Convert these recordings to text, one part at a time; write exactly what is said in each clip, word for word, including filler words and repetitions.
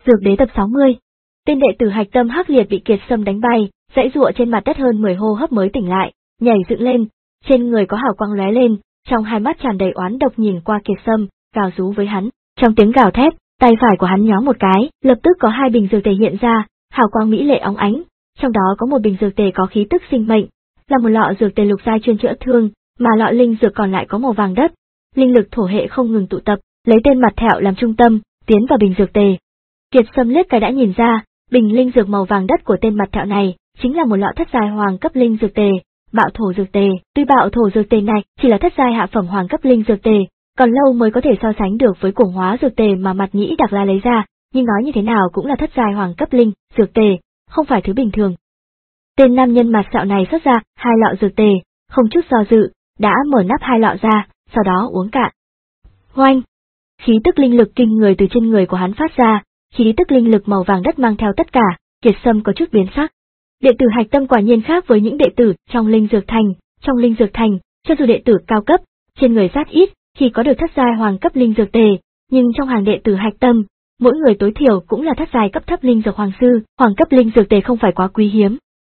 Dược đế tập sáu mươi. Tên đệ tử hạch tâm hắc liệt bị Kiệt Sâm đánh bay, dãy giụa trên mặt đất hơn mười hô hấp mới tỉnh lại, nhảy dựng lên, trên người có hào quang lóe lên, trong hai mắt tràn đầy oán độc nhìn qua Kiệt Sâm, gào rú với hắn. Trong tiếng gào thét, tay phải của hắn nhón một cái, lập tức có hai bình dược tề hiện ra, hào quang mỹ lệ óng ánh, trong đó có một bình dược tề có khí tức sinh mệnh, là một lọ dược tề lục giai chuyên chữa thương, mà lọ linh dược còn lại có màu vàng đất. Linh lực thổ hệ không ngừng tụ tập, lấy tên mặt thẹo làm trung tâm, tiến vào bình dược tề. Kiệt Sâm liếc cái đã nhìn ra, bình linh dược màu vàng đất của tên mặt thẹo này chính là một lọ thất giai hoàng cấp linh dược tề, bạo thổ dược tề. Tuy bạo thổ dược tề này chỉ là thất giai hạ phẩm hoàng cấp linh dược tề, còn lâu mới có thể so sánh được với cuồng hóa dược tề mà Mặt Nhĩ Đặc La lấy ra, nhưng nói như thế nào cũng là thất giai hoàng cấp linh dược tề, không phải thứ bình thường. Tên nam nhân mặt sẹo này xuất ra hai lọ dược tề, không chút do dự, đã mở nắp hai lọ ra, sau đó uống cạn. Oanh! Khí tức linh lực kinh người từ trên người của hắn phát ra, khí tức linh lực màu vàng đất mang theo tất cả. Kiệt Sâm có chút biến sắc. Đệ tử hạch tâm quả nhiên khác với những đệ tử trong linh dược thành, trong linh dược thành, cho dù đệ tử cao cấp, trên người rất ít, khi có được thất giai hoàng cấp linh dược tề, nhưng trong hàng đệ tử hạch tâm, mỗi người tối thiểu cũng là thất giai cấp thấp linh dược hoàng sư, hoàng cấp linh dược tề không phải quá quý hiếm.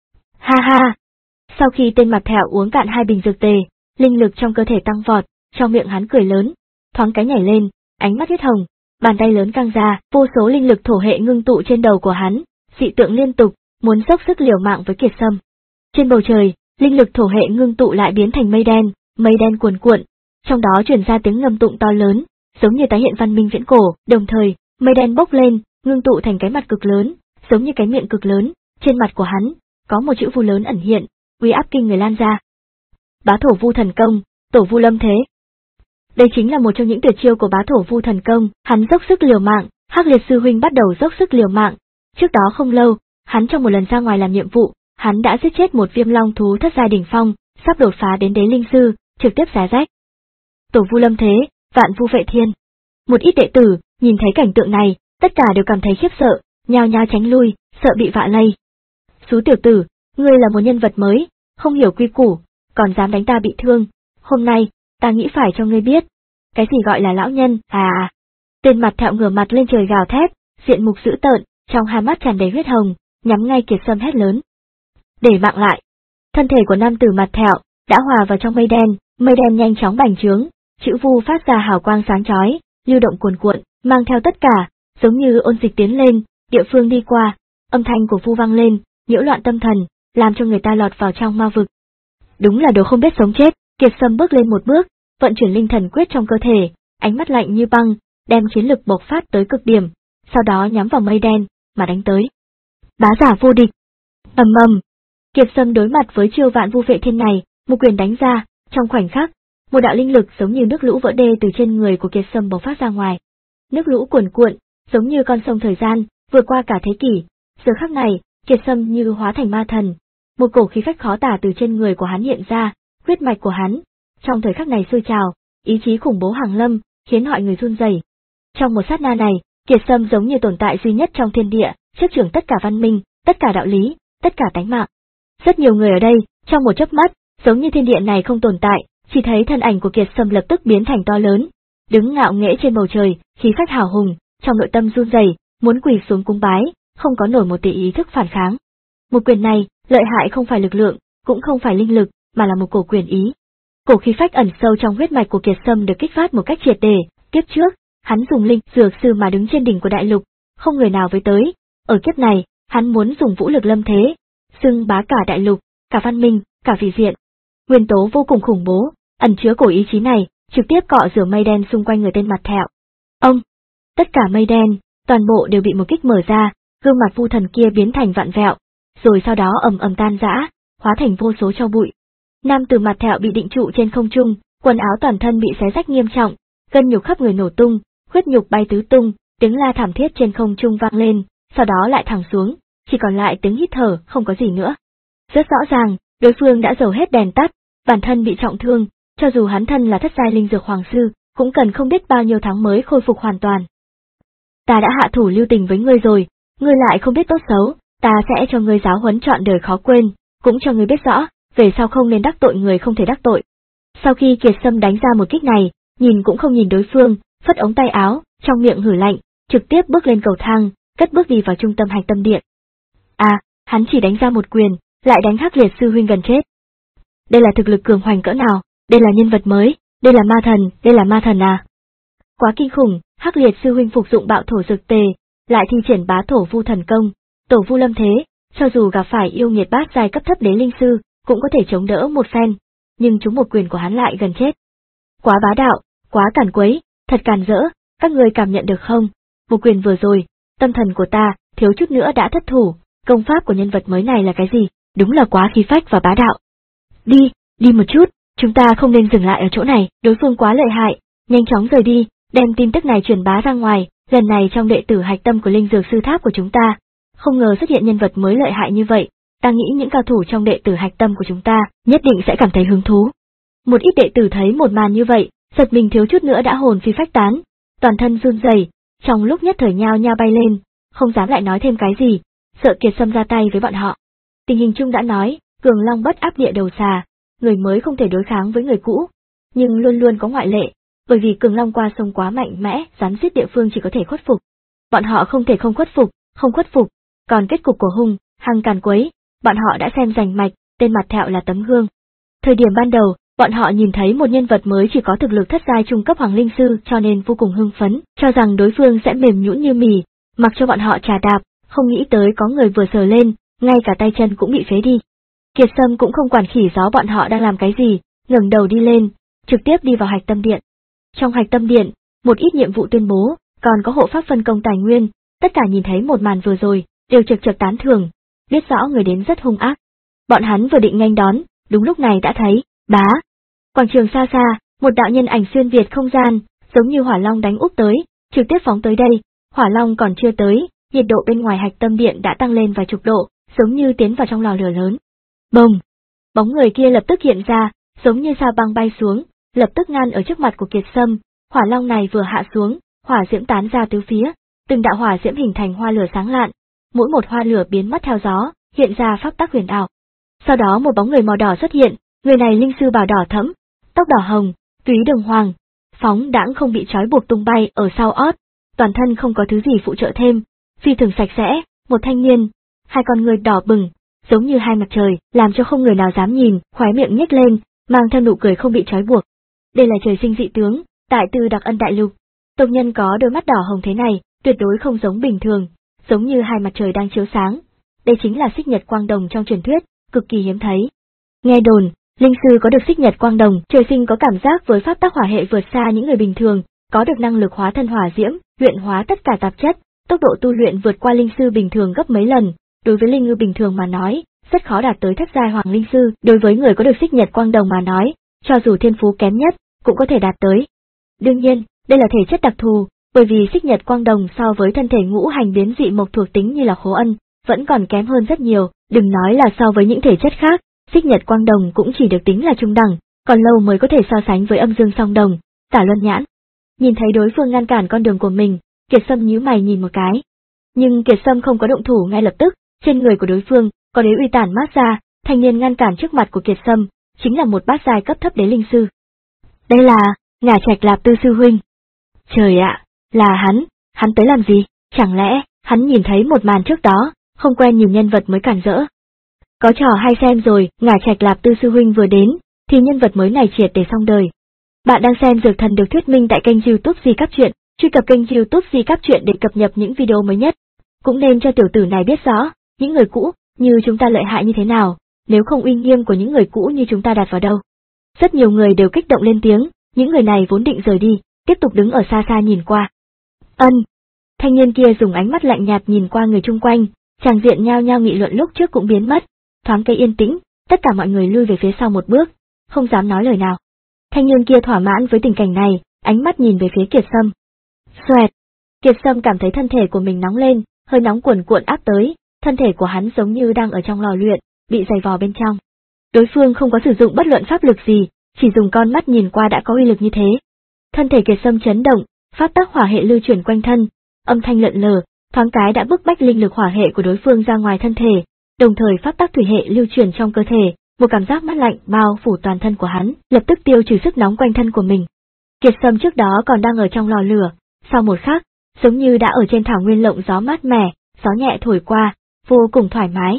Ha ha! Sau khi tên mặt thẹo uống cạn hai bình dược tề, linh lực trong cơ thể tăng vọt, trong miệng hắn cười lớn, thoáng cái nhảy lên, ánh mắt huyết hồng, bàn tay lớn căng ra, vô số linh lực thổ hệ ngưng tụ trên đầu của hắn, dị tượng liên tục, muốn dốc sức liều mạng với Kiệt Sâm. Trên bầu trời, linh lực thổ hệ ngưng tụ lại biến thành mây đen, mây đen cuồn cuộn, trong đó truyền ra tiếng ngâm tụng to lớn, giống như tái hiện văn minh viễn cổ, đồng thời, mây đen bốc lên, ngưng tụ thành cái mặt cực lớn, giống như cái miệng cực lớn, trên mặt của hắn, có một chữ vu lớn ẩn hiện, uy áp kinh người lan ra. Bá thổ vu thần công, tổ vu lâm thế. Đây chính là một trong những tuyệt chiêu của bá thổ vu thần công, hắn dốc sức liều mạng, Hắc Liệt sư huynh bắt đầu dốc sức liều mạng. Trước đó không lâu, hắn trong một lần ra ngoài làm nhiệm vụ, hắn đã giết chết một viêm long thú thất giai đỉnh phong, sắp đột phá đến đế linh sư, trực tiếp xé rách. Tổ vu lâm thế, vạn vu vệ thiên. Một ít đệ tử, nhìn thấy cảnh tượng này, tất cả đều cảm thấy khiếp sợ, nhao nhao tránh lui, sợ bị vạ lây. Xú tiểu tử, ngươi là một nhân vật mới, không hiểu quy củ, còn dám đánh ta bị thương, hôm nay, ta nghĩ phải cho ngươi biết, cái gì gọi là lão nhân, à. Tên mặt thẹo ngửa mặt lên trời gào thét, diện mục dữ tợn, trong hai mắt tràn đầy huyết hồng, nhắm ngay Kiệt Sâm hét lớn. Để mạng lại. Thân thể của nam tử mặt thẹo đã hòa vào trong mây đen, mây đen nhanh chóng bành trướng, chữ vu phát ra hào quang sáng chói, lưu động cuồn cuộn, mang theo tất cả, giống như ôn dịch tiến lên, địa phương đi qua, âm thanh của vu vang lên, nhiễu loạn tâm thần, làm cho người ta lọt vào trong ma vực. Đúng là đồ không biết sống chết. Kiệt Sâm bước lên một bước, vận chuyển linh thần quyết trong cơ thể, ánh mắt lạnh như băng, đem chiến lực bộc phát tới cực điểm, sau đó nhắm vào mây đen, mà đánh tới. Bá giả vô địch. Ầm ầm. Kiệt Sâm đối mặt với chiêu vạn vu vệ thiên này, một quyền đánh ra, trong khoảnh khắc, một đạo linh lực giống như nước lũ vỡ đê từ trên người của Kiệt Sâm bộc phát ra ngoài. Nước lũ cuồn cuộn, giống như con sông thời gian, vượt qua cả thế kỷ. Giờ khắc này, Kiệt Sâm như hóa thành ma thần, một cổ khí phách khó tả từ trên người của hắn hiện ra. Huyết mạch của hắn, trong thời khắc này sôi trào, ý chí khủng bố hàng lâm, khiến mọi người run rẩy. Trong một sát na này, Kiệt Sâm giống như tồn tại duy nhất trong thiên địa, chấp trưởng tất cả văn minh, tất cả đạo lý, tất cả tánh mạng. Rất nhiều người ở đây, trong một chớp mắt, giống như thiên địa này không tồn tại, chỉ thấy thân ảnh của Kiệt Sâm lập tức biến thành to lớn, đứng ngạo nghễ trên bầu trời, khí phách hào hùng, trong nội tâm run rẩy, muốn quỳ xuống cúng bái, không có nổi một tỷ ý thức phản kháng. Một quyền này, lợi hại không phải lực lượng, cũng không phải linh lực, mà là một cổ quyền ý. Cổ khí phách ẩn sâu trong huyết mạch của Kiệt Sâm được kích phát một cách triệt để. Kiếp trước, hắn dùng linh dược sư mà đứng trên đỉnh của đại lục, không người nào với tới. Ở kiếp này, hắn muốn dùng vũ lực lâm thế, xưng bá cả đại lục, cả văn minh, cả vị diện. Nguyên tố vô cùng khủng bố, ẩn chứa cổ ý chí này, trực tiếp cọ rửa mây đen xung quanh người tên mặt thẹo. Ông, tất cả mây đen, toàn bộ đều bị một kích mở ra, gương mặt vu thần kia biến thành vạn vẹo, rồi sau đó ầm ầm tan rã, hóa thành vô số tro bụi. Nam tử mặt thẹo bị định trụ trên không trung, quần áo toàn thân bị xé rách nghiêm trọng, gân nhục khắp người nổ tung, huyết nhục bay tứ tung, tiếng la thảm thiết trên không trung vang lên, sau đó lại thẳng xuống, chỉ còn lại tiếng hít thở, không có gì nữa. Rất rõ ràng, đối phương đã dầu hết đèn tắt, bản thân bị trọng thương, cho dù hắn thân là thất giai linh dược hoàng sư, cũng cần không biết bao nhiêu tháng mới khôi phục hoàn toàn. Ta đã hạ thủ lưu tình với ngươi rồi, ngươi lại không biết tốt xấu, ta sẽ cho ngươi giáo huấn trọn đời khó quên, cũng cho ngươi biết rõ, về sau không nên đắc tội người không thể đắc tội. Sau khi Kiệt Sâm đánh ra một kích này, nhìn cũng không nhìn đối phương, phất ống tay áo, trong miệng hử lạnh, trực tiếp bước lên cầu thang, cất bước đi vào trung tâm hạch tâm điện. À, hắn chỉ đánh ra một quyền, lại đánh Hắc Liệt sư huynh gần chết. Đây là thực lực cường hoành cỡ nào, đây là nhân vật mới, đây là ma thần, đây là ma thần à. Quá kinh khủng, Hắc Liệt sư huynh phục dụng bạo thổ dược tề, lại thi triển bá thổ vu thần công, tổ vu lâm thế, cho dù gặp phải yêu nghiệt bát giai cấp thấp đế linh sư, cũng có thể chống đỡ một phen, nhưng chúng một quyền của hắn lại gần chết. Quá bá đạo, quá càn quấy, thật càn rỡ, các người cảm nhận được không? Một quyền vừa rồi, tâm thần của ta, thiếu chút nữa đã thất thủ, công pháp của nhân vật mới này là cái gì? Đúng là quá khí phách và bá đạo. Đi, đi một chút, chúng ta không nên dừng lại ở chỗ này, đối phương quá lợi hại, nhanh chóng rời đi, đem tin tức này truyền bá ra ngoài, lần này trong đệ tử hạch tâm của linh dược sư tháp của chúng ta, không ngờ xuất hiện nhân vật mới lợi hại như vậy, ta nghĩ những cao thủ trong đệ tử hạch tâm của chúng ta, nhất định sẽ cảm thấy hứng thú. Một ít đệ tử thấy một màn như vậy, giật mình thiếu chút nữa đã hồn phi phách tán, toàn thân run rẩy, trong lúc nhất thời nhao nhao bay lên, không dám lại nói thêm cái gì, sợ Kiệt Sâm ra tay với bọn họ. Tình hình chung đã nói, cường long bất áp địa đầu xà, người mới không thể đối kháng với người cũ, nhưng luôn luôn có ngoại lệ, bởi vì cường long qua sông quá mạnh mẽ, rắn giết địa phương chỉ có thể khuất phục. Bọn họ không thể không khuất phục, không khuất phục, còn kết cục của hung hăng càn quấy, bọn họ đã xem rành mạch, tên mặt thẹo là tấm gương. Thời điểm ban đầu, bọn họ nhìn thấy một nhân vật mới chỉ có thực lực thất giai trung cấp hoàng linh sư cho nên vô cùng hưng phấn, cho rằng đối phương sẽ mềm nhũn như mì, mặc cho bọn họ trà đạp, không nghĩ tới có người vừa sờ lên, ngay cả tay chân cũng bị phế đi. Kiệt Sâm cũng không quản khỉ gió bọn họ đang làm cái gì, ngẩng đầu đi lên, trực tiếp đi vào hạch tâm điện. Trong hạch tâm điện, một ít nhiệm vụ tuyên bố, còn có hộ pháp phân công tài nguyên, tất cả nhìn thấy một màn vừa rồi, đều chật chật tán thưởng, biết rõ người đến rất hung ác. Bọn hắn vừa định nghênh đón, đúng lúc này đã thấy, bá. Quảng trường xa xa, một đạo nhân ảnh xuyên việt không gian, giống như hỏa long đánh úp tới, trực tiếp phóng tới đây, hỏa long còn chưa tới, nhiệt độ bên ngoài hạch tâm điện đã tăng lên vài chục độ, giống như tiến vào trong lò lửa lớn. Bồng! Bóng người kia lập tức hiện ra, giống như sao băng bay xuống, lập tức ngăn ở trước mặt của Kiệt Sâm, hỏa long này vừa hạ xuống, hỏa diễm tán ra tứ phía, từng đạo hỏa diễm hình thành hoa lửa sáng lạn, mỗi một hoa lửa biến mất theo gió, hiện ra pháp tắc huyền ảo. Sau đó một bóng người màu đỏ xuất hiện, người này linh sư bào đỏ thẫm, tóc đỏ hồng, túy đường hoàng, phóng đãng không bị trói buộc tung bay ở sau ót, toàn thân không có thứ gì phụ trợ thêm, phi thường sạch sẽ, một thanh niên, hai con người đỏ bừng, giống như hai mặt trời, làm cho không người nào dám nhìn, khóe miệng nhếch lên, mang theo nụ cười không bị trói buộc. Đây là trời sinh dị tướng, tại Từ Đặc Ân đại lục. Tộc nhân có đôi mắt đỏ hồng thế này, tuyệt đối không giống bình thường, giống như hai mặt trời đang chiếu sáng. Đây chính là xích nhật quang đồng trong truyền thuyết, cực kỳ hiếm thấy. Nghe đồn, linh sư có được xích nhật quang đồng, trời sinh có cảm giác với pháp tắc hỏa hệ vượt xa những người bình thường, có được năng lực hóa thân hỏa diễm, luyện hóa tất cả tạp chất, tốc độ tu luyện vượt qua linh sư bình thường gấp mấy lần. Đối với linh ngư bình thường mà nói, rất khó đạt tới thất giai hoàng linh sư, đối với người có được xích nhật quang đồng mà nói, cho dù thiên phú kém nhất, cũng có thể đạt tới. Đương nhiên, đây là thể chất đặc thù, bởi vì xích nhật quang đồng so với thân thể ngũ hành biến dị mộc thuộc tính như là khố ân, vẫn còn kém hơn rất nhiều, đừng nói là so với những thể chất khác, xích nhật quang đồng cũng chỉ được tính là trung đẳng, còn lâu mới có thể so sánh với âm dương song đồng, tả luân nhãn. Nhìn thấy đối phương ngăn cản con đường của mình, Kiệt Sâm nhíu mày nhìn một cái. Nhưng Kiệt Sâm không có động thủ ngay lập tức, trên người của đối phương có đế uy tản mát ra, thanh niên ngăn cản trước mặt của Kiệt Sâm, chính là một bát giai cấp thấp đế linh sư. Đây là Ngả Trạch Lạp Tư sư huynh. Trời ạ, là hắn, hắn tới làm gì? Chẳng lẽ hắn nhìn thấy một màn trước đó, không quen nhiều nhân vật mới cản rỡ. Có trò hay xem rồi, Ngả Trạch Lạp Tư sư huynh vừa đến, thì nhân vật mới này triệt để xong đời. Bạn đang xem Dược Thần được thuyết minh tại kênh YouTube Di Cáp Truyện, truy cập kênh YouTube Di Cáp Truyện để cập nhật những video mới nhất. Cũng nên cho tiểu tử này biết rõ, những người cũ như chúng ta lợi hại như thế nào, nếu không uy nghiêm của những người cũ như chúng ta đặt vào đâu. Rất nhiều người đều kích động lên tiếng, những người này vốn định rời đi, tiếp tục đứng ở xa xa nhìn qua. Ân. Thanh niên kia dùng ánh mắt lạnh nhạt nhìn qua người chung quanh, tràng diện nhao nhao nghị luận lúc trước cũng biến mất, thoáng cây yên tĩnh, tất cả mọi người lui về phía sau một bước, không dám nói lời nào. Thanh niên kia thỏa mãn với tình cảnh này, ánh mắt nhìn về phía Kiệt Sâm. Xoẹt. Kiệt Sâm cảm thấy thân thể của mình nóng lên, hơi nóng cuồn cuộn áp tới, thân thể của hắn giống như đang ở trong lò luyện, bị dày vò bên trong. Đối phương không có sử dụng bất luận pháp lực gì, chỉ dùng con mắt nhìn qua đã có uy lực như thế. Thân thể Kiệt Sâm chấn động, pháp tắc hỏa hệ lưu chuyển quanh thân, âm thanh lợn lờ, thoáng cái đã bức bách linh lực hỏa hệ của đối phương ra ngoài thân thể, đồng thời pháp tắc thủy hệ lưu chuyển trong cơ thể, một cảm giác mát lạnh bao phủ toàn thân của hắn, lập tức tiêu trừ sức nóng quanh thân của mình. Kiệt Sâm trước đó còn đang ở trong lò lửa, sau một khắc, giống như đã ở trên thảo nguyên lộng gió mát mẻ, gió nhẹ thổi qua, vô cùng thoải mái.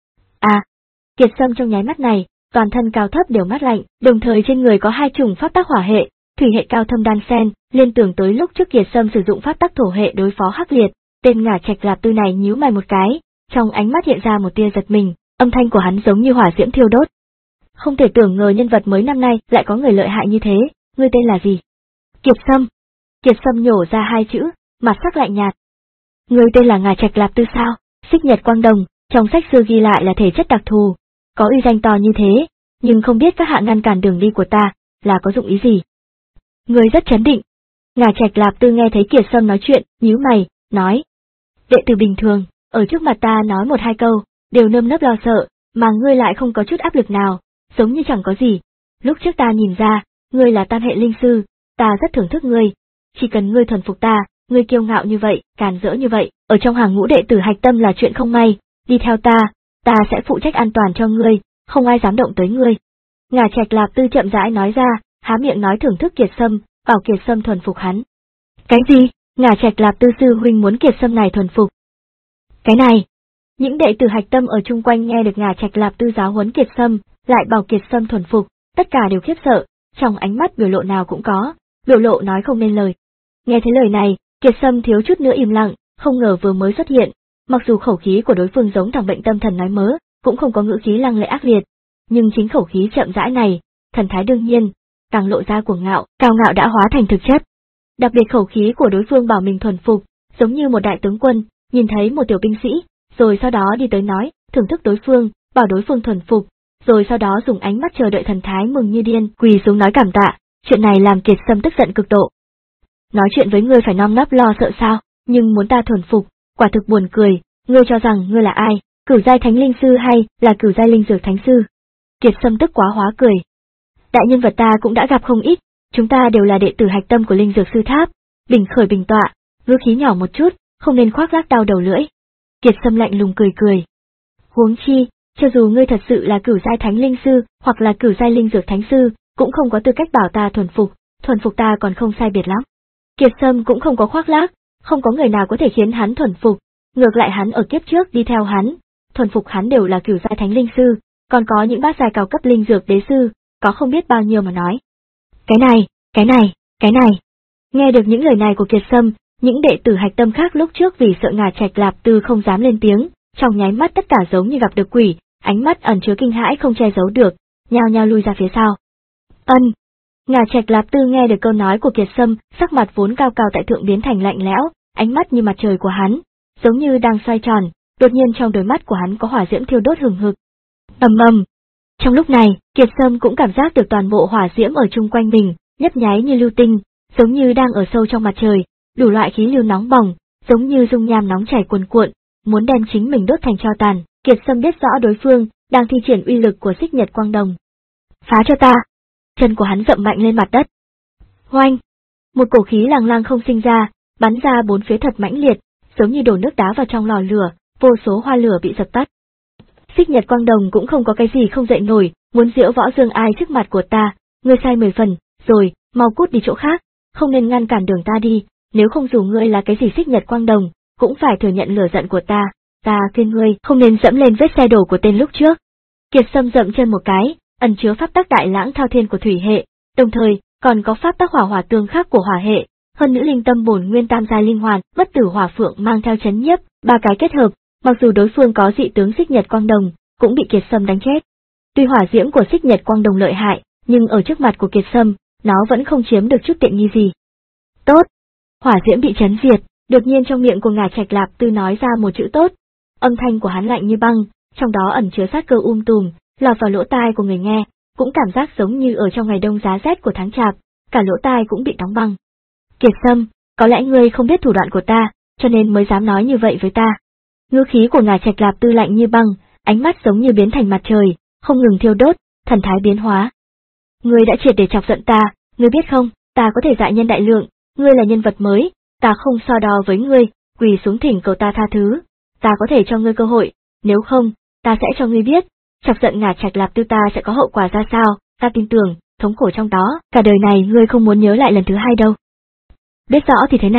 À, Kiệt Sâm trong nháy mắt này, toàn thân cao thấp đều mát lạnh, đồng thời trên người có hai chủng pháp tắc hỏa hệ, thủy hệ cao thâm đan xen, liên tưởng tới lúc trước Kiệt Sâm sử dụng pháp tắc thổ hệ đối phó Hắc Liệt, tên Ngả Trạch Lạp Tư này nhíu mày một cái, trong ánh mắt hiện ra một tia giật mình, âm thanh của hắn giống như hỏa diễm thiêu đốt. Không thể tưởng ngờ nhân vật mới năm nay lại có người lợi hại như thế, ngươi tên là gì? Kiệt Sâm. Kiệt Sâm nhổ ra hai chữ, mặt sắc lạnh nhạt. Ngươi tên là Ngả Trạch Lạp Tư sao? Xích Nhật Quang Đồng, trong sách xưa ghi lại là thể chất đặc thù, có uy danh to như thế, nhưng không biết các hạ ngăn cản đường đi của ta, là có dụng ý gì? Ngươi rất trấn định. Ngả Trạch Lạp Tư nghe thấy Kiệt Sâm nói chuyện, nhíu mày, nói. Đệ tử bình thường, ở trước mặt ta nói một hai câu, đều nơm nớp lo sợ, mà ngươi lại không có chút áp lực nào, giống như chẳng có gì. Lúc trước ta nhìn ra, ngươi là tam hệ linh sư, ta rất thưởng thức ngươi. Chỉ cần ngươi thuần phục ta, ngươi kiêu ngạo như vậy, càn rỡ như vậy, ở trong hàng ngũ đệ tử hạch tâm là chuyện không may, đi theo ta, ta sẽ phụ trách an toàn cho ngươi, không ai dám động tới ngươi. Ngả Trạch Lạp Tư chậm rãi nói ra, há miệng nói thưởng thức Kiệt Sâm, bảo Kiệt Sâm thuần phục hắn. Cái gì? Ngả Trạch Lạp Tư sư huynh muốn Kiệt Sâm này thuần phục? Cái này, những đệ tử hạch tâm ở chung quanh nghe được Ngả Trạch Lạp Tư giáo huấn Kiệt Sâm, lại bảo Kiệt Sâm thuần phục, tất cả đều khiếp sợ, trong ánh mắt biểu lộ nào cũng có, biểu lộ nói không nên lời. Nghe thấy lời này, Kiệt Sâm thiếu chút nữa im lặng, không ngờ vừa mới xuất hiện, mặc dù khẩu khí của đối phương giống thằng bệnh tâm thần nói mớ, cũng không có ngữ khí lăng lệ ác liệt, nhưng chính khẩu khí chậm rãi này, thần thái đương nhiên, càng lộ ra cuồng ngạo, cao ngạo đã hóa thành thực chất. Đặc biệt khẩu khí của đối phương bảo mình thuần phục, giống như một đại tướng quân, nhìn thấy một tiểu binh sĩ, rồi sau đó đi tới nói, thưởng thức đối phương, bảo đối phương thuần phục, rồi sau đó dùng ánh mắt chờ đợi thần thái mừng như điên, quỳ xuống nói cảm tạ, chuyện này làm Kiệt Sâm tức giận cực độ. Nói chuyện với ngươi phải nom nấp lo sợ sao, nhưng muốn ta thuần phục, quả thực buồn cười, ngươi cho rằng ngươi là ai, cửu giai thánh linh sư hay là cửu giai linh dược thánh sư? Kiệt Sâm tức quá hóa cười. Đại nhân vật ta cũng đã gặp không ít, chúng ta đều là đệ tử hạch tâm của linh dược sư tháp, bình khởi bình tọa, ngữ khí nhỏ một chút, không nên khoác lác đau đầu lưỡi. Kiệt Sâm lạnh lùng cười cười. Huống chi, cho dù ngươi thật sự là cửu giai thánh linh sư, hoặc là cửu giai linh dược thánh sư, cũng không có tư cách bảo ta thuần phục, thuần phục ta còn không sai biệt lắm. Kiệt Sâm cũng không có khoác lác, không có người nào có thể khiến hắn thuần phục, ngược lại hắn ở kiếp trước đi theo hắn, thuần phục hắn đều là cửu giai thánh linh sư, còn có những bát giai cao cấp linh dược đế sư, có không biết bao nhiêu mà nói. Cái này, cái này, cái này. Nghe được những lời này của Kiệt Sâm, những đệ tử hạch tâm khác lúc trước vì sợ Ngả Trạch Lạp Tư không dám lên tiếng, trong nháy mắt tất cả giống như gặp được quỷ, ánh mắt ẩn chứa kinh hãi không che giấu được, nhao nhao lui ra phía sau. Ân. Ngả Trạch Lạp Tư nghe được câu nói của Kiệt Sâm, sắc mặt vốn cao cao tại thượng biến thành lạnh lẽo, ánh mắt như mặt trời của hắn, giống như đang xoay tròn, đột nhiên trong đôi mắt của hắn có hỏa diễm thiêu đốt hừng hực. Ầm ầm. Trong lúc này, Kiệt Sâm cũng cảm giác được toàn bộ hỏa diễm ở chung quanh mình, nhấp nháy như lưu tinh, giống như đang ở sâu trong mặt trời, đủ loại khí lưu nóng bỏng, giống như dung nham nóng chảy cuồn cuộn, muốn đem chính mình đốt thành tro tàn. Kiệt Sâm biết rõ đối phương đang thi triển uy lực của Xích Nhật Quang Đồng. Phá cho ta! Chân của hắn dậm mạnh lên mặt đất. Hoanh! Một cổ khí lằng lăng không sinh ra, bắn ra bốn phía thật mãnh liệt, giống như đổ nước đá vào trong lò lửa, vô số hoa lửa bị dập tắt. Xích Nhật Quang Đồng cũng không có cái gì không dậy nổi, muốn diễu võ dương ai trước mặt của ta, ngươi sai mười phần, rồi, mau cút đi chỗ khác, không nên ngăn cản đường ta đi, nếu không dù ngươi là cái gì Xích Nhật Quang Đồng, cũng phải thừa nhận lửa giận của ta, ta khuyên ngươi không nên dẫm lên vết xe đổ của tên lúc trước. Kiệt Sâm dậm chân một cái, ẩn chứa pháp tắc đại lãng thao thiên của thủy hệ, đồng thời còn có pháp tắc hỏa hỏa tương khắc của hỏa hệ, hơn nữ linh tâm bổn nguyên tam giai linh hoàn, bất tử hỏa phượng mang theo chấn nhiếp, ba cái kết hợp, mặc dù đối phương có dị tướng Xích Nhật Quang Đồng, cũng bị Kiệt Sâm đánh chết. Tuy hỏa diễm của Xích Nhật Quang Đồng lợi hại, nhưng ở trước mặt của Kiệt Sâm, nó vẫn không chiếm được chút tiện nghi gì. Tốt! Hỏa diễm bị chấn diệt, đột nhiên trong miệng của Ngả Trạch Lạp Tư nói ra một chữ tốt. Âm thanh của hắn lạnh như băng, trong đó ẩn chứa sát cơ um tùm, lọt vào lỗ tai của người nghe, cũng cảm giác giống như ở trong ngày đông giá rét của tháng chạp, cả lỗ tai cũng bị đóng băng. Kiệt Sâm, có lẽ ngươi không biết thủ đoạn của ta, cho nên mới dám nói như vậy với ta. Ngữ khí của Ngả Trạch Lạp Tư lạnh như băng, ánh mắt giống như biến thành mặt trời, không ngừng thiêu đốt, thần thái biến hóa. Ngươi đã triệt để chọc giận ta, ngươi biết không, ta có thể dại nhân đại lượng, ngươi là nhân vật mới, ta không so đo với ngươi, quỳ xuống thỉnh cầu ta tha thứ, ta có thể cho ngươi cơ hội, nếu không, ta sẽ cho ngươi biết, chọc giận Ngả Trạch Lạp Tư ta sẽ có hậu quả ra sao, ta tin tưởng, thống khổ trong đó, cả đời này ngươi không muốn nhớ lại lần thứ hai đâu. Biết rõ thì thế nào,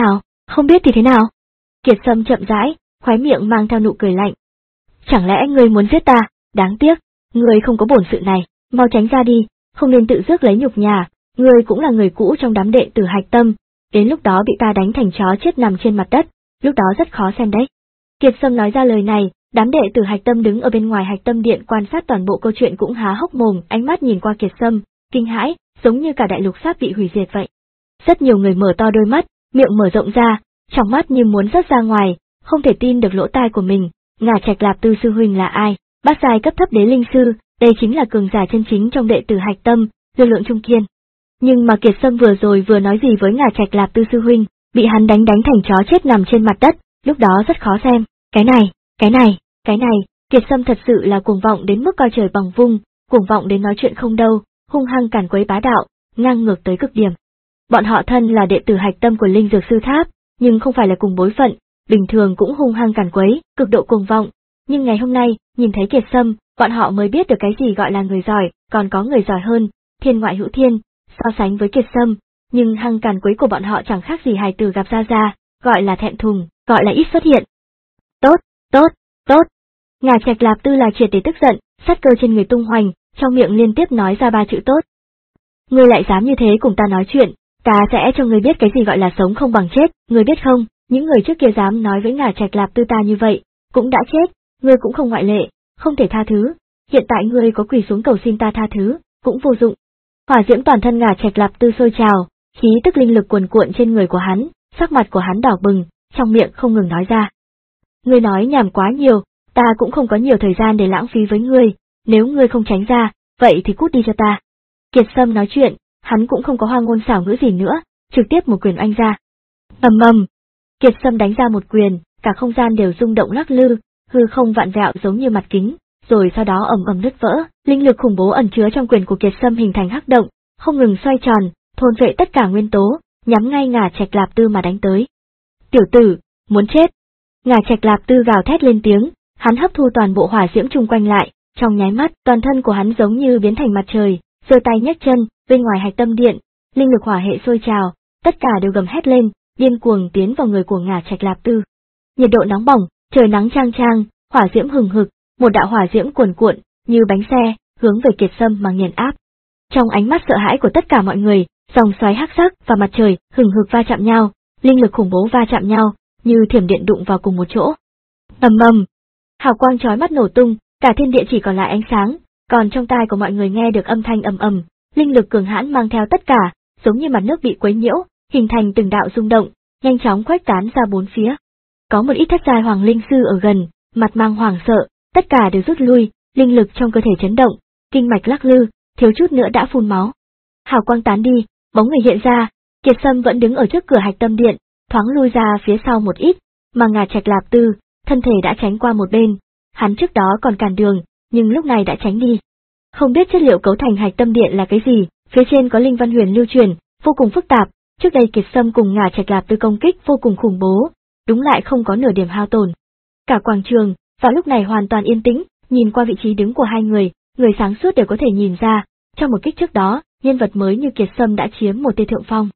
Không biết thì thế nào? Kiệt Sâm chậm rãi, khóe miệng mang theo nụ cười lạnh. Chẳng lẽ ngươi muốn giết ta? Đáng tiếc, ngươi không có bổn sự này, mau tránh ra đi, không nên tự rước lấy nhục nhà, ngươi cũng là người cũ trong đám đệ tử Hạch Tâm, đến lúc đó bị ta đánh thành chó chết nằm trên mặt đất, lúc đó rất khó xem đấy. Kiệt Sâm nói ra lời này, đám đệ tử Hạch Tâm đứng ở bên ngoài Hạch Tâm Điện quan sát toàn bộ câu chuyện cũng há hốc mồm, ánh mắt nhìn qua Kiệt Sâm, kinh hãi, giống như cả đại lục sắp bị hủy diệt vậy. Rất nhiều người mở to đôi mắt, miệng mở rộng ra, trong mắt như muốn rớt ra ngoài, không thể tin được lỗ tai của mình. Ngả Trạch Lạp Tư sư huynh là ai? Bát giai cấp thấp đế linh sư, đây chính là cường giả chân chính trong đệ tử Hạch Tâm, lực lượng trung kiên. Nhưng mà Kiệt Sâm vừa rồi vừa nói gì với Ngả Trạch Lạp Tư sư huynh, bị hắn đánh đánh thành chó chết nằm trên mặt đất, lúc đó rất khó xem. Cái này, cái này, cái này, Kiệt Sâm thật sự là cuồng vọng đến mức coi trời bằng vung, cuồng vọng đến nói chuyện không đâu, hung hăng càn quấy bá đạo, ngang ngược tới cực điểm. Bọn họ thân là đệ tử Hạch Tâm của Linh Dược Sư Tháp, nhưng không phải là cùng bối phận, bình thường cũng hung hăng càn quấy, cực độ cuồng vọng. Nhưng ngày hôm nay, nhìn thấy Kiệt Sâm, bọn họ mới biết được cái gì gọi là người giỏi, còn có người giỏi hơn, thiên ngoại hữu thiên, so sánh với Kiệt Sâm, nhưng hăng càn quấy của bọn họ chẳng khác gì hài tử gặp ra ra, gọi là thẹn thùng, gọi là ít xuất hiện. Tốt, tốt, tốt. Ngả Trạch Lạp Tư là triệt để tức giận, sát cơ trên người tung hoành, trong miệng liên tiếp nói ra ba chữ tốt. Ngươi lại dám như thế cùng ta nói chuyện, ta sẽ cho ngươi biết cái gì gọi là sống không bằng chết, ngươi biết không, những người trước kia dám nói với Ngả Trạch Lạp Tư ta như vậy, cũng đã chết, ngươi cũng không ngoại lệ, không thể tha thứ, hiện tại ngươi có quỳ xuống cầu xin ta tha thứ, cũng vô dụng. Hỏa diễm toàn thân Ngả Trạch Lạp Tư sôi trào, khí tức linh lực cuồn cuộn trên người của hắn, sắc mặt của hắn đỏ bừng, trong miệng không ngừng nói ra. Ngươi nói nhảm quá nhiều, ta cũng không có nhiều thời gian để lãng phí với ngươi, nếu ngươi không tránh ra, vậy thì cút đi cho ta. Kiệt Sâm nói chuyện, hắn cũng không có hoa ngôn xảo ngữ gì nữa, trực tiếp một quyền oanh ra. Ầm ầm, Kiệt Sâm đánh ra một quyền, cả không gian đều rung động lắc lư, hư không vạn vẹo giống như mặt kính, rồi sau đó ầm ầm nứt vỡ, linh lực khủng bố ẩn chứa trong quyền của Kiệt Sâm hình thành hắc động, không ngừng xoay tròn, thôn phệ tất cả nguyên tố, nhắm ngay Ngả Trạch Lạp Tư mà đánh tới. Tiểu tử, muốn chết! Ngả Trạch Lạp Tư gào thét lên tiếng, hắn hấp thu toàn bộ hỏa diễm chung quanh lại, trong nháy mắt, toàn thân của hắn giống như biến thành mặt trời, giơ tay nhấc chân, bên ngoài Hạch Tâm Điện, linh lực hỏa hệ sôi trào, tất cả đều gầm hét lên, điên cuồng tiến vào người của Ngả Trạch Lạp Tư. Nhiệt độ nóng bỏng, trời nắng chang chang, hỏa diễm hừng hực, một đạo hỏa diễm cuồn cuộn, như bánh xe, hướng về Kiệt Sâm mà nghiền áp. Trong ánh mắt sợ hãi của tất cả mọi người, dòng xoáy hắc sắc và mặt trời hừng hực va chạm nhau, linh lực khủng bố va chạm nhau, như thiểm điện đụng vào cùng một chỗ. Ầm ầm, hào quang chói mắt nổ tung, cả thiên địa chỉ còn lại ánh sáng, còn trong tai của mọi người nghe được âm thanh ầm ầm, linh lực cường hãn mang theo tất cả, giống như mặt nước bị quấy nhiễu, hình thành từng đạo rung động, nhanh chóng khuếch tán ra bốn phía. Có một ít thất giai hoàng linh sư ở gần, mặt mang hoảng sợ, tất cả đều rút lui, linh lực trong cơ thể chấn động, kinh mạch lắc lư, thiếu chút nữa đã phun máu. Hào quang tán đi, bóng người hiện ra, Kiệt Sâm vẫn đứng ở trước cửa Hạch Tâm Điện, thoáng lui ra phía sau một ít, mà Ngả Trạch Lạp Tư, thân thể đã tránh qua một bên, hắn trước đó còn cản đường, nhưng lúc này đã tránh đi. Không biết chất liệu cấu thành Hạch Tâm Điện là cái gì, phía trên có linh văn huyền lưu truyền, vô cùng phức tạp, trước đây Kiệt Sâm cùng Ngả Trạch Lạp Tư công kích vô cùng khủng bố, đúng lại không có nửa điểm hao tổn. Cả quảng trường, vào lúc này hoàn toàn yên tĩnh, nhìn qua vị trí đứng của hai người, người sáng suốt đều có thể nhìn ra, trong một kích trước đó, nhân vật mới như Kiệt Sâm đã chiếm một tia thượng phong.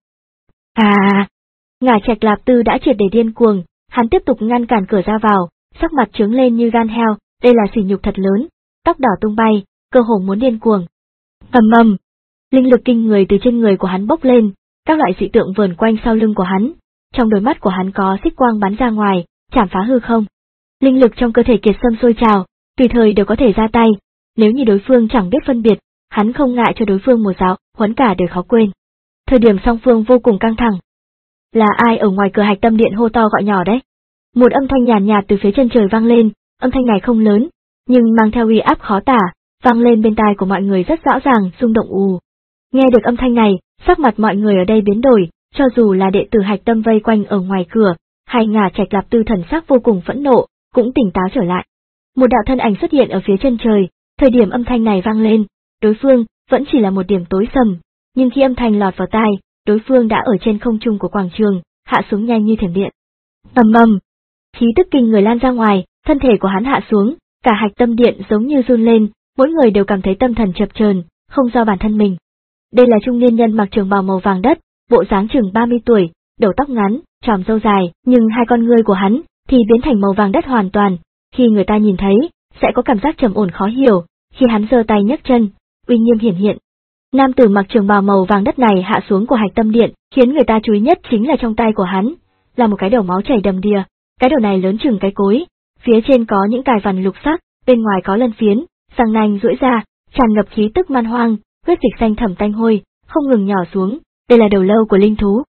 À! Ngả Trạch Lạp Tư đã triệt để điên cuồng, hắn tiếp tục ngăn cản cửa ra vào, sắc mặt trướng lên như gan heo, đây là sỉ nhục thật lớn, tóc đỏ tung bay, cơ hồ muốn điên cuồng. Ầm ầm, linh lực kinh người từ trên người của hắn bốc lên, các loại dị tượng vờn quanh sau lưng của hắn, trong đôi mắt của hắn có xích quang bắn ra ngoài, chảm phá hư không. Linh lực trong cơ thể Kiệt Sâm sôi trào, tùy thời đều có thể ra tay, nếu như đối phương chẳng biết phân biệt, hắn không ngại cho đối phương một giáo huấn cả đời khó quên. Thời điểm song phương vô cùng căng thẳng. Là ai ở ngoài cửa Hạch Tâm Điện hô to gọi nhỏ đấy? Một âm thanh nhàn nhạt, nhạt từ phía chân trời vang lên, âm thanh này không lớn, nhưng mang theo uy áp khó tả, vang lên bên tai của mọi người rất rõ ràng, rung động ù. Nghe được âm thanh này, sắc mặt mọi người ở đây biến đổi, cho dù là đệ tử Hạch Tâm vây quanh ở ngoài cửa, hay Ngả Trạch Lạp Tư thần sắc vô cùng phẫn nộ, cũng tỉnh táo trở lại. Một đạo thân ảnh xuất hiện ở phía chân trời, thời điểm âm thanh này vang lên, đối phương vẫn chỉ là một điểm tối sầm, nhưng khi âm thanh lọt vào tai, đối phương đã ở trên không trung của quảng trường, hạ xuống nhanh như thiểm điện. Ầm ầm, khí tức kinh người lan ra ngoài, thân thể của hắn hạ xuống, cả Hạch Tâm Điện giống như run lên, mỗi người đều cảm thấy tâm thần chập chờn, không do bản thân mình. Đây là trung niên nhân mặc trường bào màu vàng đất, bộ dáng chừng ba mươi tuổi, đầu tóc ngắn, tròm râu dài, nhưng hai con ngươi của hắn thì biến thành màu vàng đất hoàn toàn, khi người ta nhìn thấy, sẽ có cảm giác trầm ổn khó hiểu, khi hắn giơ tay nhấc chân, uy nghiêm hiển hiện. Nam tử mặc trường bào màu vàng đất này hạ xuống của Hạch Tâm Điện, khiến người ta chú ý nhất chính là trong tay của hắn, là một cái đầu máu chảy đầm đìa, cái đầu này lớn chừng cái cối, phía trên có những cài vằn lục sắc, bên ngoài có lân phiến, răng nanh duỗi ra, tràn ngập khí tức man hoang, huyết dịch xanh thẳm tanh hôi, không ngừng nhỏ xuống, đây là đầu lâu của linh thú.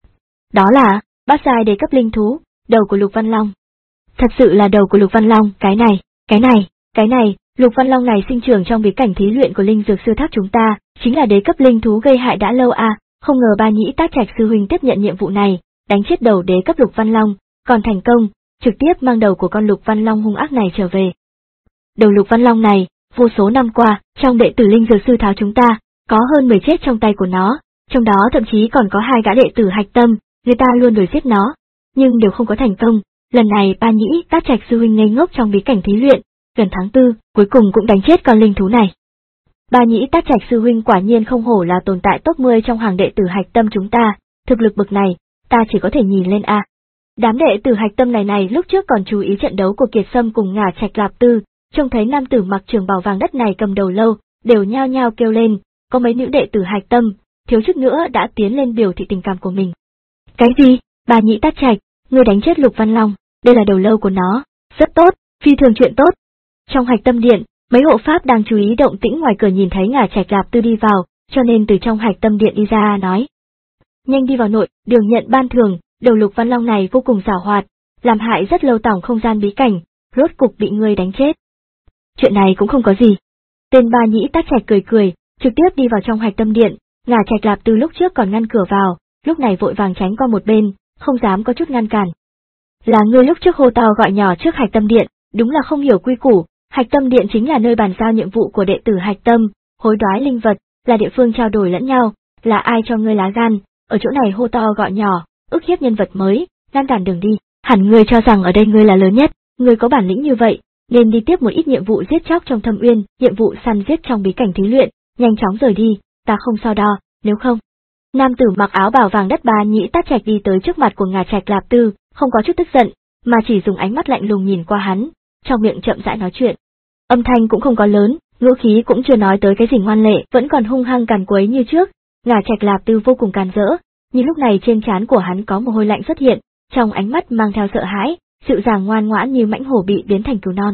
Đó là, bát giai đế cấp linh thú, đầu của Lục Văn Long. Thật sự là đầu của Lục Văn Long, cái này, cái này, cái này, Lục Văn Long này sinh trưởng trong bí cảnh thí luyện của linh dược sư tháp chúng ta, chính là đế cấp linh thú gây hại đã lâu à, không ngờ Ba Nhĩ Tác Trạch sư huynh tiếp nhận nhiệm vụ này, đánh chết đầu đế cấp Lục Văn Long, còn thành công, trực tiếp mang đầu của con Lục Văn Long hung ác này trở về. Đầu Lục Văn Long này, vô số năm qua, trong đệ tử linh dược sư tháo chúng ta, có hơn mười chết trong tay của nó, trong đó thậm chí còn có hai gã đệ tử Hạch Tâm, người ta luôn đuổi giết nó, nhưng đều không có thành công. Lần này Ba Nhĩ Tác Trạch sư huynh ngây ngốc trong bí cảnh thí luyện, gần tháng tư, cuối cùng cũng đánh chết con linh thú này. Ba Nhĩ Tác Trạch sư huynh quả nhiên không hổ là tồn tại top mười trong hàng đệ tử Hạch Tâm chúng ta, thực lực bậc này, ta chỉ có thể nhìn lên a. Đám đệ tử Hạch Tâm này này lúc trước còn chú ý trận đấu của Kiệt Sâm cùng Ngả Trạch Lạp Tư, trông thấy nam tử mặc trường bào vàng đất này cầm đầu lâu, đều nhao nhao kêu lên, có mấy nữ đệ tử Hạch Tâm, thiếu chút nữa đã tiến lên biểu thị tình cảm của mình. Cái gì? Ba Nhĩ Tác Trạch, ngươi đánh chết Lục Văn Long, đây là đầu lâu của nó, rất tốt, phi thường chuyện tốt. Trong Hạch Tâm Điện, mấy hộ pháp đang chú ý động tĩnh ngoài cửa nhìn thấy Ngả Trạch Lạp Tư đi vào, cho nên từ trong Hạch Tâm Điện đi ra nói. Nhanh đi vào nội, đường nhận ban thưởng, đầu Lục Văn Long này vô cùng giàu hoạt, làm hại rất lâu tổng không gian bí cảnh, rốt cục bị ngươi đánh chết. Chuyện này cũng không có gì. Tên Ba Nhĩ Tác Trạch cười cười, trực tiếp đi vào trong Hạch Tâm Điện, Ngả Trạch Lạp Tư lúc trước còn ngăn cửa vào, lúc này vội vàng tránh qua một bên, không dám có chút ngăn cản. Là ngươi lúc trước hô to gọi nhỏ trước Hạch Tâm Điện, đúng là không hiểu quy củ, Hạch Tâm Điện chính là nơi bàn giao nhiệm vụ của đệ tử Hạch Tâm, hối đoái linh vật, là địa phương trao đổi lẫn nhau, là ai cho ngươi lá gan, ở chỗ này hô to gọi nhỏ, ức hiếp nhân vật mới, ngăn cản đường đi, hẳn ngươi cho rằng ở đây ngươi là lớn nhất, ngươi có bản lĩnh như vậy, nên đi tiếp một ít nhiệm vụ giết chóc trong Thâm Uyên, nhiệm vụ săn giết trong bí cảnh thí luyện, nhanh chóng rời đi, ta không so đo, nếu không. Nam tử mặc áo bào vàng đất Ba Nhĩ Tác Trạch đi tới trước mặt của Ngả Trạch Lạp Tư, không có chút tức giận, mà chỉ dùng ánh mắt lạnh lùng nhìn qua hắn, trong miệng chậm rãi nói chuyện. Âm thanh cũng không có lớn, ngữ khí cũng chưa nói tới cái gì ngoan lệ, vẫn còn hung hăng càn quấy như trước. Ngả Trạch Lạp Tư vô cùng càn rỡ, nhưng lúc này trên trán của hắn có mồ hôi lạnh xuất hiện, trong ánh mắt mang theo sợ hãi, dịu dàng ngoan ngoãn như mãnh hổ bị biến thành cừu non.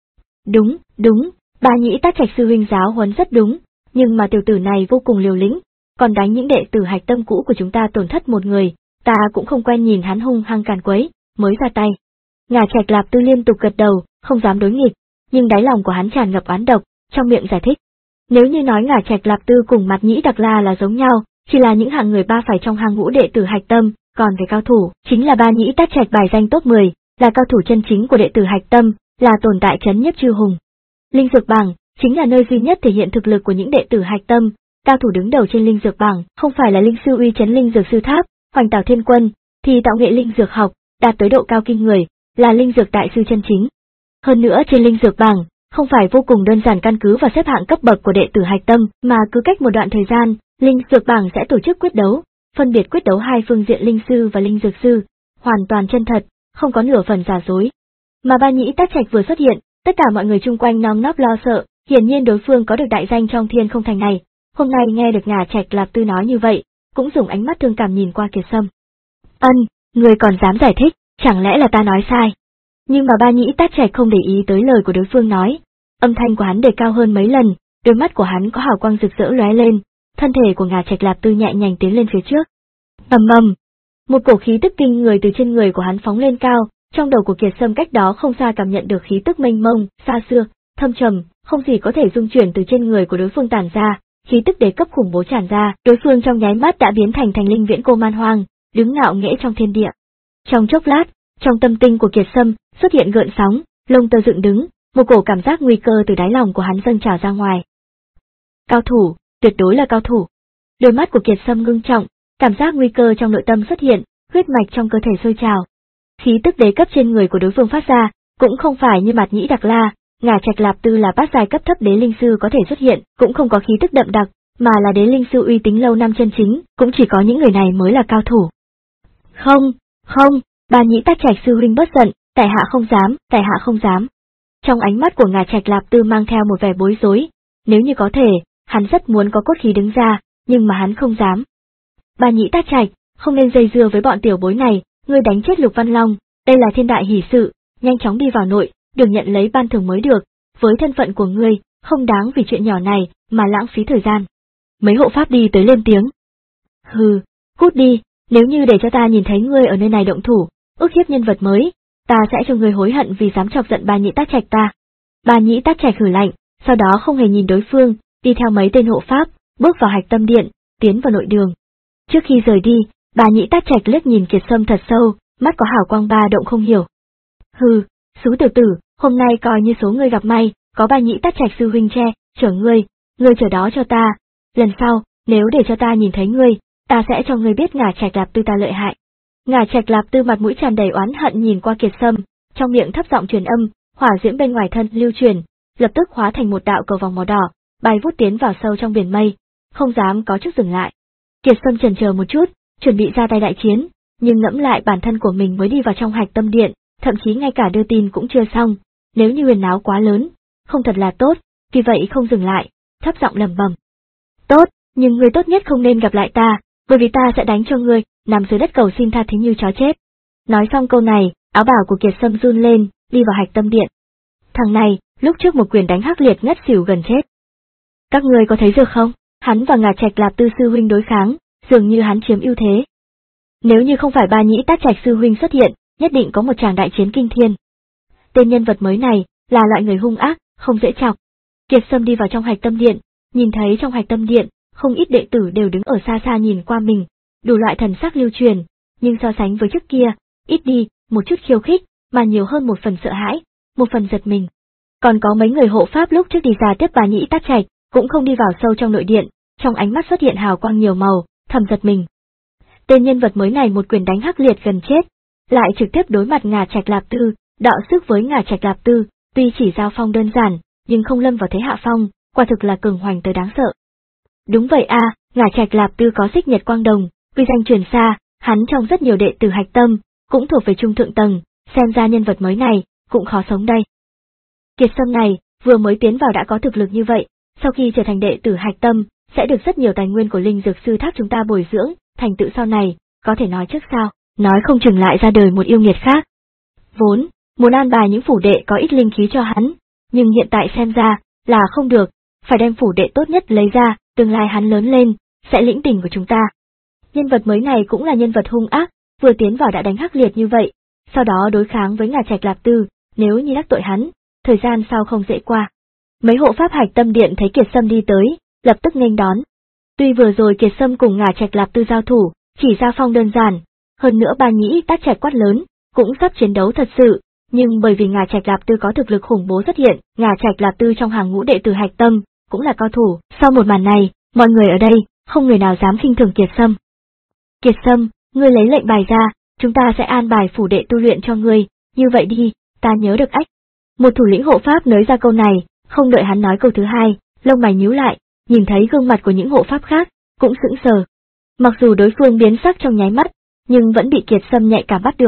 Đúng, đúng, Ba Nhĩ Tác Trạch sư huynh giáo huấn rất đúng, nhưng mà tiểu tử này vô cùng liều lĩnh, còn đánh những đệ tử Hạch Tâm cũ của chúng ta tổn thất một người, ta cũng không quen nhìn hắn hung hăng càn quấy, mới ra tay. Ngả Trạch Lạp Tư liên tục gật đầu, không dám đối nghịch, nhưng đáy lòng của hắn tràn ngập oán độc, trong miệng giải thích. Nếu như nói Ngả Trạch Lạp Tư cùng Mạt Nhĩ Đặc La là giống nhau, chỉ là những hạng người ba phải trong hàng ngũ đệ tử Hạch Tâm, còn về cao thủ, chính là Ba Nhĩ Tác Trạch bài danh top mười, là cao thủ chân chính của đệ tử Hạch Tâm, là tồn tại chấn nhất chư hùng. Linh dược bảng chính là nơi duy nhất thể hiện thực lực của những đệ tử Hạch Tâm, cao thủ đứng đầu trên linh dược bảng, không phải là linh sư uy chấn linh dược sư tháp, Hoành Tảo Thiên Quân, thì tạo nghệ linh dược học đạt tới độ cao kinh người, là linh dược đại sư chân chính. Hơn nữa trên linh dược bảng, không phải vô cùng đơn giản căn cứ vào xếp hạng cấp bậc của đệ tử Hạch Tâm, mà cứ cách một đoạn thời gian, linh dược bảng sẽ tổ chức quyết đấu, phân biệt quyết đấu hai phương diện linh sư và linh dược sư, hoàn toàn chân thật, không có nửa phần giả dối. Mà Ba Nhĩ Tác Trạch vừa xuất hiện, tất cả mọi người chung quanh nơm nớp lo sợ, hiển nhiên đối phương có được đại danh trong Thiên Không Thành này. Hôm nay nghe được Ngả Trạch Lạp Tư nói như vậy, cũng dùng ánh mắt thương cảm nhìn qua Kiệt Sâm. Ân, người còn dám giải thích, chẳng lẽ là ta nói sai? Nhưng mà Ba Nhĩ Tác Trạch không để ý tới lời của đối phương nói, âm thanh của hắn đề cao hơn mấy lần, đôi mắt của hắn có hào quang rực rỡ lóe lên, thân thể của Ngả Trạch Lạp Tư nhẹ nhàng tiến lên phía trước. Ầm ầm, một cổ khí tức kinh người từ trên người của hắn phóng lên cao, trong đầu của Kiệt Sâm cách đó không xa cảm nhận được khí tức mênh mông, xa xưa, thâm trầm, không gì có thể dung chuyển từ trên người của đối phương tản ra, khí tức đế cấp khủng bố tràn ra, đối phương trong nháy mắt đã biến thành thành linh viễn cô man hoang, đứng ngạo nghễ trong thiên địa. Trong chốc lát, trong tâm tinh của Kiệt Sâm xuất hiện gợn sóng, lông tơ dựng đứng, một cổ cảm giác nguy cơ từ đáy lòng của hắn dâng trào ra ngoài. Cao thủ, tuyệt đối là cao thủ. Đôi mắt của Kiệt Sâm ngưng trọng, cảm giác nguy cơ trong nội tâm xuất hiện, huyết mạch trong cơ thể sôi trào. Khí tức đế cấp trên người của đối phương phát ra, cũng không phải như Mạt Nhĩ Đặc La, Ngả Trạch Lạp Tư là bát giai cấp thấp đế linh sư có thể xuất hiện, cũng không có khí tức đậm đặc, mà là đế linh sư uy tín lâu năm chân chính, cũng chỉ có những người này mới là cao thủ. Không, Không, Bà Nhĩ Tắc Trạch sư huynh bớt giận, tại hạ không dám, tại hạ không dám. Trong ánh mắt của Ngà Trạch Lạp Tư mang theo một vẻ bối rối, nếu như có thể, hắn rất muốn có cốt khí đứng ra, nhưng mà hắn không dám. Bà Nhĩ Tắc Trạch, không nên dây dưa với bọn tiểu bối này, ngươi đánh chết Lục Văn Long, đây là thiên đại hỷ sự, nhanh chóng đi vào nội, đừng nhận lấy ban thưởng mới được, với thân phận của ngươi, không đáng vì chuyện nhỏ này mà lãng phí thời gian. Mấy hộ pháp đi tới lên tiếng. Hừ, cút đi, nếu như để cho ta nhìn thấy ngươi ở nơi này động thủ, ức hiếp nhân vật mới, ta sẽ cho ngươi hối hận vì dám chọc giận Bà Nhĩ Tắc Trạch ta. Bà Nhĩ Tắc Trạch hừ lạnh, sau đó không hề nhìn đối phương, đi theo mấy tên hộ pháp, bước vào Hạch Tâm Điện, tiến vào nội đường. Trước khi rời đi, Bà Nhĩ Tắc Trạch liếc nhìn Kiệt Sâm thật sâu, mắt có hào quang ba động không hiểu. Hừ, Sú tiểu tử, hôm nay coi như số ngươi gặp may, có Bà Nhĩ Tắc Trạch sư huynh che, chở ngươi, ngươi chờ đó cho ta. Lần sau, nếu để cho ta nhìn thấy ngươi, ta sẽ cho ngươi biết Ngà Trạch Lạp Tư ta lợi hại. Ngà Trạch Lạp Tư mặt mũi tràn đầy oán hận nhìn qua Kiệt Sâm, trong miệng thấp giọng truyền âm, hỏa diễm bên ngoài thân lưu truyền, lập tức hóa thành một đạo cầu vòng màu đỏ, bay vút tiến vào sâu trong biển mây, không dám có chút dừng lại. Kiệt Sâm chần chờ một chút, chuẩn bị ra tay đại chiến, nhưng ngẫm lại bản thân của mình mới đi vào trong Hạch Tâm Điện, thậm chí ngay cả đưa tin cũng chưa xong, nếu như huyền náo quá lớn, không thật là tốt, vì vậy không dừng lại, thấp giọng lẩm bẩm. Tốt, nhưng ngươi tốt nhất không nên gặp lại ta, bởi vì ta sẽ đánh cho ngươi, nằm dưới đất cầu xin tha thứ như chó chết. Nói xong câu này, áo bào của Kiệt Sâm run lên, đi vào Hạch Tâm Điện. Thằng này, lúc trước một quyền đánh Hắc Liệt ngất xỉu gần chết. Các ngươi có thấy được không? Hắn và Ngà Trạch Lạp Tư sư huynh đối kháng, dường như hắn chiếm ưu thế. Nếu như không phải Bà Nhĩ Tắc Trạch sư huynh xuất hiện, nhất định có một tràng đại chiến kinh thiên. Tên nhân vật mới này là loại người hung ác, không dễ chọc. Kiệt Sâm đi vào trong Hạch Tâm Điện, nhìn thấy trong Hạch Tâm Điện, không ít đệ tử đều đứng ở xa xa nhìn qua mình, đủ loại thần sắc lưu truyền, nhưng so sánh với trước kia, ít đi, một chút khiêu khích, mà nhiều hơn một phần sợ hãi, một phần giật mình. Còn có mấy người hộ pháp lúc trước đi ra tiếp Bà Nhĩ Tắc Trạch, cũng không đi vào sâu trong nội điện, trong ánh mắt xuất hiện hào quang nhiều màu, thầm giật mình. Tên nhân vật mới này một quyền đánh Hắc Liệt gần chết, lại trực tiếp đối mặt Ngà Trạch Lạp Tư, đọ sức với Ngà Trạch Lạp Tư, tuy chỉ giao phong đơn giản, nhưng không lâm vào thế hạ phong, quả thực là cường hoành tới đáng sợ. Đúng vậy a, à, Ngà Trạch Lạp Tư có xích Nhật Quang Đồng, uy danh truyền xa, hắn trong rất nhiều đệ tử Hạch Tâm, cũng thuộc về trung thượng tầng, xem ra nhân vật mới này, cũng khó sống đây. Kiệt Sâm này, vừa mới tiến vào đã có thực lực như vậy, sau khi trở thành đệ tử Hạch Tâm, sẽ được rất nhiều tài nguyên của linh dược sư thác chúng ta bồi dưỡng, thành tựu sau này, có thể nói trước sao, nói không chừng lại ra đời một yêu nghiệt khác. Vốn, muốn an bài những phủ đệ có ít linh khí cho hắn, nhưng hiện tại xem ra, là không được, phải đem phủ đệ tốt nhất lấy ra, tương lai hắn lớn lên, sẽ lĩnh tình của chúng ta. Nhân vật mới này cũng là nhân vật hung ác, vừa tiến vào đã đánh Hắc Liệt như vậy, sau đó đối kháng với Ngà Trạch Lạp Tư, nếu như đắc tội hắn, thời gian sau không dễ qua. Mấy hộ pháp Hạch Tâm Điện thấy Kiệt Sâm đi tới, lập tức nghênh đón. Tuy vừa rồi Kiệt Sâm cùng Ngà Trạch Lạp Tư giao thủ, chỉ giao phong đơn giản, hơn nữa Bà Nhĩ Tắc Trạch quát lớn, cũng sắp chiến đấu thật sự, nhưng bởi vì Ngà Trạch Lạp Tư có thực lực khủng bố xuất hiện, Ngà Trạch Lạp Tư trong hàng ngũ đệ tử Hạch Tâm, cũng là cao thủ, sau một màn này, mọi người ở đây, không người nào dám khinh thường Kiệt Sâm. Kiệt Sâm, ngươi lấy lệnh bài ra, chúng ta sẽ an bài phủ đệ tu luyện cho ngươi, như vậy đi, ta nhớ được ách. Một thủ lĩnh hộ pháp nới ra câu này, không đợi hắn nói câu thứ hai, lông mày nhíu lại, nhìn thấy gương mặt của những hộ pháp khác, cũng sững sờ. Mặc dù đối phương biến sắc trong nháy mắt, nhưng vẫn bị Kiệt Sâm nhạy cảm bắt được.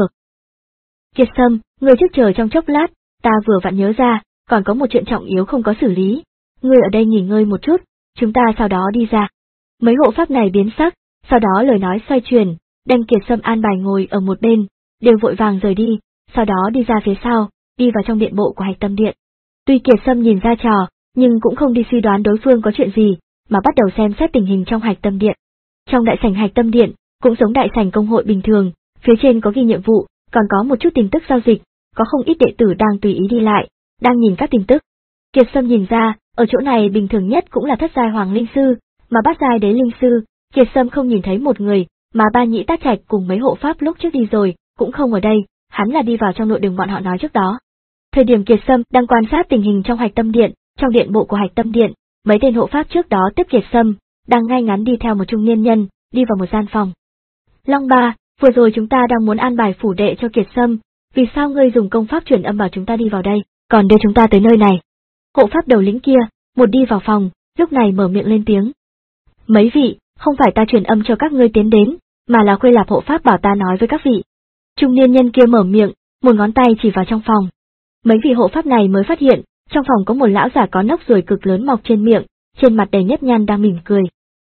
Kiệt Sâm, ngươi trước chờ trong chốc lát, ta vừa vặn nhớ ra, còn có một chuyện trọng yếu không có xử lý. Ngươi ở đây nghỉ ngơi một chút, chúng ta sau đó đi ra. Mấy hộ pháp này biến sắc, sau đó lời nói xoay chuyển, đem Kiệt Sâm an bài ngồi ở một bên, đều vội vàng rời đi, sau đó đi ra phía sau, đi vào trong điện bộ của Hạch Tâm Điện. Tuy Kiệt Sâm nhìn ra trò, nhưng cũng không đi suy đoán đối phương có chuyện gì, mà bắt đầu xem xét tình hình trong Hạch Tâm Điện. Trong đại sảnh Hạch Tâm Điện, cũng giống đại sảnh công hội bình thường, phía trên có ghi nhiệm vụ, còn có một chút tin tức giao dịch, có không ít đệ tử đang tùy ý đi lại, đang nhìn các tin tức. Kiệt Sâm nhìn ra, ở chỗ này bình thường nhất cũng là thất giai hoàng linh sư, mà bát giai đế linh sư, Kiệt Sâm không nhìn thấy một người, mà Bà Nhĩ Tắc Trạch cùng mấy hộ pháp lúc trước đi rồi, cũng không ở đây, hắn là đi vào trong nội đường bọn họ nói trước đó. Thời điểm Kiệt Sâm đang quan sát tình hình trong Hạch Tâm Điện, trong điện bộ của Hạch Tâm Điện, mấy tên hộ pháp trước đó tiếp Kiệt Sâm, đang ngay ngắn đi theo một trung niên nhân, đi vào một gian phòng. Long Ba, vừa rồi chúng ta đang muốn an bài phủ đệ cho Kiệt Sâm, vì sao ngươi dùng công pháp truyền âm bảo chúng ta đi vào đây, còn đưa chúng ta tới nơi này? Hộ pháp đầu lĩnh kia, một đi vào phòng, lúc này mở miệng lên tiếng. Mấy vị, không phải ta truyền âm cho các ngươi tiến đến, mà là Khuê Lạp hộ pháp bảo ta nói với các vị. Trung niên nhân kia mở miệng, một ngón tay chỉ vào trong phòng. Mấy vị hộ pháp này mới phát hiện, trong phòng có một lão giả có nóc ruồi cực lớn mọc trên miệng, trên mặt đầy nếp nhăn đang mỉm cười.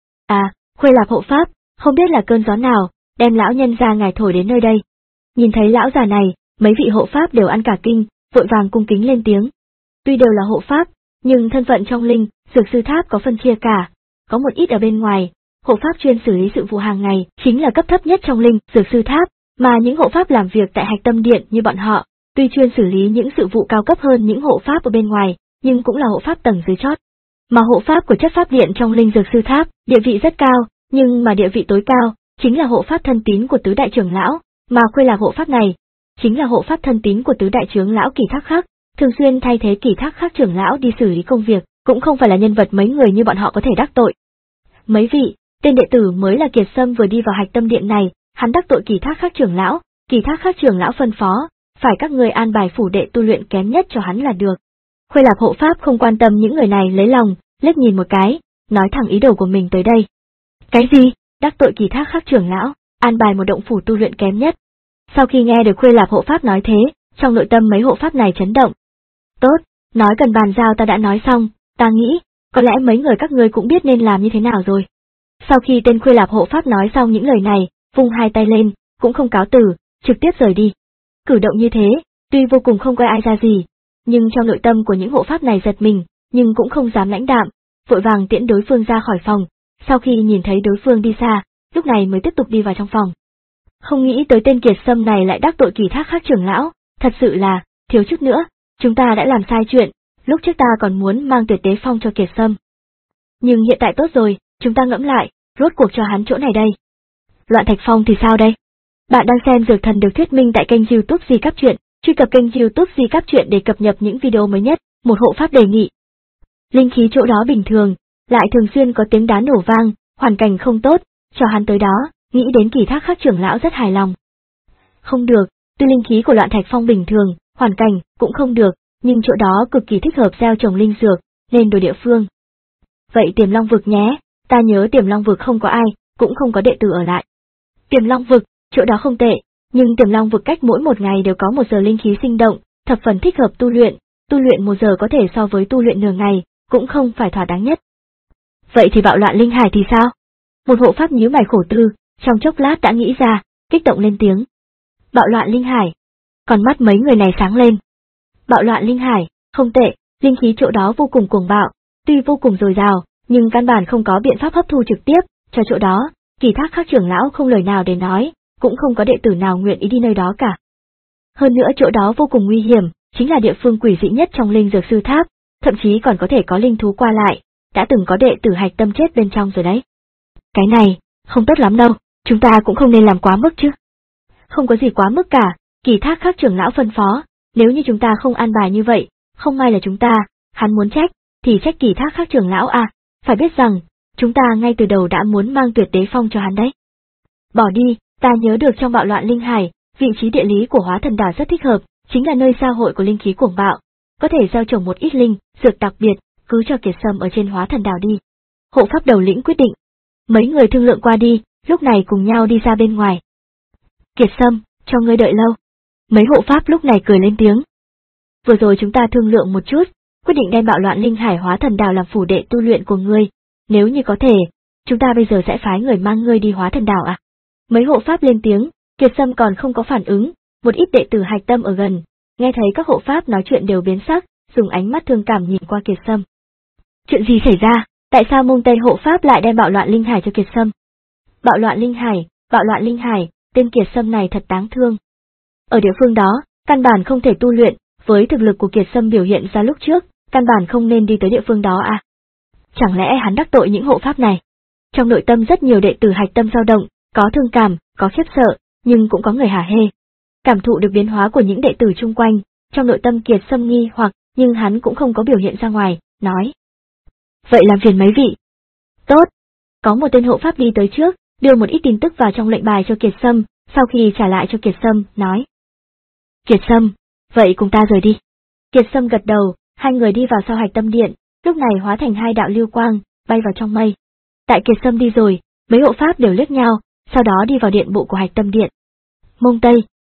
À, Khuê Lạp hộ pháp, không biết là cơn gió nào, đem lão nhân ra ngài thổi đến nơi đây. Nhìn thấy lão già này, mấy vị hộ pháp đều ăn cả kinh, vội vàng cung kính lên tiếng. Tuy đều là hộ pháp, nhưng thân phận trong linh, dược sư tháp có phân chia cả, có một ít ở bên ngoài. Hộ pháp chuyên xử lý sự vụ hàng ngày, chính là cấp thấp nhất trong linh, dược sư tháp, mà những hộ pháp làm việc tại Hạch Tâm Điện như bọn họ, tuy chuyên xử lý những sự vụ cao cấp hơn những hộ pháp ở bên ngoài, nhưng cũng là hộ pháp tầng dưới chót. Mà hộ pháp của chất pháp điện trong linh dược sư tháp, địa vị rất cao, nhưng mà địa vị tối cao, chính là hộ pháp thân tín của tứ đại trưởng lão, mà Khuê Lạp hộ pháp này, chính là hộ pháp thân tín của tứ đại trưởng lão Kỳ Thác Khắc, thường xuyên thay thế Kỳ Thác Khắc trưởng lão đi xử lý công việc, cũng không phải là nhân vật mấy người như bọn họ có thể đắc tội. Mấy vị, tên đệ tử mới là Kiệt Sâm vừa đi vào Hạch Tâm Điện này, hắn đắc tội Kỳ Thác Khắc trưởng lão, Kỳ Thác Khắc trưởng lão phân phó, phải các người an bài phủ đệ tu luyện kém nhất cho hắn là được. Khuê Lạp hộ pháp không quan tâm những người này lấy lòng, liếc nhìn một cái, nói thẳng ý đồ của mình tới đây. Cái gì? Đắc tội Kỳ Thác Khắc trưởng lão, an bài một động phủ tu luyện kém nhất. Sau khi nghe được Khuê Lạp hộ pháp nói thế, trong nội tâm mấy hộ pháp này chấn động. Tốt, nói cần bàn giao ta đã nói xong, ta nghĩ, có lẽ mấy người các ngươi cũng biết nên làm như thế nào rồi. Sau khi tên Khuê Lạp hộ pháp nói xong những lời này, vung hai tay lên, cũng không cáo từ, trực tiếp rời đi. Cử động như thế, tuy vô cùng không coi ai ra gì, nhưng trong nội tâm của những hộ pháp này giật mình, nhưng cũng không dám lãnh đạm, vội vàng tiễn đối phương ra khỏi phòng. Sau khi nhìn thấy đối phương đi xa, lúc này mới tiếp tục đi vào trong phòng. Không nghĩ tới tên Kiệt Sâm này lại đắc tội Kỳ Thác Khắc trưởng lão, thật sự là, thiếu chút nữa, chúng ta đã làm sai chuyện, lúc trước ta còn muốn mang Tuyệt Đế Phong cho Kiệt Sâm. Nhưng hiện tại tốt rồi, chúng ta ngẫm lại, rốt cuộc cho hắn chỗ này đây. Loạn Thạch Phong thì sao đây? Bạn đang xem Dược Thần được thuyết minh tại kênh YouTube Di Cáp Truyện, truy cập kênh YouTube Di Cáp Truyện để cập nhật những video mới nhất. Một hộ pháp đề nghị. Linh khí chỗ đó bình thường, lại thường xuyên có tiếng đá nổ vang, hoàn cảnh không tốt, cho hắn tới đó, nghĩ đến Kỳ Thác Khắc trưởng lão rất hài lòng. Không được, tuy linh khí của Loạn Thạch Phong bình thường, hoàn cảnh cũng không được, nhưng chỗ đó cực kỳ thích hợp gieo trồng linh dược, nên đổi địa phương. Vậy Tiềm Long Vực nhé, ta nhớ Tiềm Long Vực không có ai, cũng không có đệ tử ở lại. Tiềm Long Vực, chỗ đó không tệ, nhưng Tiềm Long Vực cách mỗi một ngày đều có một giờ linh khí sinh động, thập phần thích hợp tu luyện, tu luyện một giờ có thể so với tu luyện nửa ngày, cũng không phải thỏa đáng nhất. Vậy thì Bạo Loạn Linh Hải thì sao? Một hộ pháp nhíu mày khổ tư, trong chốc lát đã nghĩ ra, kích động lên tiếng. Bạo Loạn Linh Hải. Còn mắt mấy người này sáng lên. Bạo Loạn Linh Hải, không tệ, linh khí chỗ đó vô cùng cuồng bạo, tuy vô cùng dồi dào, nhưng căn bản không có biện pháp hấp thu trực tiếp, cho chỗ đó, Kỳ Thác Khắc trưởng lão không lời nào để nói, cũng không có đệ tử nào nguyện ý đi nơi đó cả. Hơn nữa chỗ đó vô cùng nguy hiểm, chính là địa phương quỷ dị nhất trong linh dược sư tháp, thậm chí còn có thể có linh thú qua lại, đã từng có đệ tử Hạch Tâm chết bên trong rồi đấy. Cái này, không tốt lắm đâu, chúng ta cũng không nên làm quá mức chứ. Không có gì quá mức cả, Kỳ Thác Khắc trưởng lão phân phó, nếu như chúng ta không an bài như vậy, không may là chúng ta, hắn muốn trách, thì trách Kỳ Thác Khắc trưởng lão à, phải biết rằng, chúng ta ngay từ đầu đã muốn mang Tuyệt Đế Phong cho hắn đấy. Bỏ đi, ta nhớ được trong Bạo Loạn Linh Hải, vị trí địa lý của Hóa Thần Đảo rất thích hợp, chính là nơi giao hội của linh khí cuồng bạo, có thể gieo trồng một ít linh, dược đặc biệt, cứ cho Kiệt Sâm ở trên Hóa Thần Đảo đi. Hộ pháp đầu lĩnh quyết định. Mấy người thương lượng qua đi, lúc này cùng nhau đi ra bên ngoài. Kiệt Sâm, cho ngươi đợi lâu. Mấy hộ pháp lúc này cười lên tiếng. Vừa rồi chúng ta thương lượng một chút, quyết định đem Bạo Loạn Linh Hải Hóa Thần Đảo làm phủ đệ tu luyện của ngươi, nếu như có thể, chúng ta bây giờ sẽ phái người mang ngươi đi Hóa Thần Đảo à? Mấy hộ pháp lên tiếng, Kiệt Sâm còn không có phản ứng, một ít đệ tử Hạch Tâm ở gần, nghe thấy các hộ pháp nói chuyện đều biến sắc, dùng ánh mắt thương cảm nhìn qua Kiệt Sâm. Chuyện gì xảy ra, tại sao Mông Tây hộ pháp lại đem Bạo Loạn Linh Hải cho Kiệt Sâm? Bạo Loạn Linh Hải, Bạo Loạn Linh Hải, tên Kiệt Sâm này thật đáng thương. Ở địa phương đó, căn bản không thể tu luyện, với thực lực của Kiệt Sâm biểu hiện ra lúc trước, căn bản không nên đi tới địa phương đó à? Chẳng lẽ hắn đắc tội những hộ pháp này? Trong nội tâm rất nhiều đệ tử Hạch Tâm dao động, có thương cảm, có khiếp sợ, nhưng cũng có người hả hê. Cảm thụ được biến hóa của những đệ tử chung quanh, trong nội tâm Kiệt Sâm nghi hoặc, nhưng hắn cũng không có biểu hiện ra ngoài, nói. Vậy làm phiền mấy vị. Tốt. Có một tên hộ pháp đi tới trước, đưa một ít tin tức vào trong lệnh bài cho Kiệt Sâm, sau khi trả lại cho Kiệt Sâm, nói. Kiệt Sâm, vậy cùng ta rời đi. Kiệt Sâm gật đầu, hai người đi vào sau Hạch Tâm Điện, lúc này hóa thành hai đạo lưu quang, bay vào trong mây. Tại Kiệt Sâm đi rồi, mấy hộ pháp đều liếc nhau, sau đó đi vào điện bộ của Hạch Tâm Điện. Mông Tây,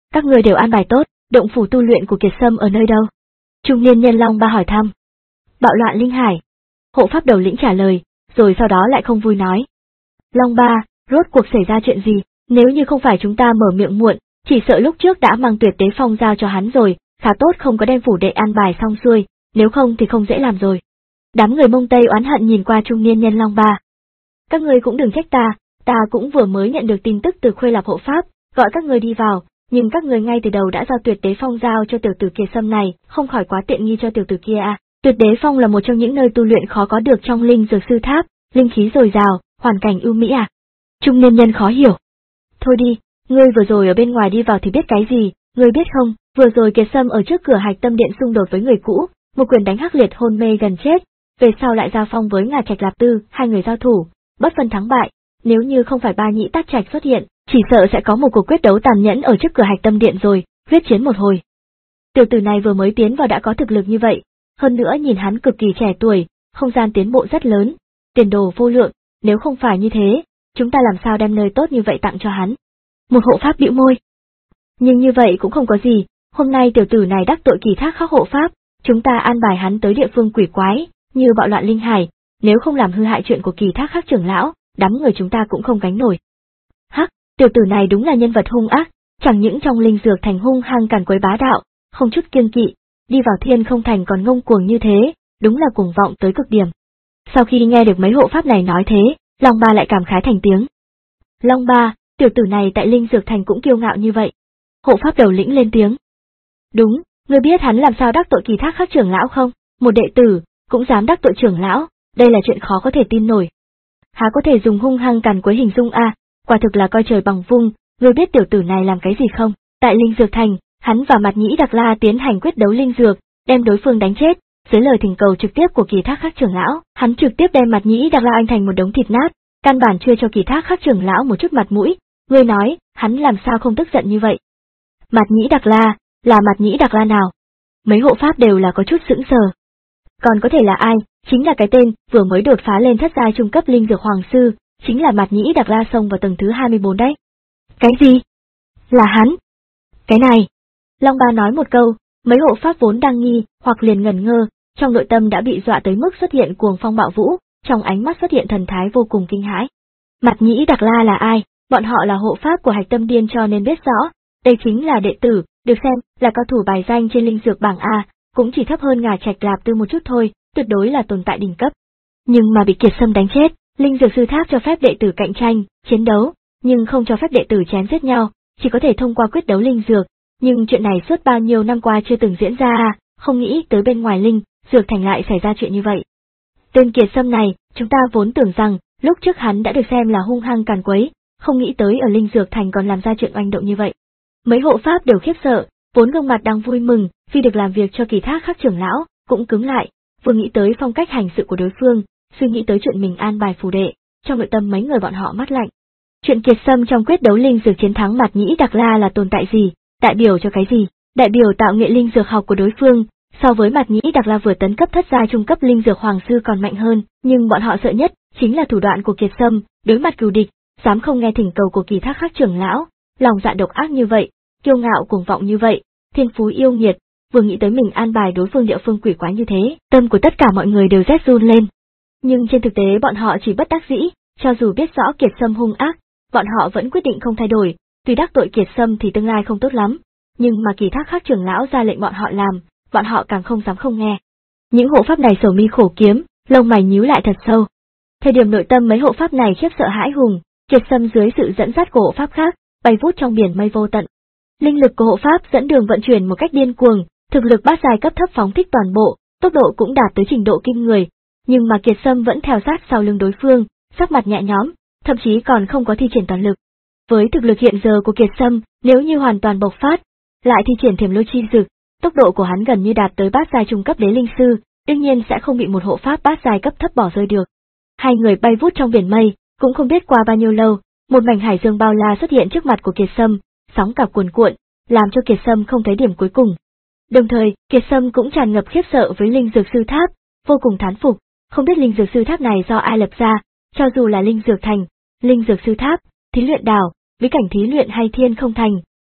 Các người đều an bài tốt, động phủ tu luyện của Kiệt Sâm ở nơi đâu? Trung niên nhân Long Ba hỏi thăm. Bạo loạn linh hải. Hộ pháp đầu lĩnh trả lời, rồi sau đó lại không vui nói. Long Ba, rốt cuộc xảy ra chuyện gì? Nếu như không phải chúng ta mở miệng muộn, chỉ sợ lúc trước đã mang Tuyệt Đế Phong giao cho hắn rồi, khá tốt không có đem phủ đệ an bài xong xuôi, nếu không thì không dễ làm rồi. Đám người Mông Tây oán hận nhìn qua trung niên nhân Long Ba. Các ngươi cũng đừng trách ta, ta cũng vừa mới nhận được tin tức từ Khuê Lạp hộ pháp, gọi các ngươi đi vào, nhưng các ngươi ngay từ đầu đã giao Tuyệt Đế Phong giao cho tiểu tử Kiệt Sâm này, không khỏi quá tiện nghi cho tiểu tử kia à. Tuyệt Đế Phong là một trong những nơi tu luyện khó có được trong linh dược sư tháp, linh khí dồi dào, hoàn cảnh ưu mỹ à. Trung niên nhân khó hiểu. Thôi đi, ngươi vừa rồi ở bên ngoài đi vào thì biết cái gì, ngươi biết không, vừa rồi Kiệt Sâm ở trước cửa Hạch Tâm Điện xung đột với người cũ, một quyền đánh Hắc Liệt hôn mê gần chết, về sau lại giao phong với Ngà Trạch Lạp Tư, hai người giao thủ, bất phân thắng bại, nếu như không phải Ba Nhĩ Tát Trạch xuất hiện, chỉ sợ sẽ có một cuộc quyết đấu tàn nhẫn ở trước cửa Hạch Tâm Điện rồi, huyết chiến một hồi. Tiểu tử này vừa mới tiến vào đã có thực lực như vậy, hơn nữa nhìn hắn cực kỳ trẻ tuổi, không gian tiến bộ rất lớn, tiền đồ vô lượng, nếu không phải như thế, chúng ta làm sao đem nơi tốt như vậy tặng cho hắn. Một hộ pháp bĩu môi. Nhưng như vậy cũng không có gì, hôm nay tiểu tử này đắc tội Kỳ Thác Khắc hộ pháp, chúng ta an bài hắn tới địa phương quỷ quái, như bạo loạn linh hải, nếu không làm hư hại chuyện của Kỳ Thác Khắc trưởng lão, đám người chúng ta cũng không gánh nổi. Hắc, tiểu tử này đúng là nhân vật hung ác, chẳng những trong linh dược thành hung hăng càn quấy bá đạo, không chút kiêng kỵ, đi vào Thiên Không Thành còn ngông cuồng như thế, đúng là cuồng vọng tới cực điểm. Sau khi nghe được mấy hộ pháp này nói thế, Long Ba lại cảm khái thành tiếng. Long Ba, tiểu tử này tại linh dược thành cũng kiêu ngạo như vậy. Hộ pháp đầu lĩnh lên tiếng. Đúng, ngươi biết hắn làm sao đắc tội Kỳ Thác Khắc trưởng lão không? Một đệ tử, cũng dám đắc tội trưởng lão, đây là chuyện khó có thể tin nổi. Há có thể dùng hung hăng càn quấy hình dung a, quả thực là coi trời bằng vung, ngươi biết tiểu tử này làm cái gì không? Tại linh dược thành, hắn và Mạt Nhĩ Đặc La tiến hành quyết đấu linh dược, đem đối phương đánh chết, dưới lời thỉnh cầu trực tiếp của Kỳ Thác Khắc trưởng lão, hắn trực tiếp đem Mạt Nhĩ Đặc La anh thành một đống thịt nát, căn bản chưa cho Kỳ Thác Khắc trưởng lão một chút mặt mũi, ngươi nói, hắn làm sao không tức giận như vậy? Mạt Nhĩ Đặc La, là Mạt Nhĩ Đặc La nào? Mấy hộ pháp đều là có chút sững sờ. Còn có thể là ai, chính là cái tên vừa mới đột phá lên thất giai trung cấp linh dược hoàng sư, chính là Mạt Nhĩ Đặc La xông vào tầng thứ hai mươi bốn đấy. Cái gì? Là hắn? Cái này. Long Ba nói một câu, mấy hộ pháp vốn đang nghi, hoặc liền ngẩn ngơ, trong nội tâm đã bị dọa tới mức xuất hiện cuồng phong bạo vũ, trong ánh mắt xuất hiện thần thái vô cùng kinh hãi. Mạt Nhĩ Đặc La là ai? Bọn họ là hộ pháp của Hạch Tâm Điên cho nên biết rõ, đây chính là đệ tử, được xem là cao thủ bài danh trên linh dược bảng A, cũng chỉ thấp hơn Ngà Trạch Lạp Tư một chút thôi, tuyệt đối là tồn tại đỉnh cấp. Nhưng mà bị Kiệt Sâm đánh chết, linh dược sư tháp cho phép đệ tử cạnh tranh, chiến đấu, nhưng không cho phép đệ tử chém giết nhau, chỉ có thể thông qua quyết đấu linh dược, nhưng chuyện này suốt bao nhiêu năm qua chưa từng diễn ra à, không nghĩ tới bên ngoài linh dược thành lại xảy ra chuyện như vậy. Tên Kiệt Sâm này, chúng ta vốn tưởng rằng, lúc trước hắn đã được xem là hung hăng càn quấy, không nghĩ tới ở linh dược thành còn làm ra chuyện oanh động như vậy. Mấy hộ pháp đều khiếp sợ, vốn gương mặt đang vui mừng, vì được làm việc cho Kỳ Thác Khắc trưởng lão, cũng cứng lại, vừa nghĩ tới phong cách hành sự của đối phương, suy nghĩ tới chuyện mình an bài phù đệ, trong nội tâm mấy người bọn họ mắt lạnh. Chuyện Kiệt Sâm trong quyết đấu linh dược chiến thắng Mạt Nhĩ Đặc La là tồn tại gì, đại biểu cho cái gì? Đại biểu tạo nghệ linh dược học của đối phương, so với Mạt Nhĩ Đặc La vừa tấn cấp thất giai trung cấp linh dược hoàng sư còn mạnh hơn, nhưng bọn họ sợ nhất chính là thủ đoạn của Kiệt Sâm, đối mặt cừu địch, dám không nghe thỉnh cầu của Kỳ Thác Khắc trưởng lão, lòng dạ độc ác như vậy, kiêu ngạo cuồng vọng như vậy, thiên phú yêu nghiệt, vừa nghĩ tới mình an bài đối phương địa phương quỷ quái như thế, tâm của tất cả mọi người đều rét run lên. Nhưng trên thực tế bọn họ chỉ bất đắc dĩ, cho dù biết rõ Kiệt Sâm hung ác, bọn họ vẫn quyết định không thay đổi, tuy đắc tội Kiệt Sâm thì tương lai không tốt lắm, nhưng mà Kỳ Thác Khắc trưởng lão ra lệnh bọn họ làm, bọn họ càng không dám không nghe. Những hộ pháp này sầu mi khổ kiếm, lông mày nhíu lại thật sâu. Thời điểm nội tâm mấy hộ pháp này khiếp sợ hãi hùng, Kiệt Sâm dưới sự dẫn dắt của hộ pháp khác, bay vút trong biển mây vô tận. Linh lực của hộ pháp dẫn đường vận chuyển một cách điên cuồng, thực lực bát giai cấp thấp phóng thích toàn bộ, tốc độ cũng đạt tới trình độ kinh người, nhưng mà Kiệt Sâm vẫn theo sát sau lưng đối phương, sắc mặt nhẹ nhõm, thậm chí còn không có thi triển toàn lực. Với thực lực hiện giờ của Kiệt Sâm, nếu như hoàn toàn bộc phát, lại thi triển Thiểm Lôi Chi Dực, tốc độ của hắn gần như đạt tới bát giai trung cấp đế linh sư, đương nhiên sẽ không bị một hộ pháp bát giai cấp thấp bỏ rơi được. Hai người bay vút trong biển mây, cũng không biết qua bao nhiêu lâu, một mảnh hải dương bao la xuất hiện trước mặt của Kiệt Sâm, sóng cả cuồn cuộn, làm cho Kiệt Sâm không thấy điểm cuối cùng. Đồng thời, Kiệt Sâm cũng tràn ngập khiếp sợ với linh dược sư tháp, vô cùng thán phục, không biết linh dược sư tháp này do ai lập ra, cho dù là linh dược thành, linh dược sư tháp, thí luyện đảo, bí cảnh thí luyện hay Thiên Không Thành,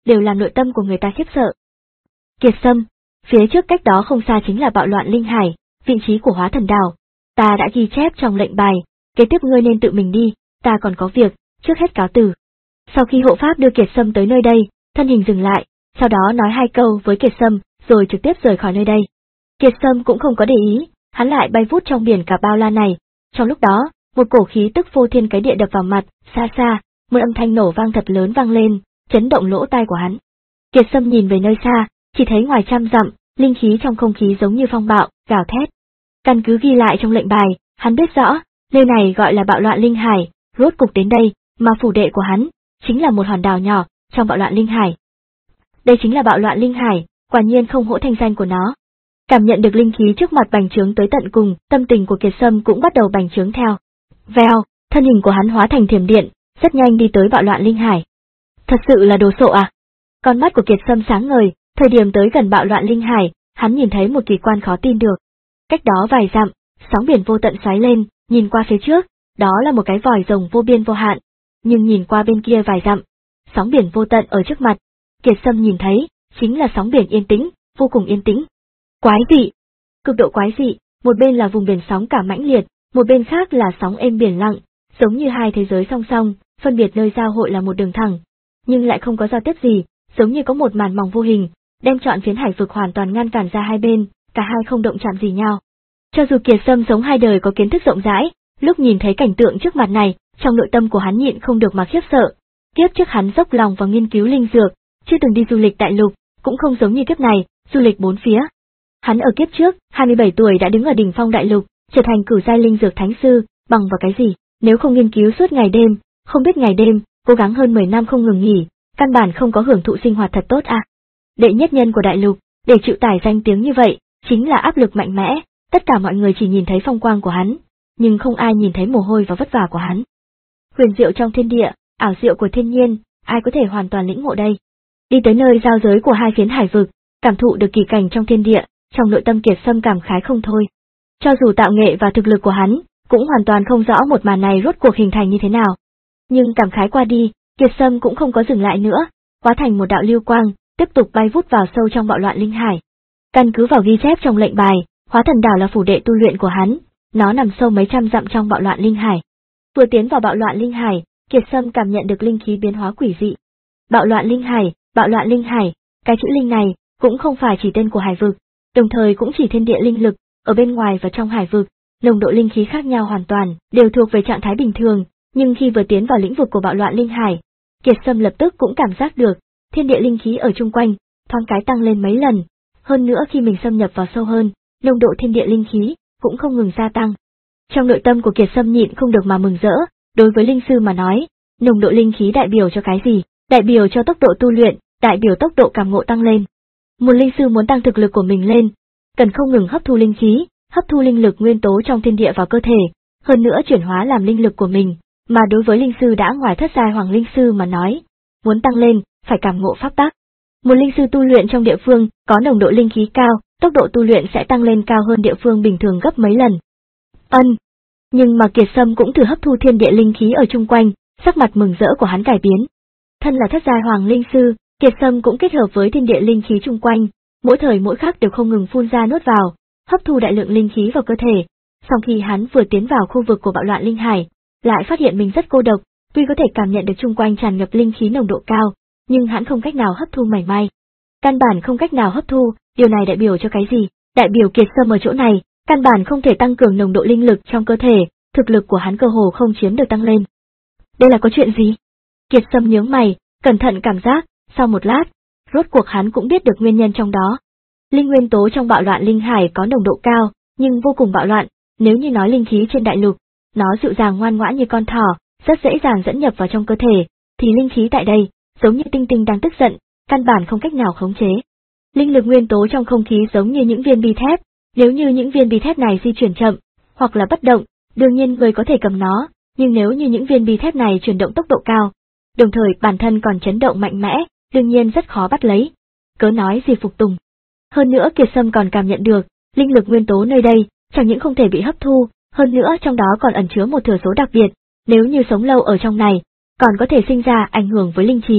đều làm nội tâm của người ta khiếp sợ. Kiệt Sâm, phía trước cách đó không xa chính là bạo loạn linh hải, vị trí của Hóa Thần Đảo. Ta đã ghi chép trong lệnh bài, kế tiếp ngươi nên tự mình đi, ta còn có việc, trước hết cáo từ. Sau khi hộ pháp đưa Kiệt Sâm tới nơi đây, thân hình dừng lại, sau đó nói hai câu với Kiệt Sâm, rồi trực tiếp rời khỏi nơi đây. Kiệt Sâm cũng không có để ý, hắn lại bay vút trong biển cả bao la này. Trong lúc đó, một cổ khí tức phô thiên cái địa đập vào mặt, xa xa, một âm thanh nổ vang thật lớn vang lên, chấn động lỗ tai của hắn. Kiệt Sâm nhìn về nơi xa, chỉ thấy ngoài trăm dặm, linh khí trong không khí giống như phong bạo, gào thét. Căn cứ ghi lại trong lệnh bài, hắn biết rõ, nơi này gọi là bạo loạn linh hải, rốt cục đến đây, mà phủ đệ của hắn chính là một hòn đảo nhỏ trong bạo loạn linh hải. Đây chính là bạo loạn linh hải, quả nhiên không hổ thanh danh của nó. Cảm nhận được linh khí trước mặt bành trướng tới tận cùng, tâm tình của Kiệt Sâm cũng bắt đầu bành trướng theo. Vèo, thân hình của hắn hóa thành thiểm điện, rất nhanh đi tới bạo loạn linh hải. Thật sự là đồ sộ à? Con mắt của Kiệt Sâm sáng ngời, thời điểm tới gần bạo loạn linh hải, hắn nhìn thấy một kỳ quan khó tin được. Cách đó vài dặm, sóng biển vô tận xoáy lên, nhìn qua phía trước, đó là một cái vòi rồng vô biên vô hạn. Nhưng nhìn qua bên kia vài dặm, sóng biển vô tận ở trước mặt, Kiệt Sâm nhìn thấy, chính là sóng biển yên tĩnh, vô cùng yên tĩnh. Quái dị, cực độ quái dị, một bên là vùng biển sóng cả mãnh liệt, một bên khác là sóng êm biển lặng, giống như hai thế giới song song, phân biệt nơi giao hội là một đường thẳng, nhưng lại không có giao tiếp gì, giống như có một màn mỏng vô hình, đem trọn phiến hải vực hoàn toàn ngăn cản ra hai bên, cả hai không động chạm gì nhau. Cho dù Kiệt Sâm sống hai đời có kiến thức rộng rãi, lúc nhìn thấy cảnh tượng trước mặt này, trong nội tâm của hắn nhịn không được mà khiếp sợ. Kiếp trước hắn dốc lòng vào nghiên cứu linh dược, chưa từng đi du lịch đại lục, cũng không giống như kiếp này, du lịch bốn phía. Hắn ở kiếp trước, hai mươi bảy tuổi đã đứng ở đỉnh phong đại lục, trở thành cửu giai linh dược thánh sư, bằng vào cái gì, nếu không nghiên cứu suốt ngày đêm, không biết ngày đêm, cố gắng hơn mười năm không ngừng nghỉ, căn bản không có hưởng thụ sinh hoạt thật tốt à. Đệ nhất nhân của đại lục, để chịu tải danh tiếng như vậy, chính là áp lực mạnh mẽ, tất cả mọi người chỉ nhìn thấy phong quang của hắn, nhưng không ai nhìn thấy mồ hôi và vất vả của hắn. Huyền diệu trong thiên địa, ảo diệu của thiên nhiên, ai có thể hoàn toàn lĩnh ngộ đây? Đi tới nơi giao giới của hai phiến hải vực, cảm thụ được kỳ cảnh trong thiên địa, trong nội tâm Kiệt Sâm cảm khái không thôi. Cho dù tạo nghệ và thực lực của hắn, cũng hoàn toàn không rõ một màn này rốt cuộc hình thành như thế nào. Nhưng cảm khái qua đi, Kiệt Sâm cũng không có dừng lại nữa, hóa thành một đạo lưu quang, tiếp tục bay vút vào sâu trong bạo loạn linh hải. Căn cứ vào ghi chép trong lệnh bài, Hóa Thần Đảo là phủ đệ tu luyện của hắn, nó nằm sâu mấy trăm dặm trong bạo loạn linh hải. Vừa tiến vào bạo loạn linh hải, Kiệt Sâm cảm nhận được linh khí biến hóa quỷ dị. Bạo loạn linh hải, bạo loạn linh hải, cái chữ linh này cũng không phải chỉ tên của hải vực, đồng thời cũng chỉ thiên địa linh lực, ở bên ngoài và trong hải vực, nồng độ linh khí khác nhau hoàn toàn, đều thuộc về trạng thái bình thường, nhưng khi vừa tiến vào lĩnh vực của bạo loạn linh hải, Kiệt Sâm lập tức cũng cảm giác được, thiên địa linh khí ở chung quanh, thoáng cái tăng lên mấy lần, hơn nữa khi mình xâm nhập vào sâu hơn, nồng độ thiên địa linh khí cũng không ngừng gia tăng. Trong nội tâm của Kiệt Sâm nhịn không được mà mừng rỡ, đối với linh sư mà nói, nồng độ linh khí đại biểu cho cái gì? Đại biểu cho tốc độ tu luyện, đại biểu tốc độ cảm ngộ tăng lên. Một linh sư muốn tăng thực lực của mình lên, cần không ngừng hấp thu linh khí, hấp thu linh lực nguyên tố trong thiên địa vào cơ thể, hơn nữa chuyển hóa làm linh lực của mình, mà đối với linh sư đã ngoài thất giai hoàng linh sư mà nói, muốn tăng lên, phải cảm ngộ pháp tắc. Một linh sư tu luyện trong địa phương có nồng độ linh khí cao, tốc độ tu luyện sẽ tăng lên cao hơn địa phương bình thường gấp mấy lần. Ân, nhưng mà Kiệt Sâm cũng thử hấp thu thiên địa linh khí ở chung quanh, sắc mặt mừng rỡ của hắn cải biến. Thân là thất giai hoàng linh sư, Kiệt Sâm cũng kết hợp với thiên địa linh khí chung quanh, mỗi thời mỗi khắc đều không ngừng phun ra nuốt vào, hấp thu đại lượng linh khí vào cơ thể. Sau khi hắn vừa tiến vào khu vực của bạo loạn linh hải, lại phát hiện mình rất cô độc, tuy có thể cảm nhận được chung quanh tràn ngập linh khí nồng độ cao, nhưng hắn không cách nào hấp thu mảy may. Căn bản không cách nào hấp thu, điều này đại biểu cho cái gì? Đại biểu Kiệt Sâm ở chỗ này, căn bản không thể tăng cường nồng độ linh lực trong cơ thể, thực lực của hắn cơ hồ không chiếm được tăng lên. Đây là có chuyện gì? Kiệt Sâm nhướng mày, cẩn thận cảm giác, sau một lát, rốt cuộc hắn cũng biết được nguyên nhân trong đó. Linh nguyên tố trong bạo loạn linh hải có nồng độ cao, nhưng vô cùng bạo loạn, nếu như nói linh khí trên đại lục, nó dịu dàng ngoan ngoãn như con thỏ, rất dễ dàng dẫn nhập vào trong cơ thể, thì linh khí tại đây, giống như tinh tinh đang tức giận, căn bản không cách nào khống chế. Linh lực nguyên tố trong không khí giống như những viên bi thép, nếu như những viên bi thép này di chuyển chậm, hoặc là bất động, đương nhiên người có thể cầm nó, nhưng nếu như những viên bi thép này chuyển động tốc độ cao, đồng thời bản thân còn chấn động mạnh mẽ, đương nhiên rất khó bắt lấy. Cớ nói gì phục tùng. Hơn nữa Kiệt Sâm còn cảm nhận được, linh lực nguyên tố nơi đây, chẳng những không thể bị hấp thu, hơn nữa trong đó còn ẩn chứa một thừa số đặc biệt, nếu như sống lâu ở trong này, còn có thể sinh ra ảnh hưởng với linh trí,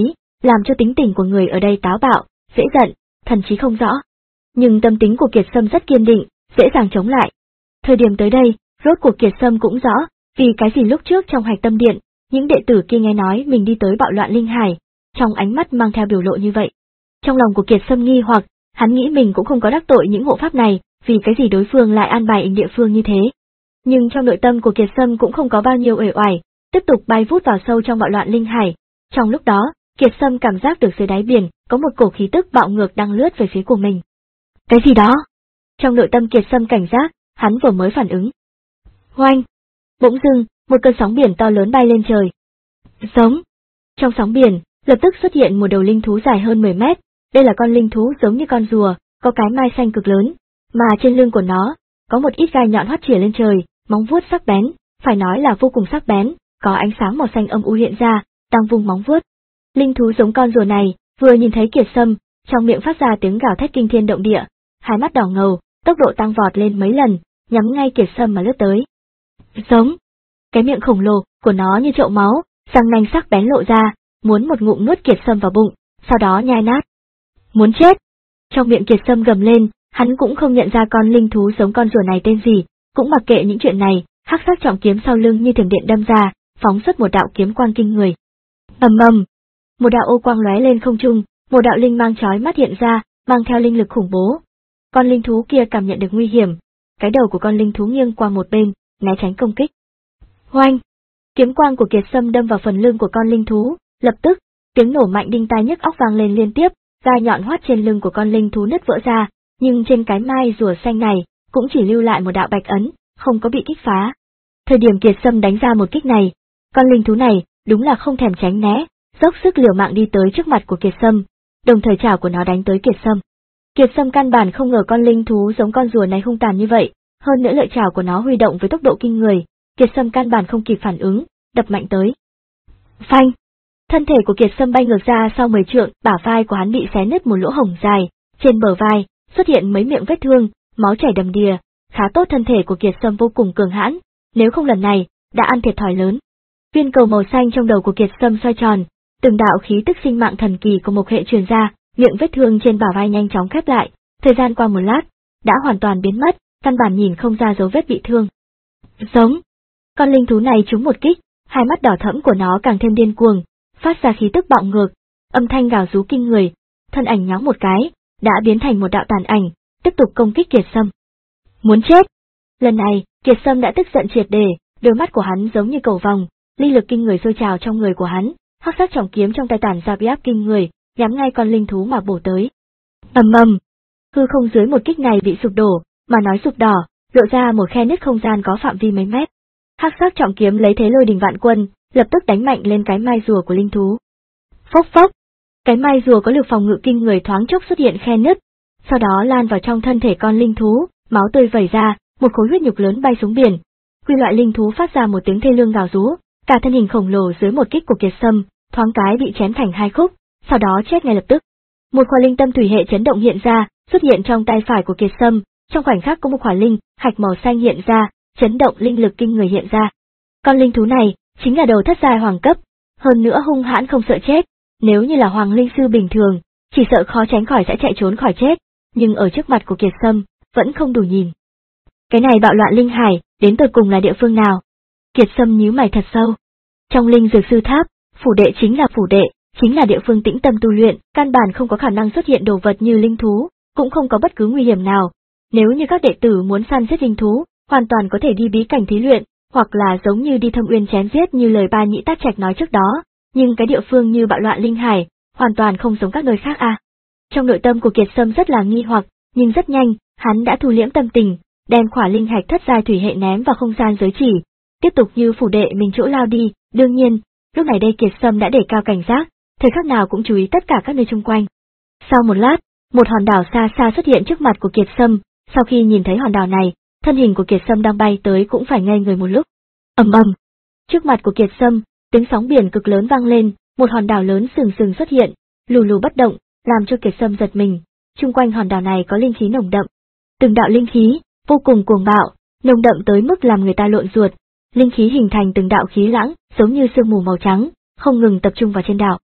làm cho tính tình của người ở đây táo bạo, dễ giận, thần trí không rõ. Nhưng tâm tính của Kiệt Sâm rất kiên định, dễ dàng chống lại. Thời điểm tới đây, rốt cuộc Kiệt Sâm cũng rõ, vì cái gì lúc trước trong Hạch Tâm Điện, những đệ tử kia nghe nói mình đi tới bạo loạn linh hải, trong ánh mắt mang theo biểu lộ như vậy. Trong lòng của Kiệt Sâm nghi hoặc, hắn nghĩ mình cũng không có đắc tội những hộ pháp này, vì cái gì đối phương lại an bài ỉnh địa phương như thế. Nhưng trong nội tâm của Kiệt Sâm cũng không có bao nhiêu uể oải, tiếp tục bay vút vào sâu trong bạo loạn linh hải. Trong lúc đó, Kiệt Sâm cảm giác được dưới đáy biển có một cổ khí tức bạo ngược đang lướt về phía của mình. Cái gì đó? Trong nội tâm Kiệt Sâm cảnh giác, hắn vừa mới phản ứng. Hoanh! Bỗng dưng, một cơn sóng biển to lớn bay lên trời. Giống! Trong sóng biển, lập tức xuất hiện một đầu linh thú dài hơn mười mét. Đây là con linh thú giống như con rùa, có cái mai xanh cực lớn, mà trên lưng của nó có một ít gai nhọn hoắt chìa lên trời, móng vuốt sắc bén, phải nói là vô cùng sắc bén, có ánh sáng màu xanh âm u hiện ra, đang vung móng vuốt. Linh thú giống con rùa này, vừa nhìn thấy Kiệt Sâm, trong miệng phát ra tiếng gào thét kinh thiên động địa, hai mắt đỏ ngầu, tốc độ tăng vọt lên mấy lần, nhắm ngay Kiệt Sâm mà lướt tới. Giống! Cái miệng khổng lồ của nó như chậu máu, răng nanh sắc bén lộ ra, muốn một ngụm nuốt Kiệt Sâm vào bụng, sau đó nhai nát. Muốn chết! Trong miệng Kiệt Sâm gầm lên, hắn cũng không nhận ra con linh thú giống con rùa này tên gì, cũng mặc kệ những chuyện này, hắc sắc trọng kiếm sau lưng như thiểm điện đâm ra, phóng xuất một đạo kiếm quang kinh người. Ầm ầm! Một đạo ô quang lóe lên không trung, một đạo linh mang chói mắt hiện ra, mang theo linh lực khủng bố. Con linh thú kia cảm nhận được nguy hiểm, cái đầu của con linh thú nghiêng qua một bên, né tránh công kích. Hoanh! Kiếm quang của Kiệt Sâm đâm vào phần lưng của con linh thú, lập tức, tiếng nổ mạnh đinh tai nhức óc vang lên liên tiếp, gai nhọn hoắt trên lưng của con linh thú nứt vỡ ra, nhưng trên cái mai rùa xanh này cũng chỉ lưu lại một đạo bạch ấn, không có bị kích phá. Thời điểm Kiệt Sâm đánh ra một kích này, con linh thú này đúng là không thèm tránh né, dốc sức liều mạng đi tới trước mặt của Kiệt Sâm, đồng thời chảo của nó đánh tới Kiệt Sâm. Kiệt Sâm căn bản không ngờ con linh thú giống con rùa này hung tàn như vậy, hơn nữa lợi chảo của nó huy động với tốc độ kinh người, Kiệt Sâm căn bản không kịp phản ứng, đập mạnh tới. Phanh! Thân thể của Kiệt Sâm bay ngược ra sau mười trượng, bả vai của hắn bị xé nứt một lỗ hổng dài, trên bờ vai xuất hiện mấy miệng vết thương, máu chảy đầm đìa, khá tốt thân thể của Kiệt Sâm vô cùng cường hãn, nếu không lần này đã ăn thiệt thòi lớn. Viên cầu màu xanh trong đầu của Kiệt Sâm xoay tròn, từng đạo khí tức sinh mạng thần kỳ của một hệ truyền ra, miệng vết thương trên bả vai nhanh chóng khép lại, thời gian qua một lát, đã hoàn toàn biến mất, căn bản nhìn không ra dấu vết bị thương. Giống! Con linh thú này trúng một kích, hai mắt đỏ thẫm của nó càng thêm điên cuồng, phát ra khí tức bạo ngược, âm thanh gào rú kinh người, thân ảnh nhóng một cái, đã biến thành một đạo tàn ảnh, tiếp tục công kích Kiệt Sâm. Muốn chết! Lần này, Kiệt Sâm đã tức giận triệt để, đôi mắt của hắn giống như cầu vòng, linh lực kinh người sôi trào trong người của hắn, hắc sắc trọng kiếm trong tay tản ra uy áp kinh người, nhắm ngay con linh thú mà bổ tới. Ầm ầm! Hư không dưới một kích này bị sụp đổ, mà nói sụp đỏ, lộ ra một khe nứt không gian có phạm vi mấy mét. Hắc sắc trọng kiếm lấy thế lôi đình vạn quân, lập tức đánh mạnh lên cái mai rùa của linh thú. Phốc phốc! Cái mai rùa có lực phòng ngự kinh người thoáng chốc xuất hiện khe nứt, sau đó lan vào trong thân thể con linh thú, máu tươi vẩy ra, một khối huyết nhục lớn bay xuống biển. Quy loại linh thú phát ra một tiếng thê lương gào rú, cả thân hình khổng lồ dưới một kích của Kiệt Sâm, thoáng cái bị chém thành hai khúc, sau đó chết ngay lập tức. Một khỏa linh tâm thủy hệ chấn động hiện ra, xuất hiện trong tay phải của Kiệt Sâm, trong khoảnh khắc có một khỏa linh hạch màu xanh hiện ra, chấn động linh lực kinh người hiện ra. Con linh thú này chính là đầu thất giai hoàng cấp, hơn nữa hung hãn không sợ chết, nếu như là hoàng linh sư bình thường, chỉ sợ khó tránh khỏi sẽ chạy trốn khỏi chết, nhưng ở trước mặt của Kiệt Sâm, vẫn không đủ nhìn. Cái này bạo loạn linh hải, đến tột cùng là địa phương nào? Kiệt Sâm nhíu mày thật sâu. Trong linh dược sư tháp, phủ đệ chính là phủ đệ, chính là địa phương tĩnh tâm tu luyện, căn bản không có khả năng xuất hiện đồ vật như linh thú, cũng không có bất cứ nguy hiểm nào. Nếu như các đệ tử muốn săn giết linh thú, hoàn toàn có thể đi bí cảnh thí luyện, hoặc là giống như đi thâm uyên chém giết như lời ba nhĩ tát trạch nói trước đó, nhưng cái địa phương như bạo loạn linh hải, hoàn toàn không giống các nơi khác à. Trong nội tâm của Kiệt Sâm rất là nghi hoặc, nhưng rất nhanh, hắn đã thu liễm tâm tình, đem khỏa linh hạch thất giai thủy hệ ném vào không gian giới chỉ, tiếp tục như phủ đệ mình chỗ lao đi. Đương nhiên, lúc này đây Kiệt Sâm đã để cao cảnh giác, thời khắc nào cũng chú ý tất cả các nơi xung quanh. Sau một lát, một hòn đảo xa xa xuất hiện trước mặt của Kiệt Sâm, sau khi nhìn thấy hòn đảo này, thân hình của Kiệt Sâm đang bay tới cũng phải ngây người một lúc. Ầm ầm! Trước mặt của Kiệt Sâm, tiếng sóng biển cực lớn vang lên, một hòn đảo lớn sừng sừng xuất hiện, lù lù bất động, làm cho Kiệt Sâm giật mình. Chung quanh hòn đảo này có linh khí nồng đậm, từng đạo linh khí vô cùng cuồng bạo, nồng đậm tới mức làm người ta lộn ruột. Linh khí hình thành từng đạo khí lãng, giống như sương mù màu trắng, không ngừng tập trung vào trên đảo.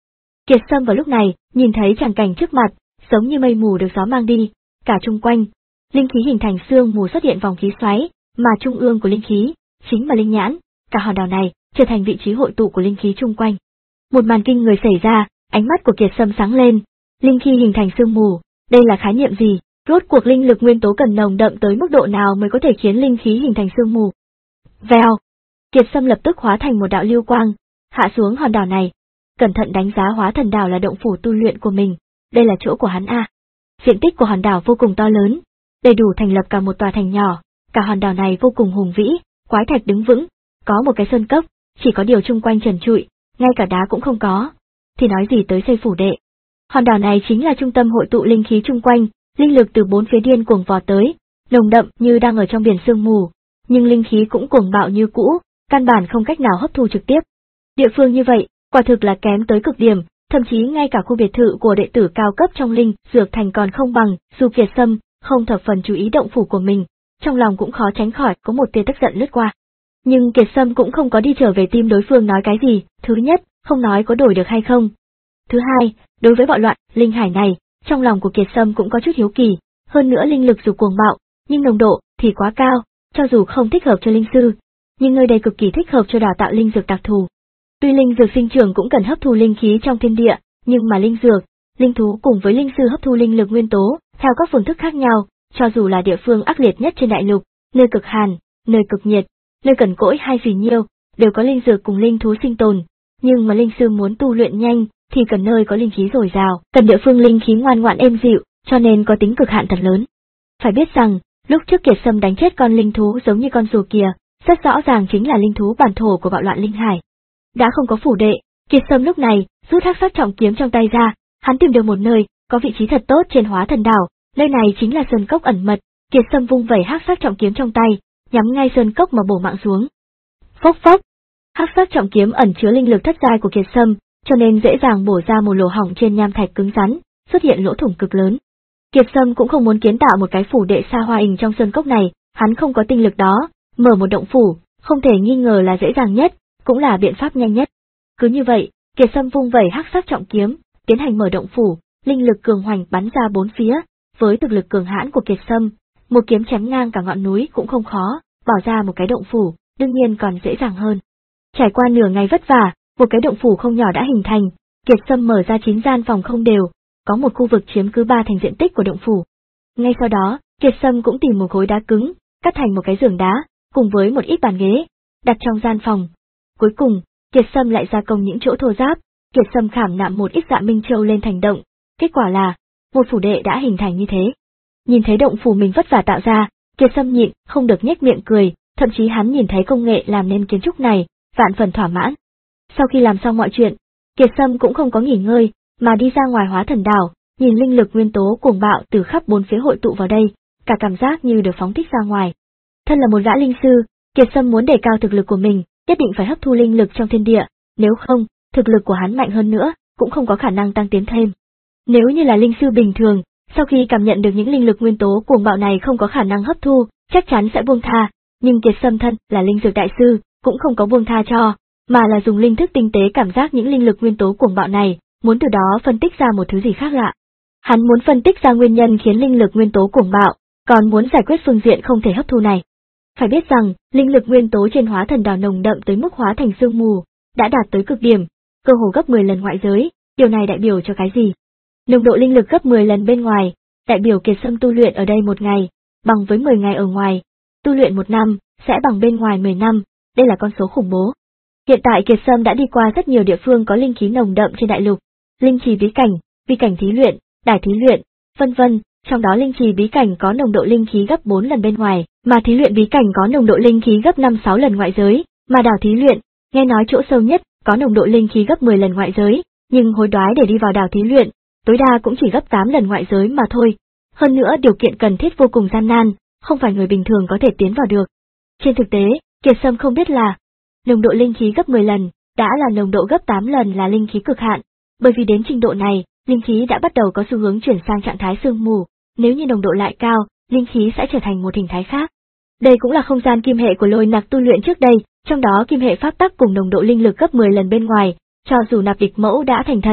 Kiệt Sâm vào lúc này, nhìn thấy tràng cảnh trước mặt, giống như mây mù được gió mang đi, cả chung quanh, linh khí hình thành sương mù xuất hiện vòng khí xoáy, mà trung ương của linh khí, chính là linh nhãn, cả hòn đảo này, trở thành vị trí hội tụ của linh khí chung quanh. Một màn kinh người xảy ra, ánh mắt của Kiệt Sâm sáng lên, linh khí hình thành sương mù, đây là khái niệm gì? Rốt cuộc linh lực nguyên tố cần nồng đậm tới mức độ nào mới có thể khiến linh khí hình thành sương mù? Vèo! Kiệt Sâm lập tức hóa thành một đạo lưu quang, hạ xuống hòn đảo này. Cẩn thận đánh giá hóa thần đảo là động phủ tu luyện của mình, đây là chỗ của hắn a. Diện tích của hòn đảo vô cùng to lớn, đầy đủ thành lập cả một tòa thành nhỏ, cả hòn đảo này vô cùng hùng vĩ, quái thạch đứng vững, có một cái sơn cốc, chỉ có điều chung quanh trần trụi, ngay cả đá cũng không có, thì nói gì tới xây phủ đệ. Hòn đảo này chính là trung tâm hội tụ linh khí chung quanh, linh lực từ bốn phía điên cuồng vò tới, nồng đậm như đang ở trong biển sương mù, nhưng linh khí cũng cuồng bạo như cũ, căn bản không cách nào hấp thu trực tiếp. Địa phương như vậy, quả thực là kém tới cực điểm, thậm chí ngay cả khu biệt thự của đệ tử cao cấp trong linh dược thành còn không bằng, dù Kiệt Sâm không thập phần chú ý động phủ của mình, trong lòng cũng khó tránh khỏi có một tia tức giận lướt qua. Nhưng Kiệt Sâm cũng không có đi trở về tim đối phương nói cái gì, thứ nhất, không nói có đổi được hay không. Thứ hai, đối với bạo loạn, linh hải này, trong lòng của Kiệt Sâm cũng có chút hiếu kỳ, hơn nữa linh lực dù cuồng bạo, nhưng nồng độ thì quá cao, cho dù không thích hợp cho linh sư, nhưng nơi đây cực kỳ thích hợp cho đào tạo linh dược đặc thù. Tuy linh dược sinh trưởng cũng cần hấp thu linh khí trong thiên địa, nhưng mà linh dược, linh thú cùng với linh sư hấp thu linh lực nguyên tố, theo các phương thức khác nhau, cho dù là địa phương ác liệt nhất trên đại lục, nơi cực hàn, nơi cực nhiệt, nơi cằn cỗi hay phì nhiêu, đều có linh dược cùng linh thú sinh tồn, nhưng mà linh sư muốn tu luyện nhanh, thì cần nơi có linh khí dồi dào, cần địa phương linh khí ngoan ngoãn êm dịu, cho nên có tính cực hạn thật lớn. Phải biết rằng, lúc trước Kiệt Sâm đánh chết con linh thú giống như con rùa kia, rất rõ ràng chính là linh thú bản thổ của bạo loạn linh hải. Đã không có phủ đệ, Kiệt Sâm lúc này rút hắc sắc trọng kiếm trong tay ra, hắn tìm được một nơi có vị trí thật tốt trên hóa thần đảo, nơi này chính là sơn cốc ẩn mật. Kiệt Sâm vung vẩy hắc sắc trọng kiếm trong tay, nhắm ngay sơn cốc mà bổ mạng xuống. Phốc phốc, hắc sắc trọng kiếm ẩn chứa linh lực thất giai của Kiệt Sâm, cho nên dễ dàng bổ ra một lỗ hổng trên nham thạch cứng rắn, xuất hiện lỗ thủng cực lớn. Kiệt Sâm cũng không muốn kiến tạo một cái phủ đệ xa hoa hình trong sơn cốc này, hắn không có tinh lực đó, mở một động phủ, không thể nghi ngờ là dễ dàng nhất, cũng là biện pháp nhanh nhất. Cứ như vậy, Kiệt Sâm vung vẩy hắc sắc trọng kiếm, tiến hành mở động phủ, linh lực cường hoành bắn ra bốn phía, với thực lực cường hãn của Kiệt Sâm, một kiếm chém ngang cả ngọn núi cũng không khó, bỏ ra một cái động phủ, đương nhiên còn dễ dàng hơn. Trải qua nửa ngày vất vả, một cái động phủ không nhỏ đã hình thành, Kiệt Sâm mở ra chín gian phòng không đều, có một khu vực chiếm cứ ba thành diện tích của động phủ. Ngay sau đó, Kiệt Sâm cũng tìm một khối đá cứng, cắt thành một cái giường đá, cùng với một ít bàn ghế, đặt trong gian phòng. Cuối cùng, Kiệt Sâm lại gia công những chỗ thô ráp, Kiệt Sâm khảm nạm một ít dạ minh châu lên thành động, kết quả là, một phủ đệ đã hình thành như thế. Nhìn thấy động phủ mình vất vả tạo ra, Kiệt Sâm nhịn, không được nhếch miệng cười, thậm chí hắn nhìn thấy công nghệ làm nên kiến trúc này, vạn phần thỏa mãn. Sau khi làm xong mọi chuyện, Kiệt Sâm cũng không có nghỉ ngơi, mà đi ra ngoài hóa thần đảo, nhìn linh lực nguyên tố cuồng bạo từ khắp bốn phía hội tụ vào đây, cả cảm giác như được phóng thích ra ngoài. Thân là một gã linh sư, Kiệt Sâm muốn đề cao thực lực của mình, nhất định phải hấp thu linh lực trong thiên địa, nếu không, thực lực của hắn mạnh hơn nữa, cũng không có khả năng tăng tiến thêm. Nếu như là linh sư bình thường, sau khi cảm nhận được những linh lực nguyên tố cuồng bạo này không có khả năng hấp thu, chắc chắn sẽ buông tha, nhưng Kiệt Sâm thân là linh dược đại sư, cũng không có buông tha cho, mà là dùng linh thức tinh tế cảm giác những linh lực nguyên tố cuồng bạo này, muốn từ đó phân tích ra một thứ gì khác lạ. Hắn muốn phân tích ra nguyên nhân khiến linh lực nguyên tố cuồng bạo, còn muốn giải quyết phương diện không thể hấp thu này. Phải biết rằng, linh lực nguyên tố trên hóa thần đảo nồng đậm tới mức hóa thành sương mù, đã đạt tới cực điểm, cơ hồ gấp mười lần ngoại giới, điều này đại biểu cho cái gì? Nồng độ linh lực gấp mười lần bên ngoài, đại biểu Kiệt Sâm tu luyện ở đây một ngày, bằng với mười ngày ở ngoài, tu luyện một năm, sẽ bằng bên ngoài mười năm, đây là con số khủng bố. Hiện tại Kiệt Sâm đã đi qua rất nhiều địa phương có linh khí nồng đậm trên đại lục, linh trì bí cảnh, bí cảnh thí luyện, đài thí luyện, vân vân, trong đó linh trì bí cảnh có nồng độ linh khí gấp bốn lần bên ngoài, mà thí luyện bí cảnh có nồng độ linh khí gấp năm sáu lần ngoại giới, mà đảo thí luyện, nghe nói chỗ sâu nhất, có nồng độ linh khí gấp mười lần ngoại giới, nhưng hối đoái để đi vào đảo thí luyện, tối đa cũng chỉ gấp tám lần ngoại giới mà thôi. Hơn nữa điều kiện cần thiết vô cùng gian nan, không phải người bình thường có thể tiến vào được. Trên thực tế, Kiệt Sâm không biết là, nồng độ linh khí gấp mười lần, đã là nồng độ gấp tám lần là linh khí cực hạn, bởi vì đến trình độ này, linh khí đã bắt đầu có xu hướng chuyển sang trạng thái sương mù, nếu như nồng độ lại cao, linh khí sẽ trở thành một hình thái khác. Đây cũng là không gian kim hệ của Lôi Nặc tu luyện trước đây, trong đó kim hệ pháp tắc cùng nồng độ linh lực gấp mười lần bên ngoài, cho dù nạp địch mẫu đã thành thần,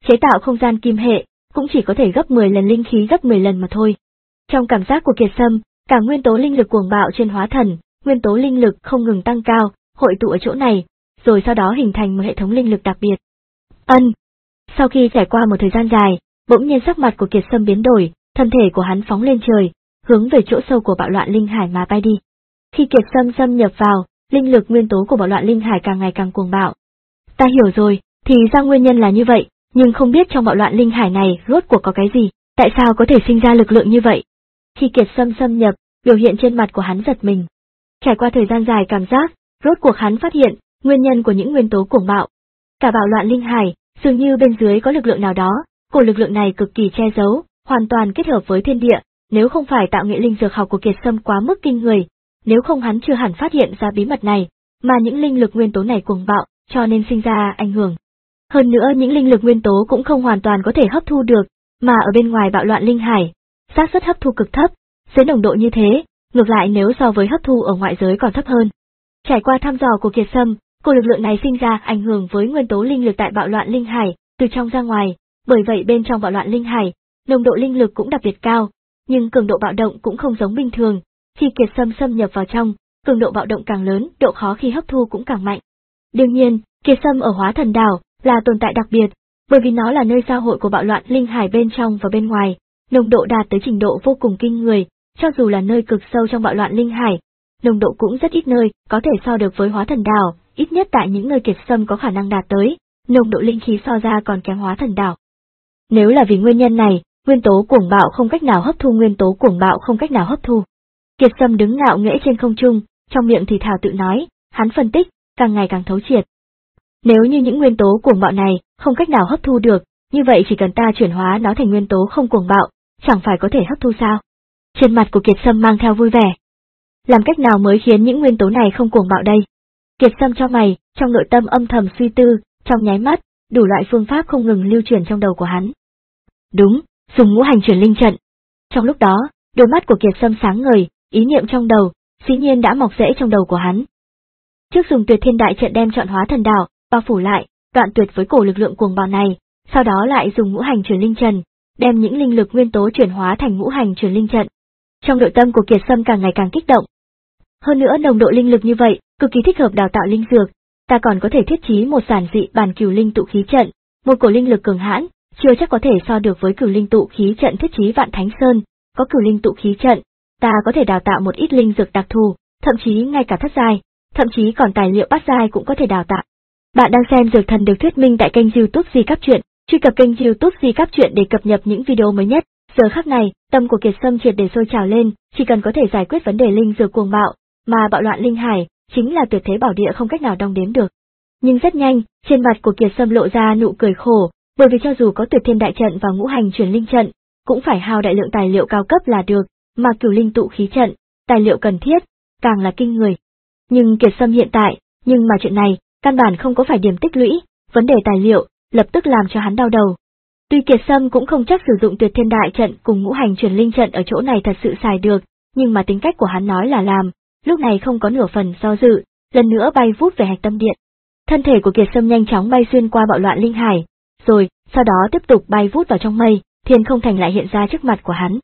chế tạo không gian kim hệ, cũng chỉ có thể gấp mười lần linh khí gấp mười lần mà thôi. Trong cảm giác của Kiệt Sâm, cả nguyên tố linh lực cuồng bạo trên hóa thần, nguyên tố linh lực không ngừng tăng cao, hội tụ ở chỗ này, rồi sau đó hình thành một hệ thống linh lực đặc biệt. Ân. Sau khi trải qua một thời gian dài, bỗng nhiên sắc mặt của Kiệt Sâm biến đổi, thân thể của hắn phóng lên trời, hướng về chỗ sâu của bạo loạn linh hải mà bay đi. Khi Kiệt Sâm xâm nhập vào, linh lực nguyên tố của bạo loạn linh hải càng ngày càng cuồng bạo. Ta hiểu rồi, thì ra nguyên nhân là như vậy, nhưng không biết trong bạo loạn linh hải này rốt cuộc có cái gì, tại sao có thể sinh ra lực lượng như vậy? Khi Kiệt Sâm xâm nhập, biểu hiện trên mặt của hắn giật mình. Trải qua thời gian dài cảm giác, rốt cuộc hắn phát hiện nguyên nhân của những nguyên tố cuồng bạo. Cả bạo loạn linh hải, dường như bên dưới có lực lượng nào đó, cổ lực lượng này cực kỳ che giấu, hoàn toàn kết hợp với thiên địa, nếu không phải tạo nghệ linh dược học của Kiệt Sâm quá mức kinh người, nếu không hắn chưa hẳn phát hiện ra bí mật này, mà những linh lực nguyên tố này cuồng bạo, cho nên sinh ra ảnh hưởng. Hơn nữa những linh lực nguyên tố cũng không hoàn toàn có thể hấp thu được, mà ở bên ngoài bạo loạn linh hải, xác suất hấp thu cực thấp, dưới nồng độ như thế, ngược lại nếu so với hấp thu ở ngoại giới còn thấp hơn. Trải qua thăm dò của Kiệt Sâm, cổ lực lượng này sinh ra ảnh hưởng với nguyên tố linh lực tại bạo loạn linh hải, từ trong ra ngoài, bởi vậy bên trong bạo loạn linh hải, nồng độ linh lực cũng đặc biệt cao, nhưng cường độ bạo động cũng không giống bình thường. Khi Kiệt Sâm xâm nhập vào trong, cường độ bạo động càng lớn, độ khó khi hấp thu cũng càng mạnh. Đương nhiên, Kiệt Sâm ở Hóa Thần Đảo là tồn tại đặc biệt, bởi vì nó là nơi giao hội của bạo loạn linh hải bên trong và bên ngoài, nồng độ đạt tới trình độ vô cùng kinh người, cho dù là nơi cực sâu trong bạo loạn linh hải, nồng độ cũng rất ít nơi có thể so được với Hóa Thần Đảo, ít nhất tại những nơi Kiệt Sâm có khả năng đạt tới, nồng độ linh khí so ra còn kém Hóa Thần Đảo. Nếu là vì nguyên nhân này, nguyên tố cuồng bạo không cách nào hấp thu nguyên tố cuồng bạo không cách nào hấp thu. Kiệt Sâm đứng ngạo nghễ trên không trung, trong miệng thì thào tự nói, hắn phân tích, càng ngày càng thấu triệt. Nếu như những nguyên tố cuồng bạo này không cách nào hấp thu được, như vậy chỉ cần ta chuyển hóa nó thành nguyên tố không cuồng bạo, chẳng phải có thể hấp thu sao? Trên mặt của Kiệt Sâm mang theo vui vẻ. Làm cách nào mới khiến những nguyên tố này không cuồng bạo đây? Kiệt Sâm cho mày, trong nội tâm âm thầm suy tư, trong nháy mắt, đủ loại phương pháp không ngừng lưu chuyển trong đầu của hắn. Đúng, dùng ngũ hành chuyển linh trận. Trong lúc đó, đôi mắt của Kiệt Sâm sáng ngời, ý niệm trong đầu, dĩ nhiên đã mọc rễ trong đầu của hắn. Trước dùng Tuyệt Thiên Đại Trận đem Trọn Hóa Thần Đảo bao phủ lại, đoạn tuyệt với cổ lực lượng cuồng bạo này, sau đó lại dùng ngũ hành chuyển linh trận, đem những linh lực nguyên tố chuyển hóa thành ngũ hành chuyển linh trận. Trong nội tâm của Kiệt Sâm càng ngày càng kích động. Hơn nữa nồng độ linh lực như vậy, cực kỳ thích hợp đào tạo linh dược, ta còn có thể thiết trí một giản dị bản cửu linh tụ khí trận, một cổ linh lực cường hãn, chưa chắc có thể so được với cửu linh tụ khí trận thiết trí Vạn Thánh Sơn, có cửu linh tụ khí trận, ta có thể đào tạo một ít linh dược đặc thù, thậm chí ngay cả thất giai, thậm chí còn tài liệu bát giai cũng có thể đào tạo. Bạn đang xem Dược Thần được thuyết minh tại kênh YouTube Di Cáp Truyện, truy cập kênh YouTube Di Cáp Truyện để cập nhật những video mới nhất. Giờ khắc này, tâm của Kiệt Sâm triệt để sôi trào lên, chỉ cần có thể giải quyết vấn đề linh dược cuồng bạo, mà bạo loạn linh hải chính là tuyệt thế bảo địa không cách nào đong đếm được. Nhưng rất nhanh, trên mặt của Kiệt Sâm lộ ra nụ cười khổ, bởi vì cho dù có Tuyệt Thiên Đại Trận và ngũ hành chuyển linh trận, cũng phải hao đại lượng tài liệu cao cấp là được, mà cửu linh tụ khí trận, tài liệu cần thiết, càng là kinh người. Nhưng Kiệt Sâm hiện tại, nhưng mà chuyện này, căn bản không có phải điểm tích lũy, vấn đề tài liệu, lập tức làm cho hắn đau đầu. Tuy Kiệt Sâm cũng không chắc sử dụng Tuyệt Thiên Đại Trận cùng ngũ hành chuyển linh trận ở chỗ này thật sự xài được, nhưng mà tính cách của hắn nói là làm, lúc này không có nửa phần do dự, lần nữa bay vút về Hạch Tâm Điện. Thân thể của Kiệt Sâm nhanh chóng bay xuyên qua bạo loạn linh hải, rồi, sau đó tiếp tục bay vút vào trong mây, Thiên Không Thành lại hiện ra trước mặt của hắn.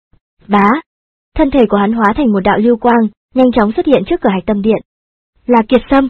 Bá! Thân thể của hắn hóa thành một đạo lưu quang, nhanh chóng xuất hiện trước cửa Hạch Tâm Điện. Là Kiệt Sâm!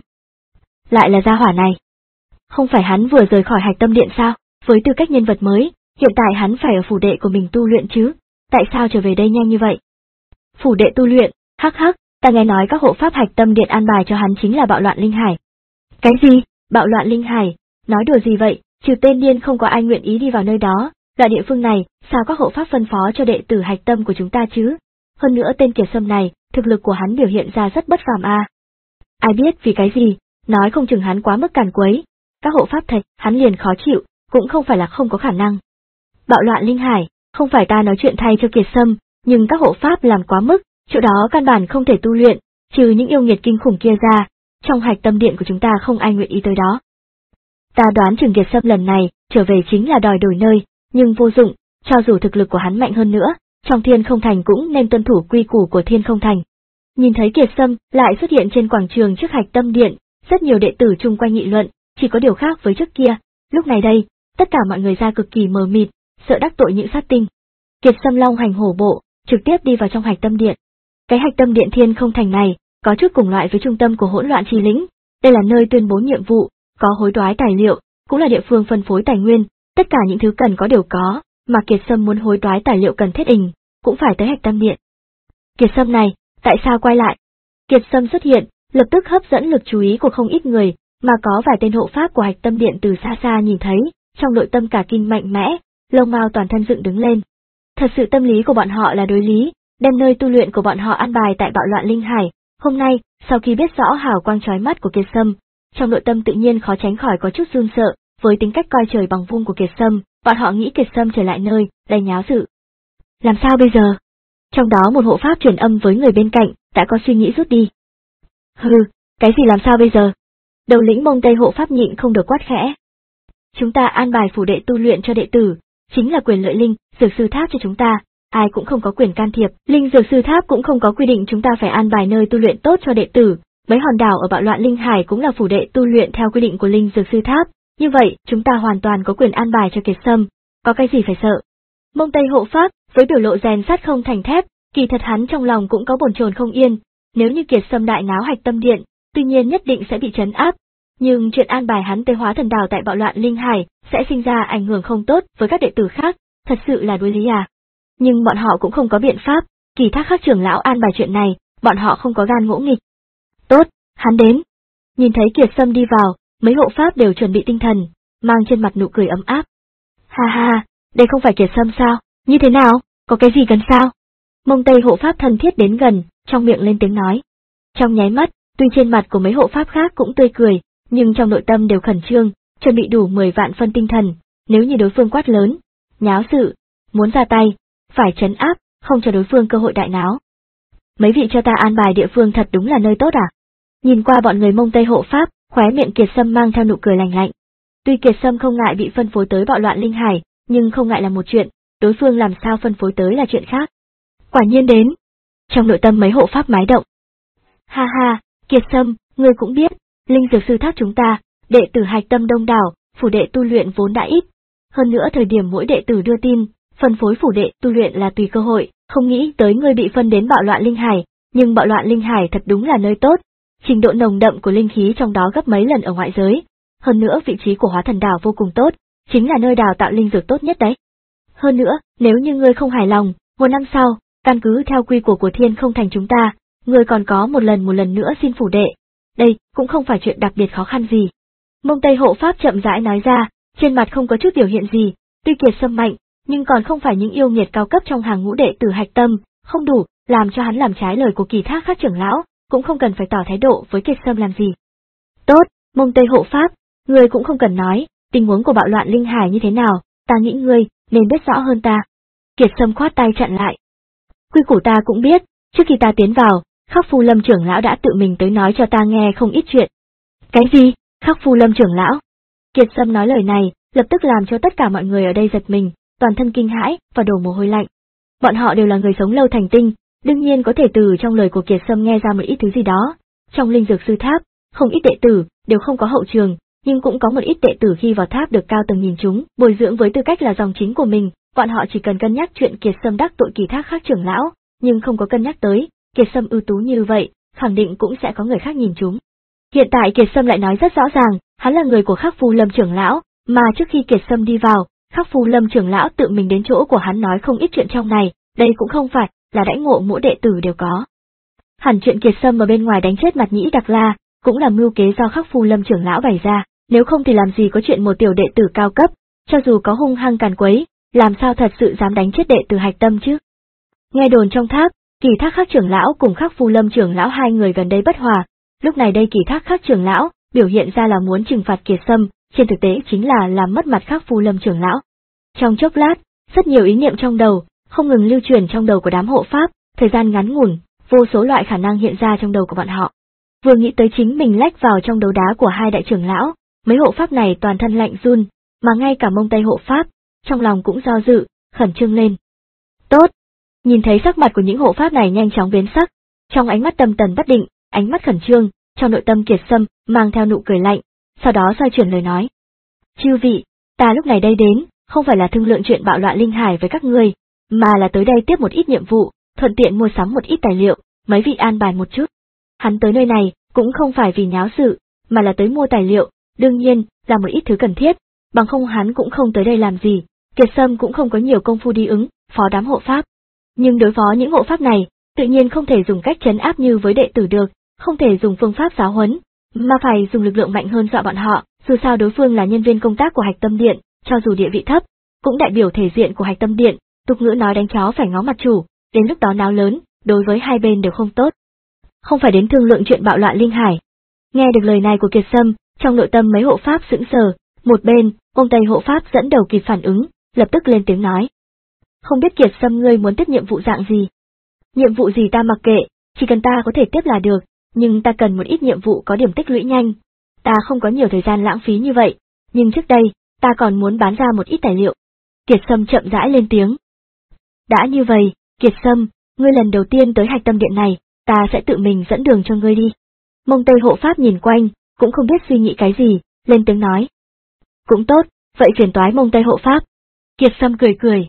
Lại là gia hỏa này. Không phải hắn vừa rời khỏi Hạch Tâm Điện sao? Với tư cách nhân vật mới, hiện tại hắn phải ở phủ đệ của mình tu luyện chứ, tại sao trở về đây nhanh như vậy? Phủ đệ tu luyện, hắc hắc, ta nghe nói các hộ pháp Hạch Tâm Điện an bài cho hắn chính là bạo loạn linh hải. Cái gì? Bạo loạn linh hải? Nói đùa gì vậy, trừ tên điên không có ai nguyện ý đi vào nơi đó, loại địa phương này, sao các hộ pháp phân phó cho đệ tử Hạch Tâm của chúng ta chứ? Hơn nữa tên Kiệt Sâm này, thực lực của hắn biểu hiện ra rất bất phàm a. Ai biết vì cái gì, nói không chừng hắn quá mức càn quấy, các hộ pháp thạch, hắn liền khó chịu, cũng không phải là không có khả năng. Bạo loạn linh hải, không phải ta nói chuyện thay cho Kiệt Sâm, nhưng các hộ pháp làm quá mức, chỗ đó căn bản không thể tu luyện, trừ những yêu nghiệt kinh khủng kia ra, trong Hạch Tâm Điện của chúng ta không ai nguyện ý tới đó. Ta đoán chừng Kiệt Sâm lần này, trở về chính là đòi đổi nơi, nhưng vô dụng, cho dù thực lực của hắn mạnh hơn nữa, trong Thiên Không Thành cũng nên tuân thủ quy củ của Thiên Không Thành. Nhìn thấy Kiệt Sâm lại xuất hiện trên quảng trường trước Hạch Tâm Điện, rất nhiều đệ tử chung quanh nghị luận, chỉ có điều khác với trước kia, lúc này đây, tất cả mọi người ra cực kỳ mờ mịt, sợ đắc tội những sát tinh. Kiệt Sâm long hành hổ bộ, trực tiếp đi vào trong hạch tâm điện. Cái hạch tâm điện Thiên Không Thành này, có chút cùng loại với trung tâm của hỗn loạn chi lĩnh, đây là nơi tuyên bố nhiệm vụ, có hối đoái tài liệu, cũng là địa phương phân phối tài nguyên, tất cả những thứ cần có đều có, mà Kiệt Sâm muốn hối đoái tài liệu cần thiết ình, cũng phải tới hạch tâm điện. Kiệt Sâm này, tại sao quay lại? Kiệt Sâm xuất hiện, lập tức hấp dẫn lực chú ý của không ít người, mà có vài tên hộ pháp của hạch tâm điện từ xa xa nhìn thấy, trong nội tâm cả kinh mạnh mẽ, lông mao toàn thân dựng đứng lên. Thật sự tâm lý của bọn họ là đối lý, đem nơi tu luyện của bọn họ an bài tại bạo loạn linh hải. Hôm nay, sau khi biết rõ hào quang chói mắt của Kiệt Sâm, trong nội tâm tự nhiên khó tránh khỏi có chút run sợ, với tính cách coi trời bằng vung của Kiệt Sâm, bọn họ nghĩ Kiệt Sâm trở lại nơi, đầy nháo sự. Làm sao bây giờ? Trong đó một hộ pháp truyền âm với người bên cạnh, đã có suy nghĩ rút đi. Hừ, cái gì làm sao bây giờ? Đầu lĩnh Mông Tây hộ pháp nhịn không được quát khẽ. Chúng ta an bài phủ đệ tu luyện cho đệ tử, chính là quyền lợi linh, dược sư tháp cho chúng ta, ai cũng không có quyền can thiệp, linh dược sư tháp cũng không có quy định chúng ta phải an bài nơi tu luyện tốt cho đệ tử, mấy hòn đảo ở bạo loạn linh hải cũng là phủ đệ tu luyện theo quy định của linh dược sư tháp, như vậy chúng ta hoàn toàn có quyền an bài cho Kiệt Sâm, có cái gì phải sợ. Mông Tây hộ pháp, với biểu lộ rèn sắt không thành thép, kỳ thật hắn trong lòng cũng có bồn chồn không yên, nếu như Kiệt Sâm đại náo hạch tâm điện, tuy nhiên nhất định sẽ bị trấn áp, nhưng chuyện an bài hắn tới hóa thần đảo tại bạo loạn linh hải sẽ sinh ra ảnh hưởng không tốt với các đệ tử khác, thật sự là đối lý à. Nhưng bọn họ cũng không có biện pháp, Kỳ Thác Khắc trưởng lão an bài chuyện này, bọn họ không có gan ngỗ nghịch. Tốt, hắn đến. Nhìn thấy Kiệt Sâm đi vào, mấy hộ pháp đều chuẩn bị tinh thần, mang trên mặt nụ cười ấm áp. Ha ha, đây không phải Kiệt Sâm sao, như thế nào, có cái gì gần sao? Mông Tây hộ pháp thân thiết đến gần, trong miệng lên tiếng nói. Trong nháy mắt, tuy trên mặt của mấy hộ pháp khác cũng tươi cười, nhưng trong nội tâm đều khẩn trương, chuẩn bị đủ mười vạn phân tinh thần, nếu như đối phương quát lớn, nháo sự, muốn ra tay, phải trấn áp, không cho đối phương cơ hội đại náo. Mấy vị cho ta an bài địa phương thật đúng là nơi tốt à? Nhìn qua bọn người Mông Tây hộ pháp, khóe miệng Kiệt Sâm mang theo nụ cười lành lạnh. Tuy Kiệt Sâm không ngại bị phân phối tới bạo loạn linh hải, nhưng không ngại là một chuyện, đối phương làm sao phân phối tới là chuyện khác. Quả nhiên đến. Trong nội tâm mấy hộ pháp mái động. Ha ha, Kiệt Sâm, ngươi cũng biết, linh dược sư tháp chúng ta, đệ tử hạch tâm đông đảo, phủ đệ tu luyện vốn đã ít. Hơn nữa thời điểm mỗi đệ tử đưa tin, phân phối phủ đệ tu luyện là tùy cơ hội, không nghĩ tới ngươi bị phân đến bạo loạn linh hải, nhưng bạo loạn linh hải thật đúng là nơi tốt, trình độ nồng đậm của linh khí trong đó gấp mấy lần ở ngoại giới. Hơn nữa vị trí của hóa thần đảo vô cùng tốt, chính là nơi đào tạo linh dược tốt nhất đấy. Hơn nữa, nếu như ngươi không hài lòng, một năm sau, căn cứ theo quy củ của Thiên Không Thành chúng ta, ngươi còn có một lần một lần nữa xin phủ đệ. Đây cũng không phải chuyện đặc biệt khó khăn gì. Mông Tây hộ pháp chậm rãi nói ra, trên mặt không có chút biểu hiện gì, tuy Kiệt Sâm mạnh, nhưng còn không phải những yêu nghiệt cao cấp trong hàng ngũ đệ tử hạch tâm, không đủ, làm cho hắn làm trái lời của Kỳ Thác Khắc trưởng lão, cũng không cần phải tỏ thái độ với Kiệt Sâm làm gì. Tốt, Mông Tây hộ pháp, ngươi cũng không cần nói, tình huống của bạo loạn linh hải như thế nào, ta nghĩ ngươi nên biết rõ hơn ta. Kiệt Sâm khoát tay chặn lại. Quy củ ta cũng biết, trước khi ta tiến vào, Khắc Phu Lâm trưởng lão đã tự mình tới nói cho ta nghe không ít chuyện. Cái gì? Khắc Phu Lâm trưởng lão? Kiệt Sâm nói lời này, lập tức làm cho tất cả mọi người ở đây giật mình, toàn thân kinh hãi và đổ mồ hôi lạnh. Bọn họ đều là người sống lâu thành tinh, đương nhiên có thể từ trong lời của Kiệt Sâm nghe ra một ít thứ gì đó. Trong linh dược sư tháp, không ít đệ tử đều không có hậu trường, nhưng cũng có một ít đệ tử khi vào tháp được cao tầng nhìn chúng, bồi dưỡng với tư cách là dòng chính của mình, bọn họ chỉ cần cân nhắc chuyện Kiệt Sâm đắc tội Kỳ Thác Khắc trưởng lão, nhưng không có cân nhắc tới, Kiệt Sâm ưu tú như vậy, khẳng định cũng sẽ có người khác nhìn chúng. Hiện tại Kiệt Sâm lại nói rất rõ ràng, hắn là người của Khắc Phu Lâm trưởng lão, mà trước khi Kiệt Sâm đi vào, Khắc Phu Lâm trưởng lão tự mình đến chỗ của hắn nói không ít chuyện trong này, đây cũng không phải là đãi ngộ mỗi đệ tử đều có. Hẳn chuyện Kiệt Sâm ở bên ngoài đánh chết Mạt Nhĩ Đặc La, cũng là mưu kế do Khắc Phu Lâm trưởng lão bày ra, nếu không thì làm gì có chuyện một tiểu đệ tử cao cấp, cho dù có hung hăng càn quấy, làm sao thật sự dám đánh chết đệ tử hạch tâm chứ. Nghe đồn trong tháp, Kỳ Thác Khắc trưởng lão cùng Khắc Phu Lâm trưởng lão hai người gần đây bất hòa, lúc này đây Kỳ Thác Khắc trưởng lão biểu hiện ra là muốn trừng phạt Kiệt Sâm, trên thực tế chính là làm mất mặt Khắc Phu Lâm trưởng lão. Trong chốc lát, rất nhiều ý niệm trong đầu, không ngừng lưu truyền trong đầu của đám hộ pháp, thời gian ngắn ngủn, vô số loại khả năng hiện ra trong đầu của bọn họ. Vừa nghĩ tới chính mình lách vào trong đấu đá của hai đại trưởng lão, mấy hộ pháp này toàn thân lạnh run, mà ngay cả Mông Tây hộ pháp, trong lòng cũng do dự, khẩn trương lên. Tốt! Nhìn thấy sắc mặt của những hộ pháp này nhanh chóng biến sắc, trong ánh mắt tâm tần bất định, ánh mắt khẩn trương, trong nội tâm Kiệt Sâm mang theo nụ cười lạnh, sau đó xoay chuyển lời nói. Chư vị, Ta lúc này đây đến, không phải là thương lượng chuyện bạo loạn linh hải với các ngươi, mà là tới đây tiếp một ít nhiệm vụ, thuận tiện mua sắm một ít tài liệu, mấy vị an bài một chút. Hắn tới nơi này, cũng không phải vì nháo sự, mà là tới mua tài liệu, đương nhiên, là một ít thứ cần thiết, bằng không hắn cũng không tới đây làm gì, Kiệt Sâm cũng không có nhiều công phu đi ứng, phó đám hộ pháp. Nhưng đối phó những hộ pháp này, tự nhiên không thể dùng cách trấn áp như với đệ tử được, không thể dùng phương pháp giáo huấn, mà phải dùng lực lượng mạnh hơn dọa bọn họ, dù sao đối phương là nhân viên công tác của Hạch Tâm Điện, cho dù địa vị thấp, cũng đại biểu thể diện của Hạch Tâm Điện, tục ngữ nói đánh chó phải ngó mặt chủ, đến lúc đó náo lớn, đối với hai bên đều không tốt. Không phải đến thương lượng chuyện bạo loạn linh hải. Nghe được lời này của Kiệt Sâm, trong nội tâm mấy hộ pháp sững sờ, một bên, ông Tây hộ pháp dẫn đầu kịp phản ứng, lập tức lên tiếng nói. Không biết Kiệt Sâm ngươi muốn tiếp nhiệm vụ dạng gì? Nhiệm vụ gì ta mặc kệ, chỉ cần ta có thể tiếp là được, nhưng ta cần một ít nhiệm vụ có điểm tích lũy nhanh. Ta không có nhiều thời gian lãng phí như vậy, nhưng trước đây, ta còn muốn bán ra một ít tài liệu. Kiệt Sâm chậm rãi lên tiếng. Đã như vậy, Kiệt Sâm, ngươi lần đầu tiên tới Hạch Tâm Điện này, ta sẽ tự mình dẫn đường cho ngươi đi. Mông Tây hộ pháp nhìn quanh, cũng không biết suy nghĩ cái gì, lên tiếng nói. Cũng tốt, vậy phiền toái Mông Tây hộ pháp. Kiệt Sâm cười cười.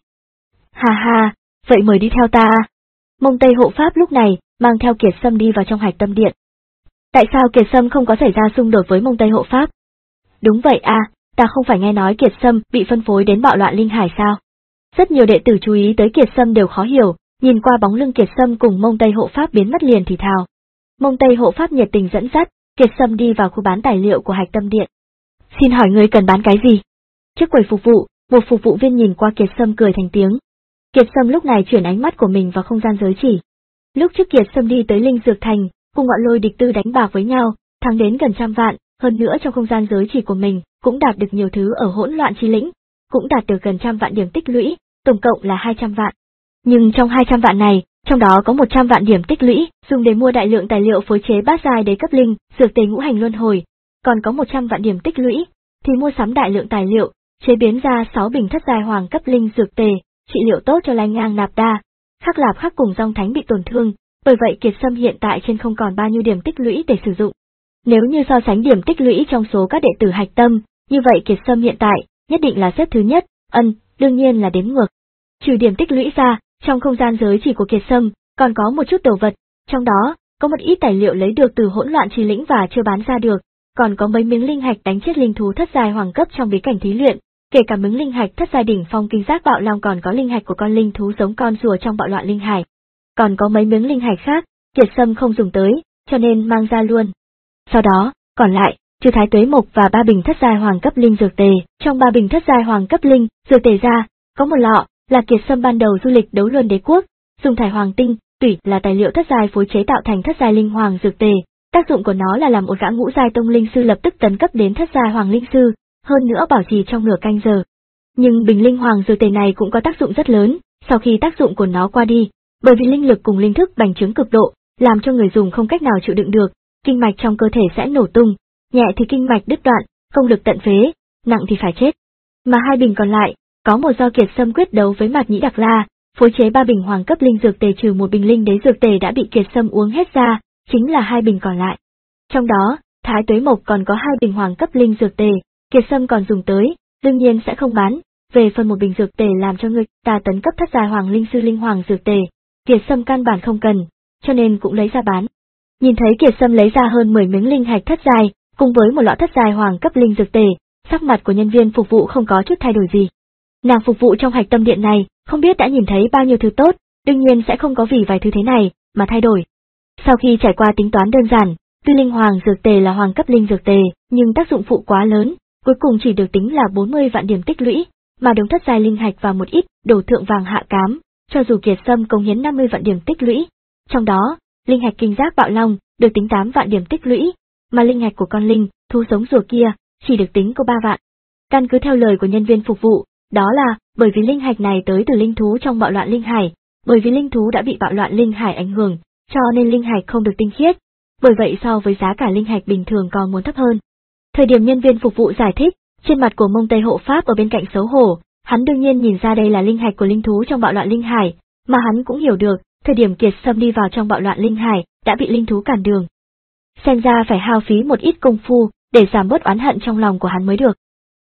Hà hà, vậy mời đi theo ta. Mông Tây hộ pháp lúc này, mang theo Kiệt Sâm đi vào trong Hạch Tâm Điện. Tại sao Kiệt Sâm không có xảy ra xung đột với Mông Tây hộ pháp? Đúng vậy à, ta không phải nghe nói Kiệt Sâm bị phân phối đến bạo loạn linh hải sao? Rất nhiều đệ tử chú ý tới Kiệt Sâm đều khó hiểu, nhìn qua bóng lưng Kiệt Sâm cùng Mông Tây hộ pháp biến mất liền thì thào. Mông Tây hộ pháp nhiệt tình dẫn dắt, Kiệt Sâm đi vào khu bán tài liệu của Hạch Tâm Điện. Xin hỏi ngươi cần bán cái gì? Trước quầy phục vụ, một phục vụ viên nhìn qua Kiệt Sâm cười thành tiếng. Kiệt Sâm lúc này chuyển ánh mắt của mình vào không gian giới chỉ. Lúc trước Kiệt Sâm đi tới Linh Dược Thành, cùng ngọn lôi địch tư đánh bạc với nhau, thắng đến gần trăm vạn, hơn nữa trong không gian giới chỉ của mình, cũng đạt được nhiều thứ ở hỗn loạn chi lĩnh, cũng đạt được gần trăm vạn điểm tích lũy, tổng cộng là hai trăm vạn. Nhưng trong hai trăm vạn này, trong đó có một trăm vạn điểm tích lũy, dùng để mua đại lượng tài liệu phối chế bát giai đế cấp linh, dược tề ngũ hành luân hồi, còn có một trăm vạn điểm tích lũy, thì mua sắm đại lượng tài liệu, chế biến ra sáu bình thất giai hoàng cấp linh dược tề, trị liệu tốt cho Lanh Ngang Nạp Đa, Khắc Lạp Khắc cùng Dòng Thánh bị tổn thương, bởi vậy Kiệt Sâm hiện tại trên không còn bao nhiêu điểm tích lũy để sử dụng. Nếu như so sánh điểm tích lũy trong số các đệ tử Hạch Tâm, như vậy Kiệt Sâm hiện tại, nhất định là xếp thứ nhất, ân, đương nhiên là đếm ngược. Trừ điểm tích lũy ra, trong không gian giới chỉ của Kiệt Sâm, còn có một chút đồ vật, trong đó, có một ít tài liệu lấy được từ hỗn loạn chi lĩnh và chưa bán ra được, còn có mấy miếng linh hạch đánh chết linh thú thất giai hoàng cấp trong bí cảnh thí luyện, kể cả miếng linh hạch thất giai đỉnh phong kinh giác bạo long, còn có linh hạch của con linh thú giống con rùa trong bạo loạn linh hải. Còn có mấy miếng linh hạch khác, Kiệt Sâm không dùng tới, cho nên mang ra luôn. Sau đó, còn lại, trừ Thái Tuế Mộc và ba bình thất giai hoàng cấp linh dược tề, trong ba bình thất giai hoàng cấp linh dược tề ra, có một lọ là Kiệt Sâm ban đầu du lịch đấu luân đế quốc, dùng thải hoàng tinh, tủy là tài liệu thất giai phối chế tạo thành thất giai linh hoàng dược tề, tác dụng của nó là làm một gã ngũ giai tông linh sư lập tức tấn cấp đến thất giai hoàng linh sư, hơn nữa bảo trì trong nửa canh giờ. Nhưng bình linh hoàng dược tề này cũng có tác dụng rất lớn, sau khi tác dụng của nó qua đi, bởi vì linh lực cùng linh thức bành trướng cực độ, làm cho người dùng không cách nào chịu đựng được, kinh mạch trong cơ thể sẽ nổ tung, nhẹ thì kinh mạch đứt đoạn, công lực tận phế, nặng thì phải chết. Mà hai bình còn lại, có một do Kiệt Sâm quyết đấu với Mạt Nhĩ Đặc La, phối chế ba bình hoàng cấp linh dược tề trừ một bình linh đế dược tề đã bị Kiệt Sâm uống hết ra, chính là hai bình còn lại. Trong đó, Thái Tuế Mộc còn có hai bình hoàng cấp linh dược tề, Kiệt Sâm còn dùng tới, đương nhiên sẽ không bán. Về phần một bình dược tề làm cho người ta tấn cấp thất giai hoàng linh sư linh hoàng dược tề, Kiệt Sâm căn bản không cần, cho nên cũng lấy ra bán. Nhìn thấy Kiệt Sâm lấy ra hơn mười miếng linh hạch thất giai, cùng với một lọ thất giai hoàng cấp linh dược tề, sắc mặt của nhân viên phục vụ không có chút thay đổi gì. Nàng phục vụ trong Hạch Tâm Điện này, không biết đã nhìn thấy bao nhiêu thứ tốt, đương nhiên sẽ không có vì vài thứ thế này mà thay đổi. Sau khi trải qua tính toán đơn giản, tuy linh hoàng dược tề là hoàng cấp linh dược tề, nhưng tác dụng phụ quá lớn, cuối cùng chỉ được tính là bốn mươi vạn điểm tích lũy, mà đống thất giai linh hạch và một ít đồ thượng vàng hạ cám, cho dù Kiệt Sâm cống hiến năm mươi vạn điểm tích lũy. Trong đó, linh hạch kinh giác bạo long được tính tám vạn điểm tích lũy, mà linh hạch của con linh thú giống rùa kia chỉ được tính có ba vạn. Căn cứ theo lời của nhân viên phục vụ, đó là bởi vì linh hạch này tới từ linh thú trong bạo loạn linh hải, bởi vì linh thú đã bị bạo loạn linh hải ảnh hưởng, cho nên linh hạch không được tinh khiết, bởi vậy so với giá cả linh hạch bình thường còn muốn thấp hơn. Thời điểm nhân viên phục vụ giải thích, trên mặt của Mông Tây hộ pháp ở bên cạnh xấu hổ, hắn đương nhiên nhìn ra đây là linh hạch của linh thú trong bạo loạn linh hải, mà hắn cũng hiểu được, thời điểm Kiệt Sâm đi vào trong bạo loạn linh hải, đã bị linh thú cản đường. Xem ra phải hao phí một ít công phu, để giảm bớt oán hận trong lòng của hắn mới được.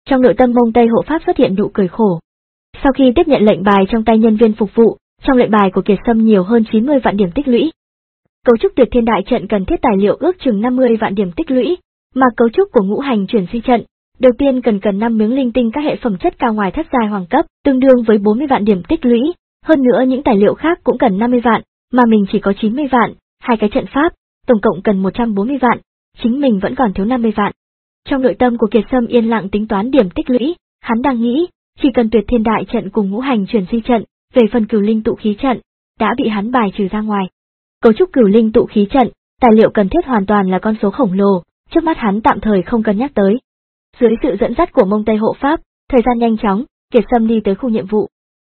Trong nội tâm Mông Tây hộ pháp xuất hiện nụ cười khổ. Sau khi tiếp nhận lệnh bài trong tay nhân viên phục vụ, trong lệnh bài của Kiệt Sâm nhiều hơn chín mươi vạn điểm tích lũy. Cấu trúc Tuyệt Thiên Đại trận cần thiết tài liệu ước chừng năm mươi vạn điểm tích lũy, mà cấu trúc của ngũ hành chuyển suy trận, đầu tiên cần cần năm miếng linh tinh các hệ phẩm chất cao ngoài thất giai hoàng cấp, tương đương với bốn mươi vạn điểm tích lũy, hơn nữa những tài liệu khác cũng cần năm mươi vạn, mà mình chỉ có chín mươi vạn, hai cái trận pháp, tổng cộng cần một trăm bốn mươi vạn, chính mình vẫn còn thiếu năm mươi vạn. Trong nội tâm của Kiệt Sâm yên lặng tính toán điểm tích lũy, hắn đang nghĩ, chỉ cần Tuyệt Thiên Đại trận cùng ngũ hành chuyển suy trận, về phần Cửu Linh tụ khí trận, đã bị hắn bài trừ ra ngoài. Cấu trúc Cửu Linh tụ khí trận, tài liệu cần thiết hoàn toàn là con số khổng lồ, trước mắt hắn tạm thời không cân nhắc tới. Dưới sự dẫn dắt của Mông Tây hộ pháp, thời gian nhanh chóng, Kiệt Sâm đi tới khu nhiệm vụ.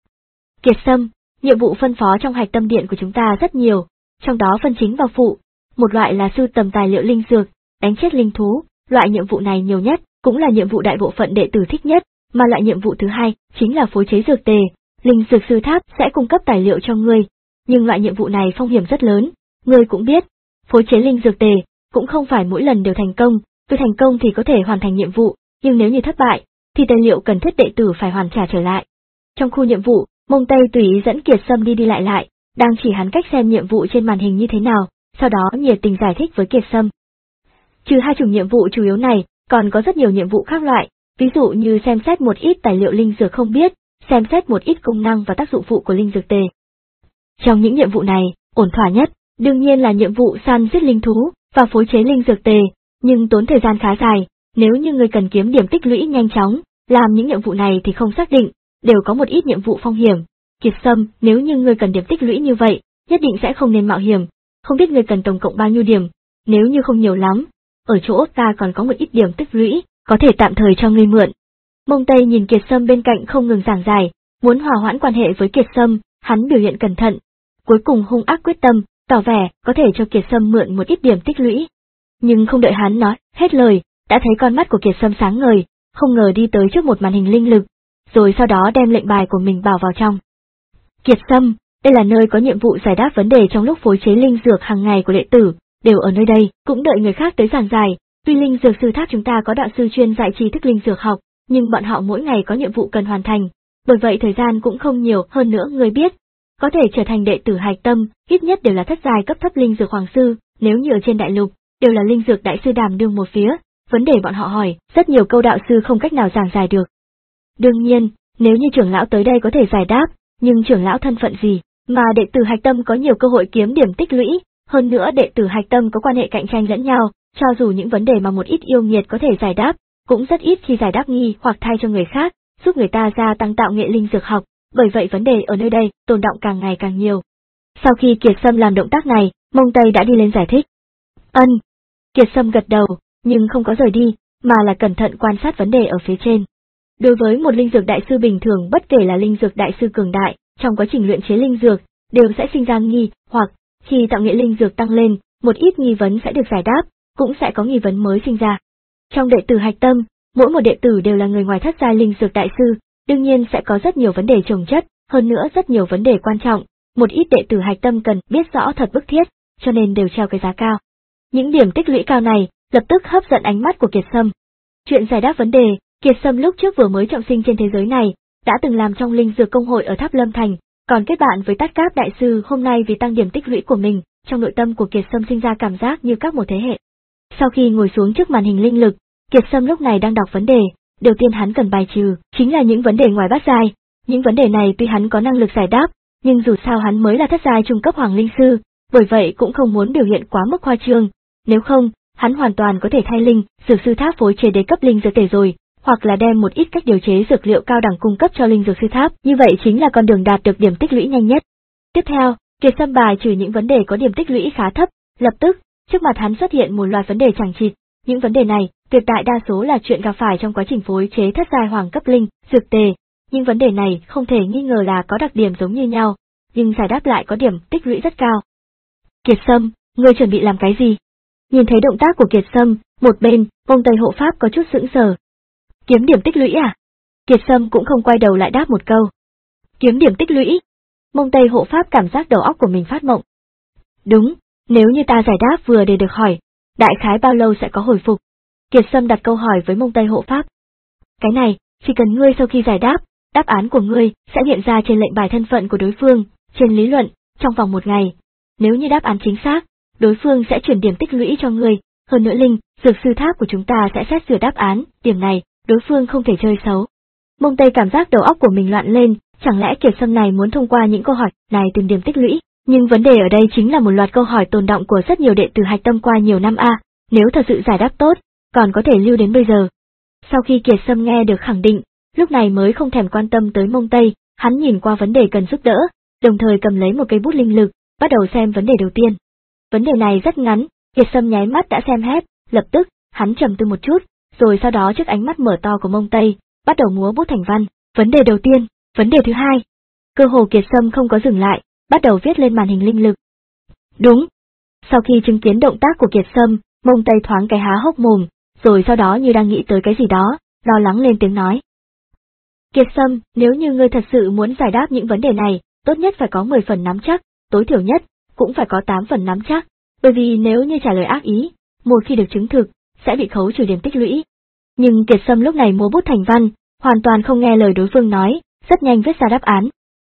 Kiệt Sâm, nhiệm vụ phân phó trong hạch tâm điện của chúng ta rất nhiều, trong đó phân chính và phụ, một loại là sưu tầm tài liệu linh dược, đánh chết linh thú, loại nhiệm vụ này nhiều nhất, cũng là nhiệm vụ đại bộ phận đệ tử thích nhất, mà loại nhiệm vụ thứ hai chính là phối chế dược tề, linh dược sư tháp sẽ cung cấp tài liệu cho ngươi, nhưng loại nhiệm vụ này phong hiểm rất lớn, ngươi cũng biết, phối chế linh dược tề cũng không phải mỗi lần đều thành công, từ thành công thì có thể hoàn thành nhiệm vụ, nhưng nếu như thất bại, thì tài liệu cần thiết đệ tử phải hoàn trả trở lại. Trong khu nhiệm vụ, Mông Tây tùy ý dẫn Kiệt Sâm đi đi lại lại, đang chỉ hắn cách xem nhiệm vụ trên màn hình như thế nào, sau đó nhiệt tình giải thích với Kiệt Sâm. Trừ hai chủng nhiệm vụ chủ yếu này, còn có rất nhiều nhiệm vụ khác loại, ví dụ như xem xét một ít tài liệu linh dược không biết, xem xét một ít công năng và tác dụng phụ của linh dược tề. Trong những nhiệm vụ này, ổn thỏa nhất, đương nhiên là nhiệm vụ săn giết linh thú và phối chế linh dược tề, nhưng tốn thời gian khá dài, nếu như người cần kiếm điểm tích lũy nhanh chóng, làm những nhiệm vụ này thì không xác định, đều có một ít nhiệm vụ phong hiểm. Kiệt Sâm, nếu như người cần điểm tích lũy như vậy, nhất định sẽ không nên mạo hiểm, không biết người cần tổng cộng bao nhiêu điểm, nếu như không nhiều lắm, ở chỗ ta còn có một ít điểm tích lũy, có thể tạm thời cho ngươi mượn. Mông Tây nhìn Kiệt Sâm bên cạnh không ngừng giảng giải, muốn hòa hoãn quan hệ với Kiệt Sâm, hắn biểu hiện cẩn thận, cuối cùng hung ác quyết tâm, tỏ vẻ có thể cho Kiệt Sâm mượn một ít điểm tích lũy. Nhưng không đợi hắn nói hết lời, đã thấy con mắt của Kiệt Sâm sáng ngời, không ngờ đi tới trước một màn hình linh lực, rồi sau đó đem lệnh bài của mình bảo vào trong. Kiệt Sâm, đây là nơi có nhiệm vụ giải đáp vấn đề trong lúc phối chế linh dược hàng ngày của đệ tử, đều ở nơi đây, cũng đợi người khác tới giảng giải. Tuy linh dược sư tháp chúng ta có đạo sư chuyên dạy tri thức linh dược học, nhưng bọn họ mỗi ngày có nhiệm vụ cần hoàn thành, bởi vậy thời gian cũng không nhiều, hơn nữa người biết, có thể trở thành đệ tử hạch tâm, ít nhất đều là thất giai cấp thấp linh dược hoàng sư, nếu như ở trên đại lục, đều là linh dược đại sư đảm đương một phía, vấn đề bọn họ hỏi, rất nhiều câu đạo sư không cách nào giảng giải được. Đương nhiên, nếu như trưởng lão tới đây có thể giải đáp, nhưng trưởng lão thân phận gì, mà đệ tử hạch tâm có nhiều cơ hội kiếm điểm tích lũy, hơn nữa đệ tử hạch tâm có quan hệ cạnh tranh lẫn nhau, cho dù những vấn đề mà một ít yêu nghiệt có thể giải đáp, cũng rất ít khi giải đáp nghi hoặc thay cho người khác, giúp người ta gia tăng tạo nghệ linh dược học, bởi vậy vấn đề ở nơi đây tồn đọng càng ngày càng nhiều. Sau khi Kiệt Sâm làm động tác này, Mông Tây đã đi lên giải thích. Ân. Kiệt Sâm gật đầu, nhưng không có rời đi, mà là cẩn thận quan sát vấn đề ở phía trên. Đối với một linh dược đại sư bình thường, bất kể là linh dược đại sư cường đại, trong quá trình luyện chế linh dược, đều sẽ sinh ra nghi hoặc khi tạo nghệ linh dược tăng lên, một ít nghi vấn sẽ được giải đáp, cũng sẽ có nghi vấn mới sinh ra. Trong đệ tử hạch tâm, mỗi một đệ tử đều là người ngoài thất giai linh dược đại sư, đương nhiên sẽ có rất nhiều vấn đề chồng chất, hơn nữa rất nhiều vấn đề quan trọng, một ít đệ tử hạch tâm cần biết rõ thật bức thiết, cho nên đều treo cái giá cao. Những điểm tích lũy cao này lập tức hấp dẫn ánh mắt của Kiệt Sâm. Chuyện giải đáp vấn đề, Kiệt Sâm lúc trước vừa mới trọng sinh trên thế giới này, đã từng làm trong linh dược công hội ở Tháp Lâm Thành, còn kết bạn với Tát Cáp đại sư, hôm nay vì tăng điểm tích lũy của mình, trong nội tâm của Kiệt Sâm sinh ra cảm giác như các một thế hệ. Sau khi ngồi xuống trước màn hình linh lực, Kiệt Sâm lúc này đang đọc vấn đề, đầu tiên hắn cần bài trừ, chính là những vấn đề ngoài bát giai. Những vấn đề này tuy hắn có năng lực giải đáp, nhưng dù sao hắn mới là thất giai trung cấp hoàng linh sư, bởi vậy cũng không muốn biểu hiện quá mức khoa trương, nếu không, hắn hoàn toàn có thể thay linh, dược sư tháp phối chế đế cấp linh dược tể rồi, hoặc là đem một ít cách điều chế dược liệu cao đẳng cung cấp cho linh dược sư tháp, như vậy chính là con đường đạt được điểm tích lũy nhanh nhất. Tiếp theo, Kiệt Sâm bài trừ những vấn đề có điểm tích lũy khá thấp, lập tức, trước mặt hắn xuất hiện một loạt vấn đề chẳng chịt, những vấn đề này, tuyệt đại đa số là chuyện gặp phải trong quá trình phối chế thất giai hoàng cấp linh, dược tề, nhưng vấn đề này không thể nghi ngờ là có đặc điểm giống như nhau, nhưng giải đáp lại có điểm tích lũy rất cao. Kiệt Sâm, ngươi chuẩn bị làm cái gì? Nhìn thấy động tác của Kiệt Sâm, một bên, Mông Tây hộ pháp có chút sững sờ. Kiếm điểm tích lũy à? Kiệt Sâm cũng không quay đầu lại đáp một câu. Kiếm điểm tích lũy? Mông Tây hộ pháp cảm giác đầu óc của mình phát mộng. Đúng, nếu như ta giải đáp vừa để được hỏi, đại khái bao lâu sẽ có hồi phục? Kiệt Sâm đặt câu hỏi với Mông Tây hộ pháp. Cái này, chỉ cần ngươi sau khi giải đáp, đáp án của ngươi sẽ hiện ra trên lệnh bài thân phận của đối phương, trên lý luận, trong vòng một ngày. Nếu như đáp án chính xác, đối phương sẽ chuyển điểm tích lũy cho ngươi, hơn nữa Linh, dược sư tháp của chúng ta sẽ xét duyệt đáp án, điểm này, đối phương không thể chơi xấu. Mông Tây cảm giác đầu óc của mình loạn lên, chẳng lẽ Kiệt Sâm này muốn thông qua những câu hỏi này tìm điểm tích lũy, nhưng vấn đề ở đây chính là một loạt câu hỏi tồn đọng của rất nhiều đệ tử hạch tâm qua nhiều năm a, nếu thật sự giải đáp tốt, còn có thể lưu đến bây giờ. Sau khi Kiệt Sâm nghe được khẳng định, lúc này mới không thèm quan tâm tới Mông Tây, hắn nhìn qua vấn đề cần giúp đỡ, đồng thời cầm lấy một cây bút linh lực, bắt đầu xem vấn đề đầu tiên. Vấn đề này rất ngắn, Kiệt Sâm nháy mắt đã xem hết, lập tức, hắn trầm tư một chút, rồi sau đó trước ánh mắt mở to của Mông Tây, bắt đầu múa bút thành văn. Vấn đề đầu tiên, vấn đề thứ hai. Cơ hồ Kiệt Sâm không có dừng lại, bắt đầu viết lên màn hình linh lực. Đúng. Sau khi chứng kiến động tác của Kiệt Sâm, Mông Tây thoáng cái há hốc mồm, rồi sau đó như đang nghĩ tới cái gì đó, lo lắng lên tiếng nói. Kiệt Sâm, nếu như ngươi thật sự muốn giải đáp những vấn đề này, tốt nhất phải có mười phần nắm chắc, tối thiểu nhất, cũng phải có tám phần nắm chắc, bởi vì nếu như trả lời ác ý, một khi được chứng thực, sẽ bị khấu trừ điểm tích lũy. Nhưng Kiệt Sâm lúc này múa bút thành văn, hoàn toàn không nghe lời đối phương nói, rất nhanh viết ra đáp án.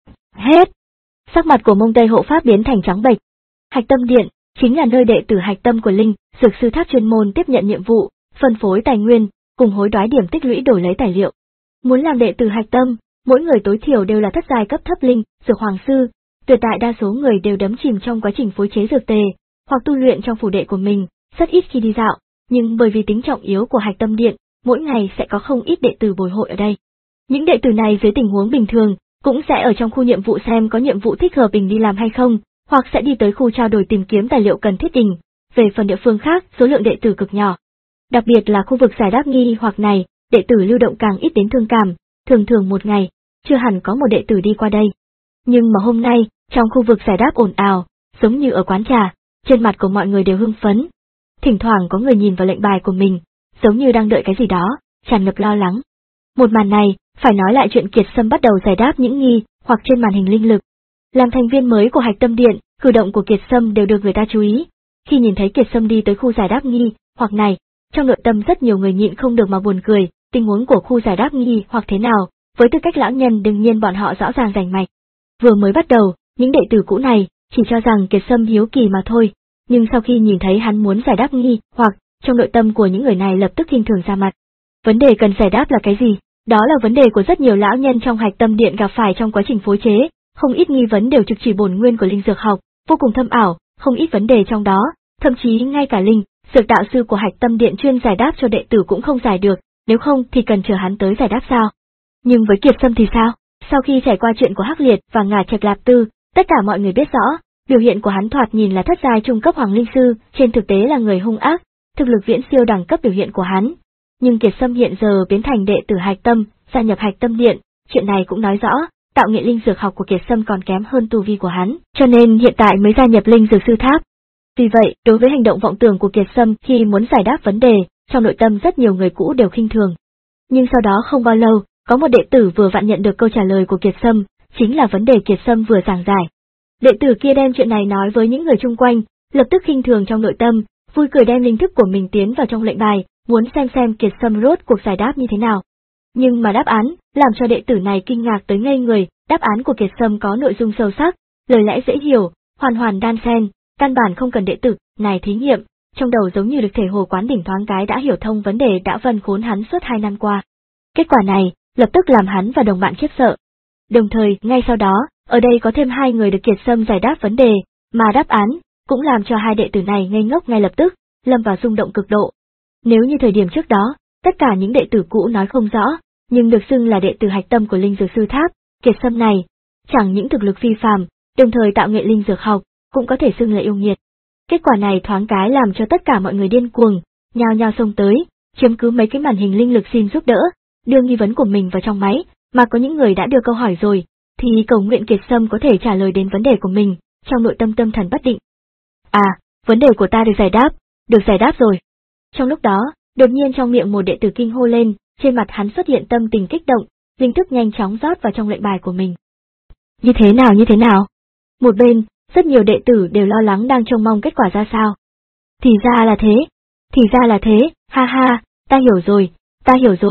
Hết! Sắc mặt của Mông Tây hộ pháp biến thành trắng bệch. Hạch Tâm Điện chính là nơi đệ tử hạch tâm của Linh, dược sư tháp chuyên môn tiếp nhận nhiệm vụ, phân phối tài nguyên, cùng hối đoái điểm tích lũy đổi lấy tài liệu. Muốn làm đệ tử hạch tâm, mỗi người tối thiểu đều là thất giai cấp thấp linh, dược hoàng sư, tuyệt đại đa số người đều đắm chìm trong quá trình phối chế dược tề, hoặc tu luyện trong phủ đệ của mình, rất ít khi đi dạo, nhưng bởi vì tính trọng yếu của Hạch Tâm Điện, mỗi ngày sẽ có không ít đệ tử bồi hội ở đây. Những đệ tử này dưới tình huống bình thường, cũng sẽ ở trong khu nhiệm vụ xem có nhiệm vụ thích hợp mình đi làm hay không, hoặc sẽ đi tới khu trao đổi tìm kiếm tài liệu cần thiết đình. Về phần địa phương khác, số lượng đệ tử cực nhỏ. Đặc biệt là khu vực giải đáp nghi hoặc này, đệ tử lưu động càng ít đến thương cảm, thường thường một ngày, chưa hẳn có một đệ tử đi qua đây. Nhưng mà hôm nay, trong khu vực giải đáp ồn ào, giống như ở quán trà, trên mặt của mọi người đều hưng phấn. Thỉnh thoảng có người nhìn vào lệnh bài của mình, giống như đang đợi cái gì đó, tràn ngập lo lắng. Một màn này, phải nói lại chuyện Kiệt Sâm bắt đầu giải đáp những nghi hoặc trên màn hình linh lực. Làm thành viên mới của Hạch Tâm Điện, cử động của Kiệt Sâm đều được người ta chú ý. Khi nhìn thấy Kiệt Sâm đi tới khu giải đáp nghi hoặc này, trong nội tâm rất nhiều người nhịn không được mà buồn cười, tình huống của khu giải đáp nghi hoặc thế nào, với tư cách lão nhân đương nhiên bọn họ rõ ràng rành mạch. Vừa mới bắt đầu, những đệ tử cũ này chỉ cho rằng Kiệt Sâm hiếu kỳ mà thôi, nhưng sau khi nhìn thấy hắn muốn giải đáp nghi hoặc, trong nội tâm của những người này lập tức khinh thường ra mặt. Vấn đề cần giải đáp là cái gì? Đó là vấn đề của rất nhiều lão nhân trong Hạch Tâm Điện gặp phải trong quá trình phối chế, không ít nghi vấn đều trực chỉ bổn nguyên của linh dược học, vô cùng thâm ảo, không ít vấn đề trong đó, thậm chí ngay cả linh dược đạo sư của Hạch Tâm Điện chuyên giải đáp cho đệ tử cũng không giải được, nếu không thì cần chờ hắn tới giải đáp sao? Nhưng với Kiệt Sâm thì sao? Sau khi trải qua chuyện của Hắc Liệt và Ngà Trạch Lạp Tư, tất cả mọi người biết rõ, biểu hiện của hắn thoạt nhìn là thất giai trung cấp hoàng linh sư, trên thực tế là người hung ác, thực lực viễn siêu đẳng cấp biểu hiện của hắn. Nhưng Kiệt Sâm hiện giờ biến thành đệ tử Hạch Tâm, gia nhập Hạch Tâm Điện, chuyện này cũng nói rõ, tạo nghệ linh dược học của Kiệt Sâm còn kém hơn tu vi của hắn, cho nên hiện tại mới gia nhập linh dược sư tháp. Vì vậy, đối với hành động vọng tưởng của Kiệt Sâm khi muốn giải đáp vấn đề, trong nội tâm rất nhiều người cũ đều khinh thường. Nhưng sau đó không bao lâu, có một đệ tử vừa vặn nhận được câu trả lời của Kiệt Sâm, chính là vấn đề Kiệt Sâm vừa giảng giải. Đệ tử kia đem chuyện này nói với những người chung quanh, lập tức khinh thường trong nội tâm, vui cười đem linh thức của mình tiến vào trong lệnh bài, muốn xem xem Kiệt Sâm rốt cuộc giải đáp như thế nào. Nhưng mà đáp án, làm cho đệ tử này kinh ngạc tới ngây người, đáp án của Kiệt Sâm có nội dung sâu sắc, lời lẽ dễ hiểu, hoàn hoàn đan xen, căn bản không cần đệ tử này thí nghiệm, trong đầu giống như được thể hồ quán đỉnh thoáng cái đã hiểu thông vấn đề đã vần khốn hắn suốt hai năm qua. Kết quả này, lập tức làm hắn và đồng bạn khiếp sợ. Đồng thời, ngay sau đó, ở đây có thêm hai người được Kiệt Sâm giải đáp vấn đề, mà đáp án, cũng làm cho hai đệ tử này ngây ngốc ngay lập tức, lâm vào rung động cực độ. Nếu như thời điểm trước đó, tất cả những đệ tử cũ nói không rõ, nhưng được xưng là đệ tử hạch tâm của linh dược sư tháp, Kiệt Sâm này, chẳng những thực lực phi phàm, đồng thời tạo nghệ linh dược học, cũng có thể xưng là yêu nghiệt. Kết quả này thoáng cái làm cho tất cả mọi người điên cuồng, nhao nhao xông tới, chiếm cứ mấy cái màn hình linh lực xin giúp đỡ, đưa nghi vấn của mình vào trong máy, mà có những người đã đưa câu hỏi rồi, thì cầu nguyện Kiệt Sâm có thể trả lời đến vấn đề của mình, trong nội tâm tâm thần bất định. À, vấn đề của ta được giải đáp, được giải đáp rồi. Trong lúc đó, đột nhiên trong miệng một đệ tử kinh hô lên, trên mặt hắn xuất hiện tâm tình kích động, linh thức nhanh chóng rót vào trong lệnh bài của mình. Như thế nào như thế nào? Một bên, rất nhiều đệ tử đều lo lắng đang trông mong kết quả ra sao. Thì ra là thế, thì ra là thế, ha ha, ta hiểu rồi, ta hiểu rồi,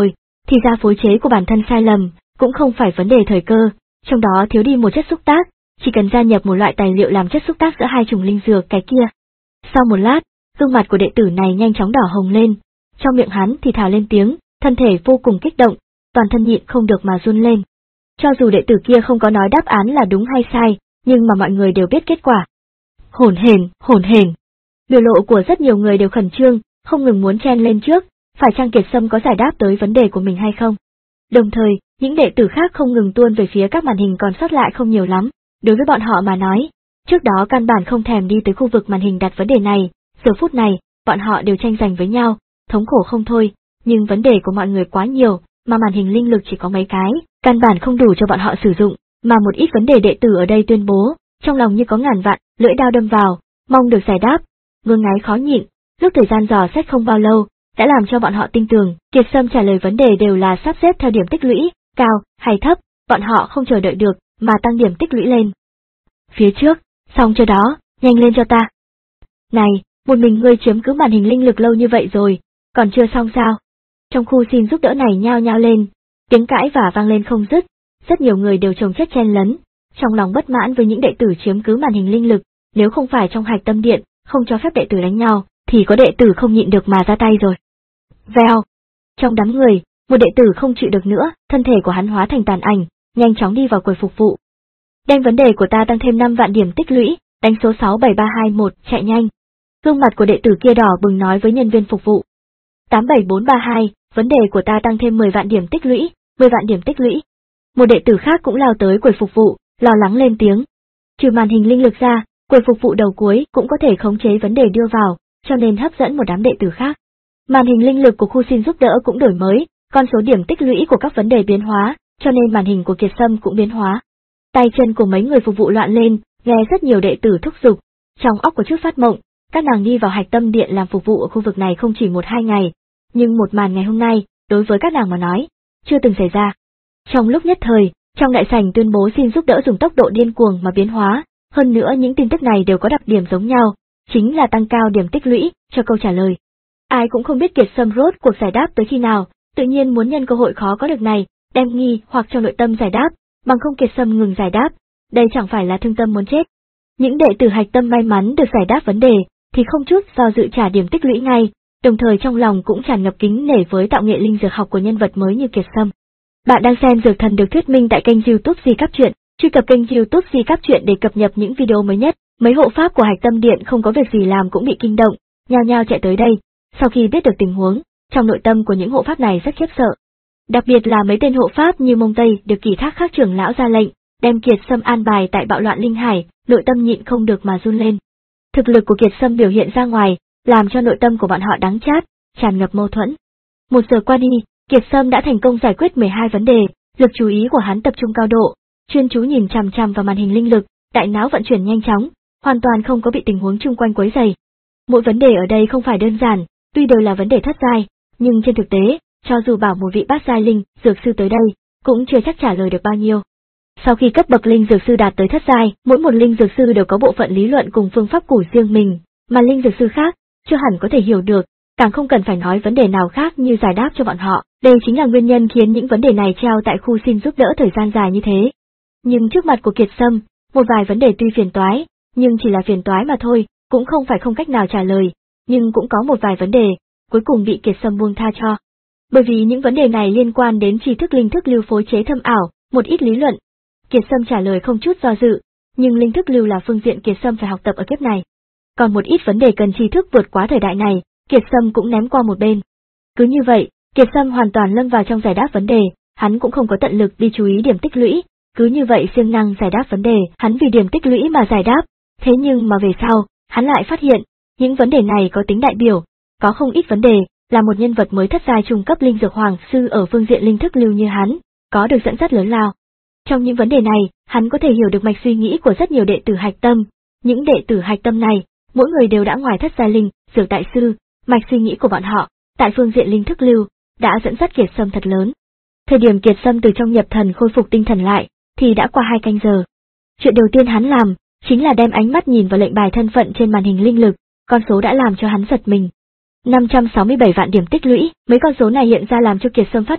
Thì ra phối chế của bản thân sai lầm, cũng không phải vấn đề thời cơ, trong đó thiếu đi một chất xúc tác, chỉ cần gia nhập một loại tài liệu làm chất xúc tác giữa hai chủng linh dược cái kia. Sau một lát, gương mặt của đệ tử này nhanh chóng đỏ hồng lên, trong miệng hắn thì thào lên tiếng, thân thể vô cùng kích động, toàn thân nhịn không được mà run lên. Cho dù đệ tử kia không có nói đáp án là đúng hay sai, nhưng mà mọi người đều biết kết quả. Hổn hển, hổn hển. Biểu lộ của rất nhiều người đều khẩn trương, không ngừng muốn chen lên trước, phải chăng Kiệt Sâm có giải đáp tới vấn đề của mình hay không. Đồng thời, những đệ tử khác không ngừng tuôn về phía các màn hình còn sót lại không nhiều lắm, đối với bọn họ mà nói, trước đó căn bản không thèm đi tới khu vực màn hình đặt vấn đề này, giờ phút này, bọn họ đều tranh giành với nhau, thống khổ không thôi, nhưng vấn đề của mọi người quá nhiều, mà màn hình linh lực chỉ có mấy cái, căn bản không đủ cho bọn họ sử dụng, mà một ít vấn đề đệ tử ở đây tuyên bố, trong lòng như có ngàn vạn, lưỡi đao đâm vào, mong được giải đáp, Vương Ngái khó nhịn, lúc thời gian dò xét không bao lâu, đã làm cho bọn họ tin tưởng, Kiệt Sâm trả lời vấn đề đều là sắp xếp theo điểm tích lũy, cao hay thấp, bọn họ không chờ đợi được, mà tăng điểm tích lũy lên. Phía trước, xong chưa đó, nhanh lên cho ta. Này, một mình ngươi chiếm cứ màn hình linh lực lâu như vậy rồi, còn chưa xong sao? Trong khu xin giúp đỡ này nhao nhao lên, tiếng cãi vả vang lên không dứt, rất nhiều người đều chồng chất chen lấn, trong lòng bất mãn với những đệ tử chiếm cứ màn hình linh lực, nếu không phải trong Hạch Tâm Điện, không cho phép đệ tử đánh nhau, thì có đệ tử không nhịn được mà ra tay rồi. Vèo! Trong đám người, một đệ tử không chịu được nữa, thân thể của hắn hóa thành tàn ảnh, nhanh chóng đi vào quầy phục vụ. Đem vấn đề của ta tăng thêm năm vạn điểm tích lũy, đánh số sáu bảy ba hai một, chạy nhanh. Gương mặt của đệ tử kia đỏ bừng nói với nhân viên phục vụ. tám bảy bốn ba hai, vấn đề của ta tăng thêm mười vạn điểm tích lũy, mười vạn điểm tích lũy. Một đệ tử khác cũng lao tới quầy phục vụ, lo lắng lên tiếng. Trừ màn hình linh lực ra, quầy phục vụ đầu cuối cũng có thể khống chế vấn đề đưa vào, cho nên hấp dẫn một đám đệ tử khác. Màn hình linh lực của khu xin giúp đỡ cũng đổi mới, con số điểm tích lũy của các vấn đề biến hóa, cho nên màn hình của Kiệt Sâm cũng biến hóa. Tay chân của mấy người phục vụ loạn lên, nghe rất nhiều đệ tử thúc giục, trong óc có chút phát mộng, các nàng đi vào Hạch Tâm Điện làm phục vụ ở khu vực này không chỉ một hai ngày, nhưng một màn ngày hôm nay, đối với các nàng mà nói, chưa từng xảy ra. Trong lúc nhất thời, trong đại sảnh tuyên bố xin giúp đỡ dùng tốc độ điên cuồng mà biến hóa, hơn nữa những tin tức này đều có đặc điểm giống nhau, chính là tăng cao điểm tích lũy cho câu trả lời. Ai cũng không biết Kiệt Sâm rốt cuộc giải đáp tới khi nào, tự nhiên muốn nhân cơ hội khó có được này, đem nghi hoặc trong nội tâm giải đáp, bằng không Kiệt Sâm ngừng giải đáp, đây chẳng phải là thương tâm muốn chết. Những đệ tử Hạch Tâm may mắn được giải đáp vấn đề, thì không chút do dự trả điểm tích lũy ngay, đồng thời trong lòng cũng tràn ngập kính nể với tạo nghệ linh dược học của nhân vật mới như Kiệt Sâm. Bạn đang xem Dược Thần được thuyết minh tại kênh YouTube Di Cáp Truyện, truy cập kênh YouTube Di Cáp Truyện để cập nhật những video mới nhất. Mấy hộ pháp của Hạch Tâm Điện không có việc gì làm cũng bị kinh động, nhao nhao chạy tới đây. Sau khi biết được tình huống, trong nội tâm của những hộ pháp này rất khiếp sợ. Đặc biệt là mấy tên hộ pháp như Mông Tây được Kỳ Thác Khác trưởng lão ra lệnh, đem Kiệt Sâm an bài tại Bạo Loạn Linh Hải, nội tâm nhịn không được mà run lên. Thực lực của Kiệt Sâm biểu hiện ra ngoài, làm cho nội tâm của bọn họ đắng chát, tràn ngập mâu thuẫn. Một giờ qua đi, Kiệt Sâm đã thành công giải quyết mười hai vấn đề, lực chú ý của hắn tập trung cao độ, chuyên chú nhìn chằm chằm vào màn hình linh lực, đại não vận chuyển nhanh chóng, hoàn toàn không có bị tình huống chung quanh quấy rầy. Mỗi vấn đề ở đây không phải đơn giản, tuy đều là vấn đề thất giai, nhưng trên thực tế, cho dù bảo một vị bát giai linh dược sư tới đây, cũng chưa chắc trả lời được bao nhiêu. Sau khi cấp bậc linh dược sư đạt tới thất giai, mỗi một linh dược sư đều có bộ phận lý luận cùng phương pháp của riêng mình, mà linh dược sư khác chưa hẳn có thể hiểu được, càng không cần phải nói vấn đề nào khác như giải đáp cho bọn họ. Đây chính là nguyên nhân khiến những vấn đề này treo tại khu xin giúp đỡ thời gian dài như thế. Nhưng trước mặt của Kiệt Sâm, một vài vấn đề tuy phiền toái, nhưng chỉ là phiền toái mà thôi, cũng không phải không cách nào trả lời, nhưng cũng có một vài vấn đề, cuối cùng bị Kiệt Sâm buông tha cho. Bởi vì những vấn đề này liên quan đến tri thức linh thức lưu phối chế thâm ảo, một ít lý luận. Kiệt Sâm trả lời không chút do dự, nhưng linh thức lưu là phương diện Kiệt Sâm phải học tập ở kiếp này. Còn một ít vấn đề cần tri thức vượt quá thời đại này, Kiệt Sâm cũng ném qua một bên. Cứ như vậy, Kiệt Sâm hoàn toàn lâm vào trong giải đáp vấn đề, hắn cũng không có tận lực đi chú ý điểm tích lũy, cứ như vậy siêng năng giải đáp vấn đề, hắn vì điểm tích lũy mà giải đáp, thế nhưng mà về sau, hắn lại phát hiện, những vấn đề này có tính đại biểu, có không ít vấn đề, là một nhân vật mới thất giai trung cấp linh dược hoàng sư ở phương diện linh thức lưu như hắn, có được dẫn dắt lớn lao. Trong những vấn đề này, hắn có thể hiểu được mạch suy nghĩ của rất nhiều đệ tử Hạch Tâm, những đệ tử Hạch Tâm này, mỗi người đều đã ngoài thất giai linh, dược đại sư, mạch suy nghĩ của bọn họ, tại phương diện linh thức lưu, đã dẫn dắt Kiệt Sâm thật lớn. Thời điểm Kiệt Sâm từ trong nhập thần khôi phục tinh thần lại, thì đã qua hai canh giờ. Chuyện đầu tiên hắn làm, chính là đem ánh mắt nhìn vào lệnh bài thân phận trên màn hình linh lực, con số đã làm cho hắn giật mình. năm trăm sáu mươi bảy vạn điểm tích lũy, mấy con số này hiện ra làm cho Kiệt Sâm phát mộng,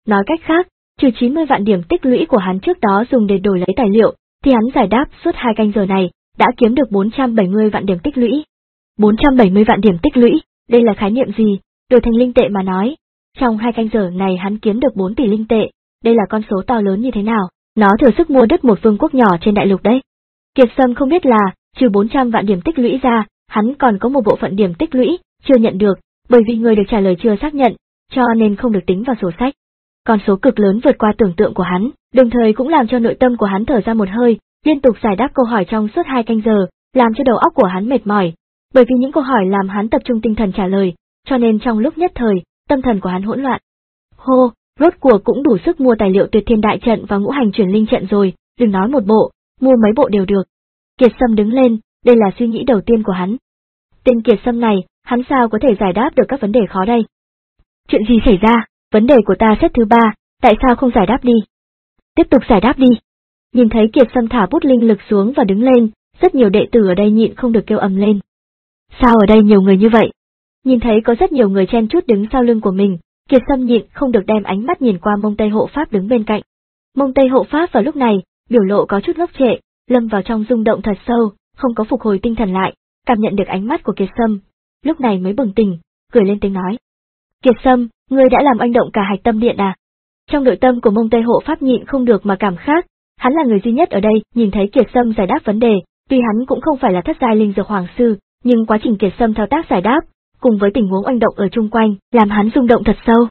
Nói cách khác, trừ chín mươi vạn điểm tích lũy của hắn trước đó dùng để đổi lấy tài liệu, thì hắn giải đáp suốt hai canh giờ này, đã kiếm được bốn trăm bảy mươi vạn điểm tích lũy. bốn trăm bảy mươi vạn điểm tích lũy, đây là khái niệm gì? Đổi thành linh tệ mà nói, trong hai canh giờ này hắn kiếm được bốn tỷ linh tệ, đây là con số to lớn như thế nào, nó thừa sức mua đất một vương quốc nhỏ trên đại lục đấy. Kiệt Sâm không biết là, trừ bốn trăm vạn điểm tích lũy ra, hắn còn có một bộ phận điểm tích lũy, chưa nhận được, bởi vì người được trả lời chưa xác nhận, cho nên không được tính vào sổ sách. Con số cực lớn vượt qua tưởng tượng của hắn, đồng thời cũng làm cho nội tâm của hắn thở ra một hơi, liên tục giải đáp câu hỏi trong suốt hai canh giờ, làm cho đầu óc của hắn mệt mỏi, bởi vì những câu hỏi làm hắn tập trung tinh thần trả lời, cho nên trong lúc nhất thời, tâm thần của hắn hỗn loạn. Hô, rốt cuộc cũng đủ sức mua tài liệu Tuyệt Thiên Đại Trận và Ngũ Hành Chuyển Linh Trận rồi, đừng nói một bộ, mua mấy bộ đều được. Kiệt Sâm đứng lên, đây là suy nghĩ đầu tiên của hắn. Tên Kiệt Sâm này, hắn sao có thể giải đáp được các vấn đề khó đây? Chuyện gì xảy ra? Vấn đề của ta xếp thứ ba, tại sao không giải đáp đi? Tiếp tục giải đáp đi. Nhìn thấy Kiệt Sâm thả bút linh lực xuống và đứng lên, rất nhiều đệ tử ở đây nhịn không được kêu ầm lên. Sao ở đây nhiều người như vậy? Nhìn thấy có rất nhiều người chen chúc đứng sau lưng của mình, Kiệt Sâm nhịn không được đem ánh mắt nhìn qua Mông Tây Hộ Pháp đứng bên cạnh. Mông Tây Hộ Pháp vào lúc này, biểu lộ có chút ngốc trệ, lâm vào trong rung động thật sâu, không có phục hồi tinh thần lại, cảm nhận được ánh mắt của Kiệt Sâm, lúc này mới bừng tỉnh, cười lên tiếng nói. Kiệt Sâm, ngươi đã làm oanh động cả Hạch Tâm Điện à? Trong nội tâm của Mông Tây Hộ Pháp nhịn không được mà cảm khác, hắn là người duy nhất ở đây nhìn thấy Kiệt Sâm giải đáp vấn đề, tuy hắn cũng không phải là thất giai linh dược hoàng sư, nhưng quá trình Kiệt Sâm thao tác giải đáp, cùng với tình huống oanh động ở chung quanh, làm hắn rung động thật sâu.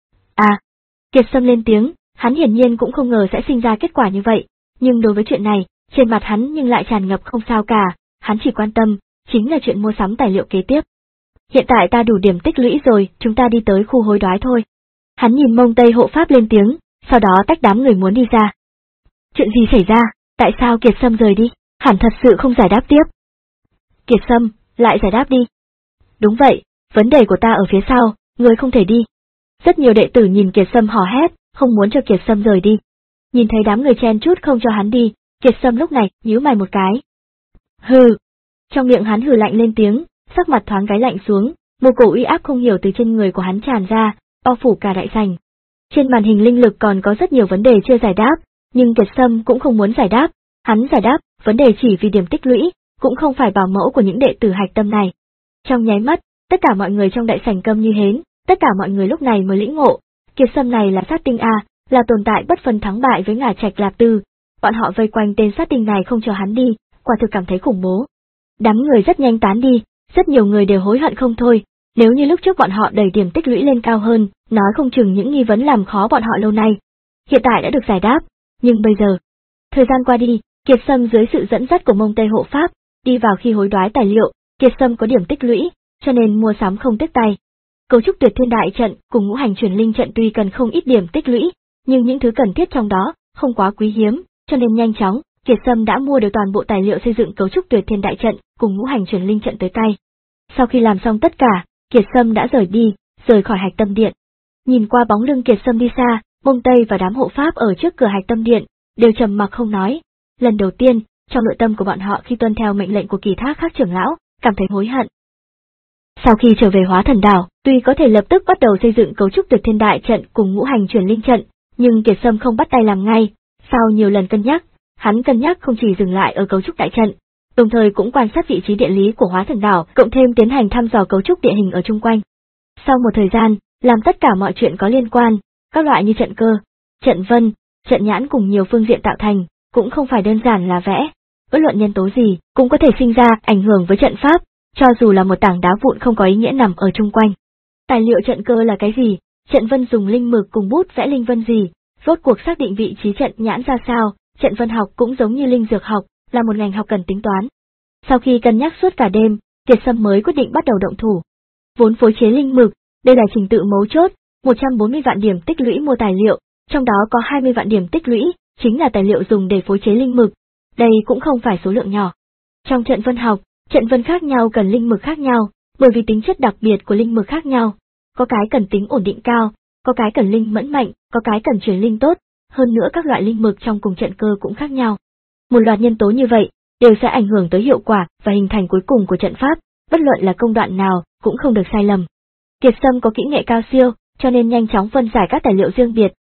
À, Kiệt Sâm lên tiếng, hắn hiển nhiên cũng không ngờ sẽ sinh ra kết quả như vậy, nhưng đối với chuyện này, trên mặt hắn nhưng lại tràn ngập không sao cả, hắn chỉ quan tâm, chính là chuyện mua sắm tài liệu kế tiếp. Hiện tại ta đủ điểm tích lũy rồi, chúng ta đi tới khu hối đoái thôi. Hắn nhìn Mông Tây Hộ Pháp lên tiếng, sau đó tách đám người muốn đi ra. Chuyện gì xảy ra, tại sao Kiệt Sâm rời đi, hẳn thật sự không giải đáp tiếp. Kiệt Sâm, lại giải đáp đi. Đúng vậy, vấn đề của ta ở phía sau, người không thể đi. Rất nhiều đệ tử nhìn Kiệt Sâm hò hét, không muốn cho Kiệt Sâm rời đi. Nhìn thấy đám người chen chúc không cho hắn đi, Kiệt Sâm lúc này nhíu mày một cái. Hừ. Trong miệng hắn hừ lạnh lên tiếng, sắc mặt thoáng cái lạnh xuống, một cổ uy áp không hiểu từ trên người của hắn tràn ra, bao phủ cả đại sảnh. Trên màn hình linh lực còn có rất nhiều vấn đề chưa giải đáp, nhưng Kiệt Sâm cũng không muốn giải đáp, hắn giải đáp vấn đề chỉ vì điểm tích lũy, cũng không phải bảo mẫu của những đệ tử Hạch Tâm này. Trong nháy mắt, tất cả mọi người trong đại sảnh câm như hến, tất cả mọi người lúc này mới lĩnh ngộ, Kiệt Sâm này là sát tinh a, là tồn tại bất phân thắng bại với Ngả Trạch Lạp Tư. Bọn họ vây quanh tên sát tinh này không cho hắn đi, quả thực cảm thấy khủng bố. Đám người rất nhanh tán đi, rất nhiều người đều hối hận không thôi, nếu như lúc trước bọn họ đẩy điểm tích lũy lên cao hơn, nói không chừng những nghi vấn làm khó bọn họ lâu nay. Hiện tại đã được giải đáp, nhưng bây giờ, thời gian qua đi, Kiệt Sâm dưới sự dẫn dắt của Mông Tây Hộ Pháp, đi vào khi hối đoái tài liệu, Kiệt Sâm có điểm tích lũy, cho nên mua sắm không tiếc tay. Cấu trúc Tuyệt Thiên Đại Trận cùng Ngũ Hành Chuyển Linh Trận tuy cần không ít điểm tích lũy, nhưng những thứ cần thiết trong đó không quá quý hiếm, cho nên nhanh chóng, Kiệt Sâm đã mua được toàn bộ tài liệu xây dựng cấu trúc Tuyệt Thiên Đại Trận cùng Ngũ Hành Chuyển Linh Trận tới tay. Sau khi làm xong tất cả, Kiệt Sâm đã rời đi, rời khỏi Hạch Tâm Điện. Nhìn qua bóng lưng Kiệt Sâm đi xa, Mông Tây và đám hộ pháp ở trước cửa Hạch Tâm Điện đều trầm mặc không nói. Lần đầu tiên, trong nội tâm của bọn họ khi tuân theo mệnh lệnh của Kỳ Thác Khác trưởng lão, cảm thấy hối hận. Sau khi trở về Hóa Thần Đảo, tuy có thể lập tức bắt đầu xây dựng cấu trúc Tuyệt Thiên Đại Trận cùng Ngũ Hành Chuyển Linh Trận, nhưng Kiệt Sâm không bắt tay làm ngay. Sau nhiều lần cân nhắc, hắn cân nhắc không chỉ dừng lại ở cấu trúc đại trận, đồng thời cũng quan sát vị trí địa lý của Hóa Thần Đảo, cộng thêm tiến hành thăm dò cấu trúc địa hình ở chung quanh. Sau một thời gian, làm tất cả mọi chuyện có liên quan, các loại như trận cơ, trận vân, trận nhãn cùng nhiều phương diện tạo thành, cũng không phải đơn giản là vẽ, bất luận nhân tố gì cũng có thể sinh ra ảnh hưởng với trận pháp, cho dù là một tảng đá vụn không có ý nghĩa nằm ở chung quanh. Tài liệu trận cơ là cái gì? Trận vân dùng linh mực cùng bút vẽ linh vân gì? Rốt cuộc xác định vị trí trận nhãn ra sao? Trận vân học cũng giống như linh dược học, là một ngành học cần tính toán. Sau khi cân nhắc suốt cả đêm, Kiệt Sâm mới quyết định bắt đầu động thủ. Vốn phối chế linh mực, đây là trình tự mấu chốt, một trăm bốn mươi vạn điểm tích lũy mua tài liệu, trong đó có hai mươi vạn điểm tích lũy, chính là tài liệu dùng để phối chế linh mực. Đây cũng không phải số lượng nhỏ. Trong trận vân học, trận vân khác nhau cần linh mực khác nhau, bởi vì tính chất đặc biệt của linh mực khác nhau. Có cái cần tính ổn định cao, có cái cần linh mẫn mạnh, có cái cần truyền linh tốt, hơn nữa các loại linh mực trong cùng trận cơ cũng khác nhau. Một loạt nhân tố như vậy, đều sẽ ảnh hưởng tới hiệu quả và hình thành cuối cùng của trận pháp, bất luận là công đoạn nào, cũng không được sai lầm. Kiệt Sâm có kỹ nghệ cao siêu, cho nên nhanh chóng phân giải các tài liệu riêng biệt,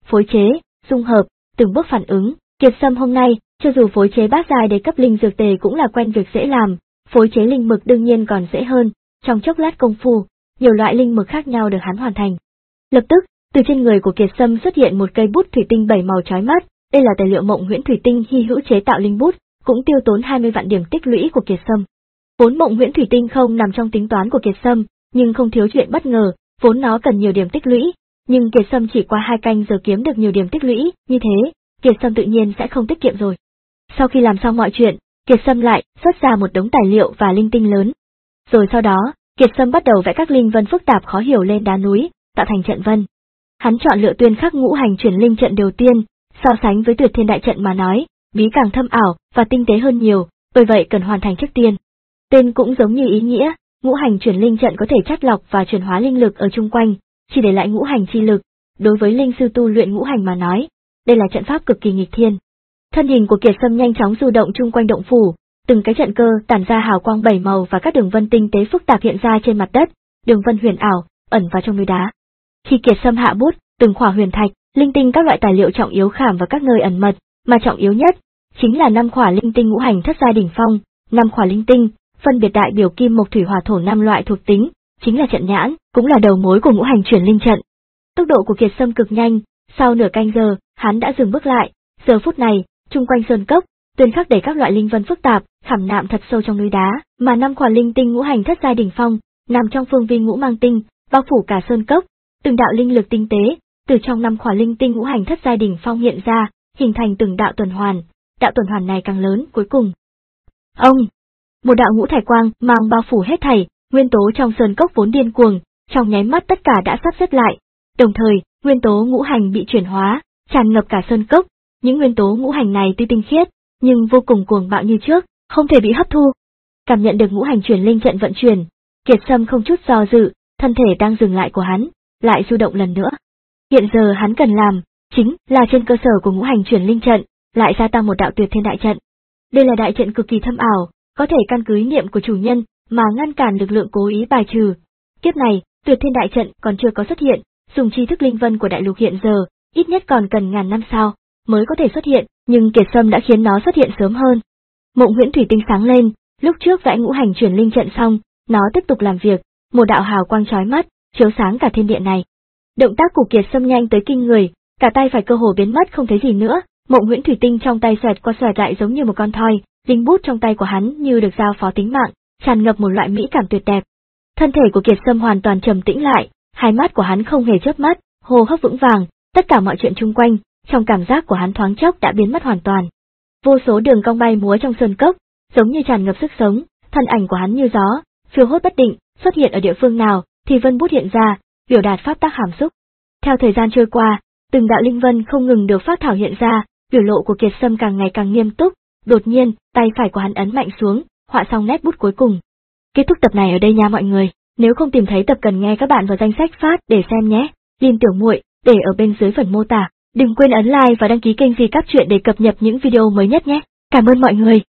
phối chế, dung hợp, từng bước phản ứng. Kiệt Sâm hôm nay, cho dù phối chế bát giai đế cấp linh dược tề cũng là quen việc dễ làm, phối chế linh mực đương nhiên còn dễ hơn, trong chốc lát công phu, nhiều loại linh mực khác nhau được hắn hoàn thành. Lập tức, từ trên người của Kiệt Sâm xuất hiện một cây bút thủy tinh bảy màu chói mắt, đây là tài liệu Mộng Huyễn thủy tinh hy hữu chế tạo linh bút, cũng tiêu tốn hai mươi vạn điểm tích lũy của Kiệt Sâm. Vốn Mộng Huyễn thủy tinh không nằm trong tính toán của Kiệt Sâm, nhưng không thiếu chuyện bất ngờ, vốn nó cần nhiều điểm tích lũy, nhưng Kiệt Sâm chỉ qua hai canh giờ kiếm được nhiều điểm tích lũy, như thế, Kiệt Sâm tự nhiên sẽ không tiết kiệm rồi. Sau khi làm xong mọi chuyện, Kiệt Sâm lại xuất ra một đống tài liệu và linh tinh lớn. Rồi sau đó, Kiệt Sâm bắt đầu vẽ các linh vân phức tạp khó hiểu lên đá núi, tạo thành trận vân. Hắn chọn lựa tuyên khắc ngũ hành chuyển linh trận đầu tiên, so sánh với tuyệt thiên đại trận mà nói, bí càng thâm ảo và tinh tế hơn nhiều, bởi vậy cần hoàn thành trước tiên. Tên cũng giống như ý nghĩa, ngũ hành chuyển linh trận có thể chắt lọc và chuyển hóa linh lực ở chung quanh, chỉ để lại ngũ hành chi lực. Đối với linh sư tu luyện ngũ hành mà nói, đây là trận pháp cực kỳ nghịch thiên. Thân hình của Kiệt Sâm nhanh chóng du động chung quanh động phủ, từng cái trận cơ tản ra hào quang bảy màu và các đường vân tinh tế phức tạp hiện ra trên mặt đất, đường vân huyền ảo ẩn vào trong núi đá. Khi Kiệt Sâm hạ bút, từng khỏa huyền thạch, linh tinh các loại tài liệu trọng yếu khảm vào các nơi ẩn mật, mà trọng yếu nhất chính là năm khỏa linh tinh ngũ hành thất giai đỉnh phong, năm khỏa linh tinh, phân biệt đại biểu kim mộc thủy hỏa thổ năm loại thuộc tính, chính là trận nhãn, cũng là đầu mối của ngũ hành chuyển linh trận. Tốc độ của Kiệt Sâm cực nhanh, sau nửa canh giờ, hắn đã dừng bước lại. Giờ phút này, chung quanh sơn cốc, tuyên khắc đầy các loại linh vân phức tạp, khảm nạm thật sâu trong núi đá, mà năm khỏa linh tinh ngũ hành thất giai đỉnh phong, nằm trong phương vi ngũ mang tinh, bao phủ cả sơn cốc, từng đạo linh lực tinh tế, từ trong năm khỏa linh tinh ngũ hành thất giai đỉnh phong hiện ra, hình thành từng đạo tuần hoàn, đạo tuần hoàn này càng lớn, cuối cùng. Ông, một đạo ngũ thải quang mang bao phủ hết thảy, nguyên tố trong sơn cốc vốn điên cuồng, trong nháy mắt tất cả đã sắp xếp lại, đồng thời, nguyên tố ngũ hành bị chuyển hóa, tràn ngập cả sơn cốc, những nguyên tố ngũ hành này tuy tinh khiết, nhưng vô cùng cuồng bạo như trước, không thể bị hấp thu. Cảm nhận được ngũ hành chuyển linh trận vận chuyển, Kiệt Sâm không chút do dự, thân thể đang dừng lại của hắn, lại du động lần nữa. Hiện giờ hắn cần làm, chính là trên cơ sở của ngũ hành chuyển linh trận, lại gia tăng một đạo tuyệt thiên đại trận. Đây là đại trận cực kỳ thâm ảo, có thể căn cứ ý niệm của chủ nhân mà ngăn cản lực lượng cố ý bài trừ. Kiếp này, tuyệt thiên đại trận còn chưa có xuất hiện, dùng tri thức linh vân của đại lục hiện giờ, ít nhất còn cần ngàn năm sau mới có thể xuất hiện, nhưng Kiệt Sâm đã khiến nó xuất hiện sớm hơn. Mộng Huyễn thủy tinh sáng lên, lúc trước vẽ ngũ hành chuyển linh trận xong, nó tiếp tục làm việc, một đạo hào quang chói mắt, chiếu sáng cả thiên địa này. Động tác của Kiệt Sâm nhanh tới kinh người, cả tay phải cơ hồ biến mất không thấy gì nữa, Mộng Huyễn thủy tinh trong tay xoẹt qua xoẹt lại giống như một con thoi, linh bút trong tay của hắn như được giao phó tính mạng, tràn ngập một loại mỹ cảm tuyệt đẹp. Thân thể của Kiệt Sâm hoàn toàn trầm tĩnh lại, hai mắt của hắn không hề chớp mắt, hô hấp vững vàng, tất cả mọi chuyện chung quanh, trong cảm giác của hắn thoáng chốc đã biến mất hoàn toàn. Vô số đường cong bay múa trong sơn cốc, giống như tràn ngập sức sống, thân ảnh của hắn như gió, phiêu hốt bất định, xuất hiện ở địa phương nào thì vân bút hiện ra, biểu đạt pháp tắc hàm xúc. Theo thời gian trôi qua, từng đạo linh vân không ngừng được phát thảo hiện ra, biểu lộ của Kiệt Sâm càng ngày càng nghiêm túc, đột nhiên, tay phải của hắn ấn mạnh xuống, họa xong nét bút cuối cùng. Kết thúc tập này ở đây nha mọi người, nếu không tìm thấy tập cần nghe các bạn vào danh sách phát để xem nhé. Liên Tiểu Muội để ở bên dưới phần mô tả. Đừng quên ấn like và đăng ký kênh Gì Các Chuyện để cập nhật những video mới nhất nhé. Cảm ơn mọi người.